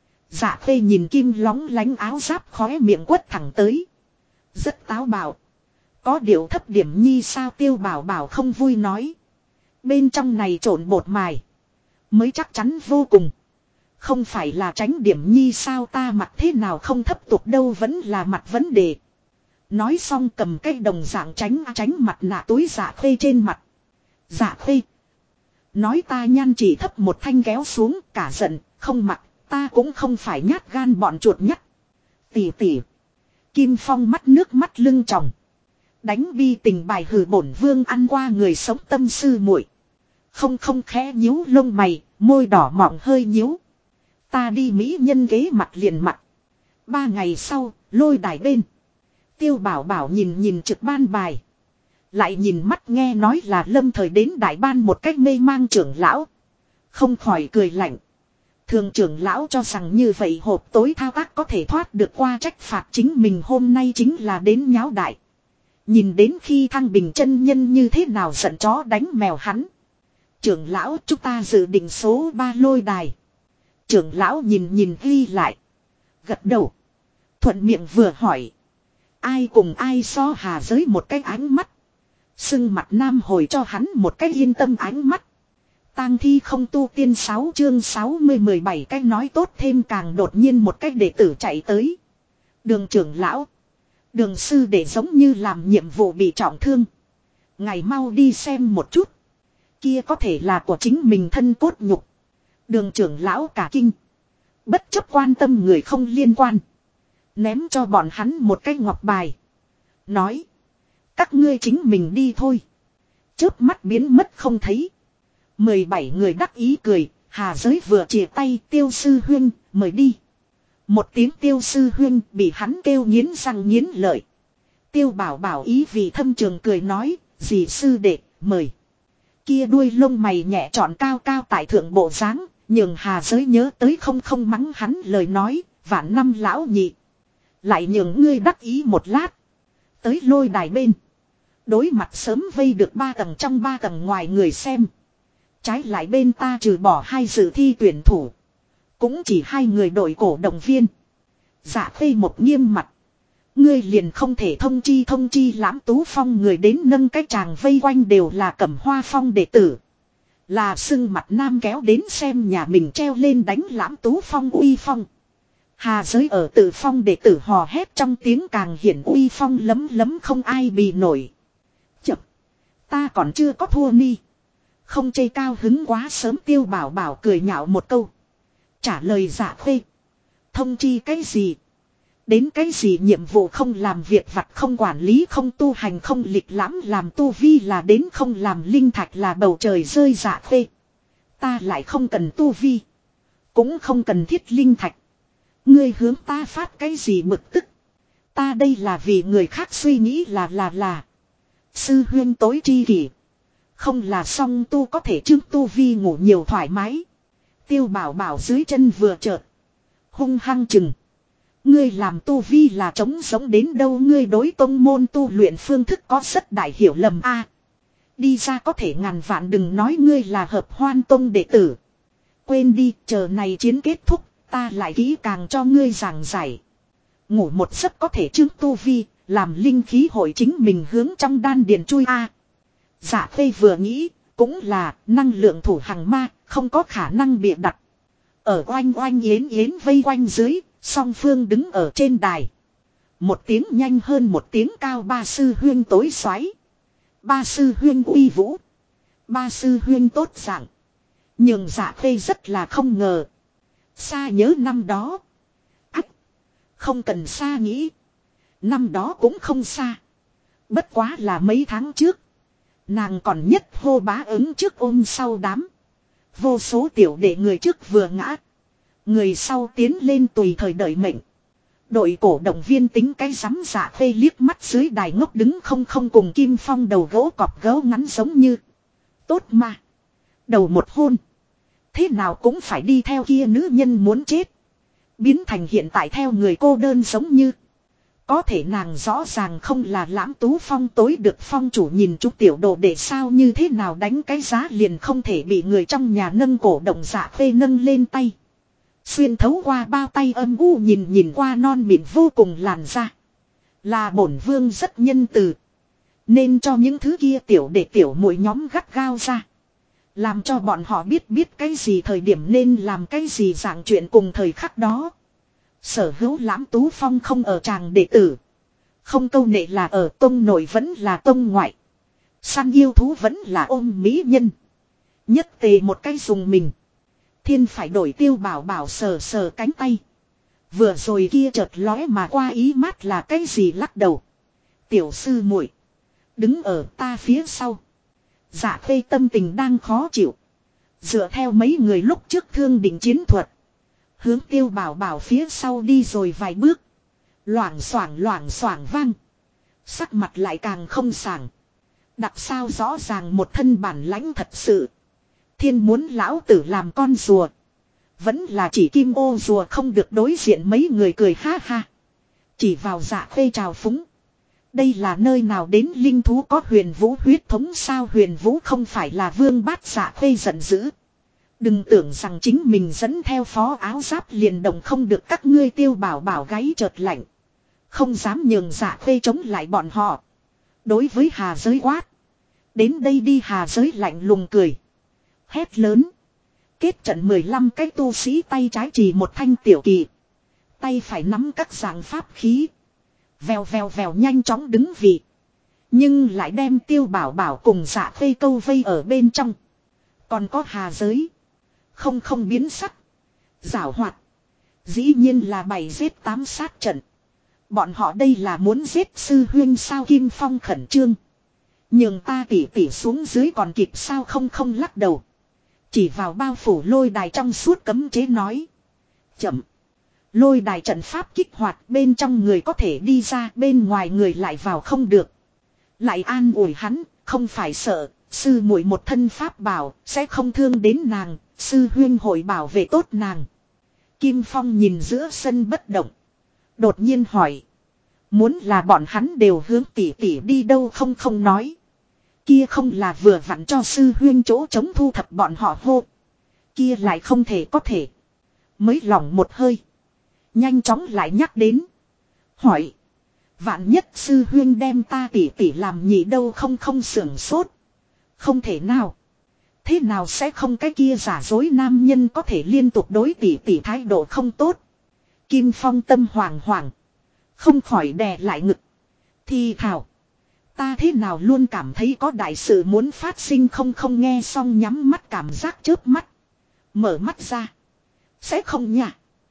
Dạ Khê nhìn kim lóng lánh áo giáp khóe miệng quất thẳng tới. Rất táo bạo. Có điều thấp điểm nhi sao Tiêu Bảo Bảo không vui nói. Bên trong này trộn bột mài. Mới chắc chắn vô cùng. Không phải là tránh điểm nhi sao ta mặc thế nào không thấp tục đâu vẫn là mặt vấn đề. Nói xong cầm cái đồng dạng tránh mặt nạ túi Dạ Khê trên mặt. Dạ Khê. Nói ta nhan chỉ thấp một thanh kéo xuống cả giận, không mặc, ta cũng không phải nhát gan bọn chuột nhắt. Tỷ. Kim Phong mắt nước mắt lưng tròng. Đánh bi tình bài hử bổn vương ăn qua người sống tâm sư muội. Không khẽ nhíu lông mày, môi đỏ mọng hơi nhíu. Ta đi mỹ nhân ghế mặt liền mặt. 3 ngày sau, lôi đài bên. Tiêu Bảo Bảo nhìn trực ban bài. Lại nhìn mắt nghe nói là lâm thời đến đại ban một cách mê mang trưởng lão. Không khỏi cười lạnh. Thường trưởng lão cho rằng như vậy hộp tối thao tác có thể thoát được qua trách phạt chính mình hôm nay chính là đến nháo đại. Nhìn đến khi Thăng Bình chân nhân như thế nào giận chó đánh mèo hắn. Trưởng lão chúng ta dự định số 3 lôi đài. Trưởng lão nhìn ghi lại. Gật đầu. Thuận miệng vừa hỏi. Ai cùng ai so Hà Giới một cái ánh mắt. Sưng mặt nam hồi cho hắn một cái yên tâm ánh mắt. Tang thi không tu tiên 6 chương 60-17 cách nói tốt thêm càng đột nhiên một cách đệ tử chạy tới. Đường trưởng lão. Đường sư để giống như làm nhiệm vụ bị trọng thương. Ngày mau đi xem một chút. Kia có thể là của chính mình thân cốt nhục. Đường trưởng lão cả kinh. Bất chấp quan tâm người không liên quan. Ném cho bọn hắn một cái ngọc bài. Nói. Các ngươi chính mình đi thôi. Chớp mắt biến mất không thấy. 17 người đắc ý cười. Hà giới vừa chìa tay Tiêu sư huynh mời đi. Một tiếng Tiêu sư huynh bị hắn kêu nghiến răng nghiến lợi. Tiêu bảo bảo ý vì thâm trường cười nói, dì sư đệ, mời. Kia đuôi lông mày nhẹ trọn cao cao tại thượng bộ dáng, nhường Hà giới nhớ tới không mắng hắn lời nói, vạn năm lão nhị. Lại nhường ngươi đắc ý một lát. Tới lôi đài bên. Đối mặt sớm vây được 3 tầng trong 3 tầng ngoài người xem. Trái lại bên ta trừ bỏ 2 dự thi tuyển thủ. Cũng chỉ 2 người đội cổ động viên. Dạ Khê một nghiêm mặt. Ngươi liền không thể thông chi Lãm Tú Phong người đến nâng cái chàng vây quanh đều là Cẩm Hoa Phong đệ tử. Là sưng mặt nam kéo đến xem nhà mình treo lên đánh Lãm Tú Phong uy phong. Hà giới ở Tự Phong đệ tử hò hét trong tiếng càng hiển uy phong lấm lấm không ai bì nổi. Chập. Ta còn chưa có thua ni. Không chê cao hứng quá sớm Tiêu bảo bảo cười nhạo một câu. Trả lời Dạ Khê. Thông chi cái gì? Đến cái gì nhiệm vụ không làm việc vặt không quản lý không tu hành không lịch lãm làm tu vi là đến không làm linh thạch là bầu trời rơi Dạ Khê. Ta lại không cần tu vi. Cũng không cần thiết linh thạch. Ngươi hướng ta phát cái gì bực tức. Ta đây là vì người khác suy nghĩ là. Sư huyên tối tri kỷ. Không là song tu có thể chứng tu vi ngủ nhiều thoải mái. Tiêu bảo bảo dưới chân vừa chợt. Hung hăng chừng. Ngươi làm tu vi là trống sống đến đâu ngươi đối tông môn tu luyện phương thức có rất đại hiểu lầm a. Đi ra có thể ngàn vạn đừng nói ngươi là hợp hoan tông đệ tử. Quên đi chờ này chiến kết thúc ta lại kỹ càng cho ngươi giảng giải. Ngủ một giấc có thể chứng tu vi làm linh khí hội chính mình hướng trong đan điền chui a. Dạ Khê vừa nghĩ cũng là năng lượng thủ hằng ma không có khả năng bịa đặt. Ở oanh oanh yến yến vây quanh dưới. Song phương đứng ở trên đài. Một tiếng nhanh hơn một tiếng cao ba sư huyên tối xoáy. Ba sư huyên uy vũ. Ba sư huyên tốt dạng. Nhưng Dạ Khê rất là không ngờ. Xa nhớ năm đó. Ách. Không cần xa nghĩ. Năm đó cũng không xa. Bất quá là mấy tháng trước. Nàng còn nhất hô bá ứng trước ôm sau đám. Vô số tiểu đệ người trước vừa ngã. Người sau tiến lên tùy thời đợi mệnh. Đội cổ động viên tính cái rắm Dạ Khê liếc mắt dưới đài ngốc đứng không cùng Kim Phong đầu gỗ cọp gấu ngắn giống như. Tốt mà. Đầu một hôn. Thế nào cũng phải đi theo kia nữ nhân muốn chết. Biến thành hiện tại theo người cô đơn giống như. Có thể nàng rõ ràng không là Lãm Tú Phong tối được phong chủ nhìn chú tiểu đồ để sao như thế nào đánh cái giá liền không thể bị người trong nhà nâng cổ động Dạ Khê nâng lên tay. Xuyên thấu qua bao tay âm u nhìn qua non mịn vô cùng làn da. Là bổn vương rất nhân từ. Nên cho những thứ kia tiểu để tiểu muội nhóm gắt gao ra. Làm cho bọn họ biết cái gì thời điểm nên làm cái gì dạng chuyện cùng thời khắc đó. Sở hữu Lãm Tú Phong không ở tràng đệ tử. Không câu nệ là ở tông nội vẫn là tông ngoại. Săn yêu thú vẫn là ôm mỹ nhân. Nhất tề một cái dùng mình. Thiên phải đổi Tiêu bảo bảo sờ cánh tay. Vừa rồi kia chợt lóe mà qua ý mát là cái gì lắc đầu. Tiểu sư muội đứng ở ta phía sau. Dạ Khê tâm tình đang khó chịu. Dựa theo mấy người lúc trước thương định chiến thuật. Hướng Tiêu bảo bảo phía sau đi rồi vài bước. Loảng xoảng vang. Sắc mặt lại càng không sảng. Đặc sao rõ ràng một thân bản lãnh thật sự. Thiên muốn lão tử làm con rùa. Vẫn là chỉ kim ô rùa không được đối diện mấy người cười ha ha. Chỉ vào Dạ Khê trào phúng. Đây là nơi nào đến linh thú có huyền vũ huyết thống sao huyền vũ không phải là vương bát Dạ Khê giận dữ. Đừng tưởng rằng chính mình dẫn theo phó áo giáp liền đồng không được các ngươi Tiêu bảo bảo gáy chợt lạnh. Không dám nhường Dạ Khê chống lại bọn họ. Đối với Hà giới quát. Đến đây đi Hà giới lạnh lùng cười. Hét lớn. Kết trận 15 cái tu sĩ tay trái chỉ một thanh tiểu kỳ. Tay phải nắm các dạng pháp khí. Vèo nhanh chóng đứng vị. Nhưng lại đem Tiêu bảo bảo cùng Dạ Khê câu vây ở bên trong. Còn có Hà giới. Không biến sắc. Giảo hoạt. Dĩ nhiên là bày giết 8 sát trận. Bọn họ đây là muốn giết sư huyên sao Kim Phong khẩn trương. Nhưng ta tỉ xuống dưới còn kịp sao không lắc đầu. chỉ vào bao phủ lôi đài trong suốt cấm chế nói. Chậm. Lôi đài trận pháp kích hoạt, bên trong người có thể đi ra, bên ngoài người lại vào không được. Lại an ủi hắn, không phải sợ, sư muội một thân pháp bảo, sẽ không thương đến nàng, sư huyên hội bảo vệ tốt nàng. Kim Phong nhìn giữa sân bất động. Đột nhiên hỏi. Muốn là bọn hắn đều hướng tỷ tỷ đi đâu không nói. Kia không là vừa vặn cho sư huyên chỗ chống thu thập bọn họ hô. Kia lại không thể có thể. Mới lỏng một hơi. Nhanh chóng lại nhắc đến. Hỏi. Vạn nhất sư huyên đem ta tỷ tỷ làm nhị đâu không sưởng sốt. Không thể nào. Thế nào sẽ không, cái kia giả dối nam nhân có thể liên tục đối tỷ tỷ thái độ không tốt. Kim Phong tâm hoảng hoảng. Không khỏi đè lại ngực. Thì thảo. Ta thế nào luôn cảm thấy có đại sự muốn phát sinh không nghe xong nhắm mắt cảm giác chớp mắt. Mở mắt ra. Sẽ không nhỉ.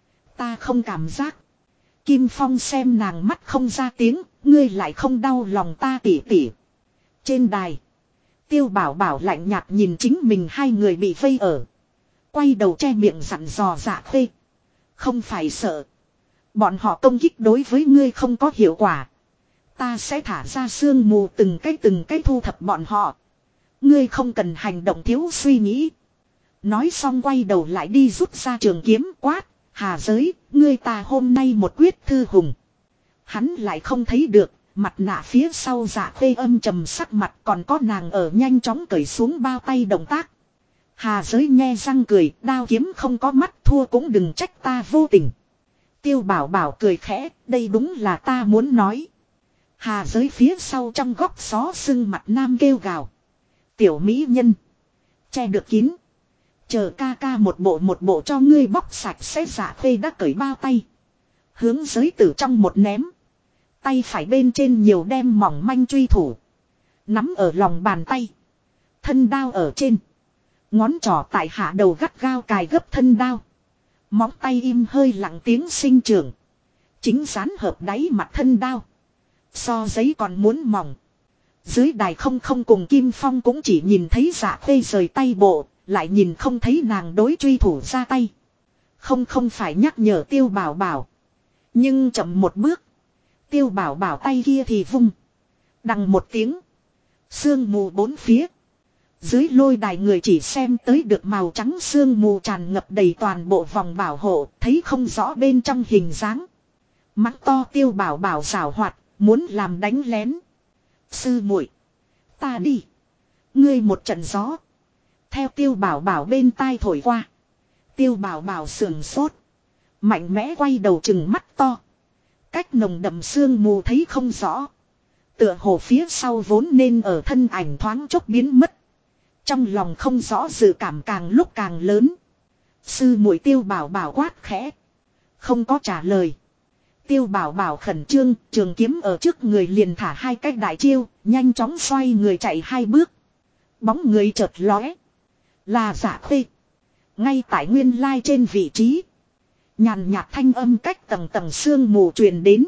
Ta không cảm giác. Kim Phong xem nàng mắt không ra tiếng. Ngươi lại không đau lòng ta tỉ tỉ. Trên đài. Tiêu Bảo Bảo lạnh nhạt nhìn chính mình hai người bị vây ở. Quay đầu che miệng dặn dò Dạ Khê. Không phải sợ. Bọn họ công kích đối với ngươi không có hiệu quả. Ta sẽ thả ra sương mù từng cái thu thập bọn họ. Ngươi không cần hành động thiếu suy nghĩ. Nói xong quay đầu lại đi rút ra trường kiếm quát. Hà giới, ngươi ta hôm nay một quyết thư hùng. Hắn lại không thấy được, mặt nạ phía sau Dạ Khê âm trầm sắc mặt, còn có nàng ở nhanh chóng cởi xuống bao tay động tác. Hà giới nghe răng cười, đao kiếm không có mắt, thua cũng đừng trách ta vô tình. Tiêu Bảo Bảo cười khẽ, đây đúng là ta muốn nói. Hà giới phía sau trong góc xó sưng mặt nam kêu gào. Tiểu mỹ nhân. Che được kín. Chờ ca một bộ cho ngươi bóc sạch sẽ. Dạ Khê đã cởi bao tay. Hướng giới tử trong một ném. Tay phải bên trên nhiều đem mỏng manh truy thủ. Nắm ở lòng bàn tay. Thân đao ở trên. Ngón trỏ tại hạ đầu gắt gao cài gấp thân đao. Móng tay im hơi lặng tiếng sinh trưởng. Chính dán hợp đáy mặt thân đao. So giấy còn muốn mỏng. Dưới đài không cùng Kim Phong cũng chỉ nhìn thấy Dạ Khê rời tay bộ. Lại nhìn không thấy nàng đối truy thủ ra tay. Không phải nhắc nhở Tiêu Bảo Bảo. Nhưng chậm một bước. Tiêu Bảo Bảo tay kia thì vung. Đằng một tiếng. Sương mù bốn phía. Dưới lôi đài người chỉ xem tới được màu trắng sương mù tràn ngập đầy toàn bộ vòng bảo hộ. Thấy không rõ bên trong hình dáng. Mắt to Tiêu Bảo Bảo giảo hoạt. Muốn làm đánh lén. Sư muội, ta đi. Ngươi một trận gió. Theo Tiêu Bảo Bảo bên tai thổi qua. Tiêu Bảo Bảo sườn sốt. Mạnh mẽ quay đầu chừng mắt to. Cách nồng đậm sương mù thấy không rõ. Tựa hồ phía sau vốn nên ở thân ảnh thoáng chốc biến mất. Trong lòng không rõ dự cảm càng lúc càng lớn. Sư muội Tiêu Bảo Bảo quát khẽ. Không có trả lời. Tiêu Bảo Bảo khẩn trương, trường kiếm ở trước người liền thả hai cái đại chiêu, nhanh chóng xoay người chạy hai bước. Bóng người chợt lóe. Là Dạ Khê. Ngay tại nguyên lai trên vị trí. Nhàn nhạt thanh âm cách tầng tầng sương mù truyền đến.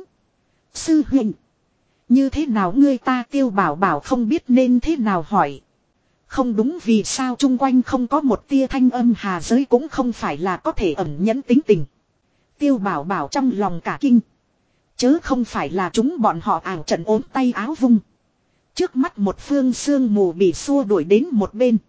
Sư huynh. Như thế nào ngươi ta Tiêu Bảo Bảo không biết nên thế nào hỏi. Không đúng, vì sao chung quanh không có một tia thanh âm. Hà giới cũng không phải là có thể ẩn nhẫn tính tình. Tiêu Bảo Bảo trong lòng cả kinh. Chớ không phải là chúng bọn họ ảo trận ốm tay áo vung. Trước mắt một phương sương mù bị xua đuổi đến một bên.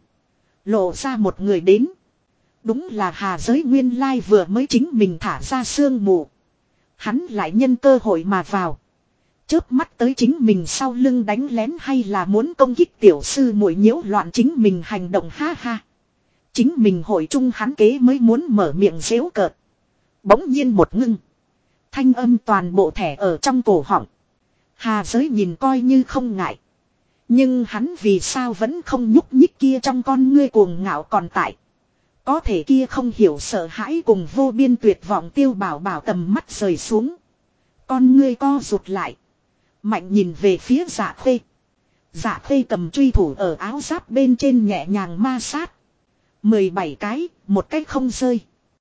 Lộ ra một người đến. Đúng là Hà giới nguyên lai vừa mới chính mình thả ra sương mù. Hắn lại nhân cơ hội mà vào. Chớp mắt tới chính mình sau lưng đánh lén, hay là muốn công kích tiểu sư muội nhiễu loạn chính mình hành động, ha ha. Chính mình hội chung hắn kế mới muốn mở miệng giễu cợt. Bỗng nhiên một ngưng. Thanh âm toàn bộ thẻ ở trong cổ họng. Hà giới nhìn coi như không ngại. Nhưng hắn vì sao vẫn không nhúc nhích, kia trong con ngươi cuồng ngạo còn tại. Có thể kia không hiểu sợ hãi cùng vô biên tuyệt vọng. Tiêu Bảo Bảo tầm mắt rời xuống. Con ngươi co rụt lại. Mạnh nhìn về phía Dạ Khê. Dạ Khê cầm truy thủ ở áo giáp bên trên nhẹ nhàng ma sát. 17 cái, một cái không rơi.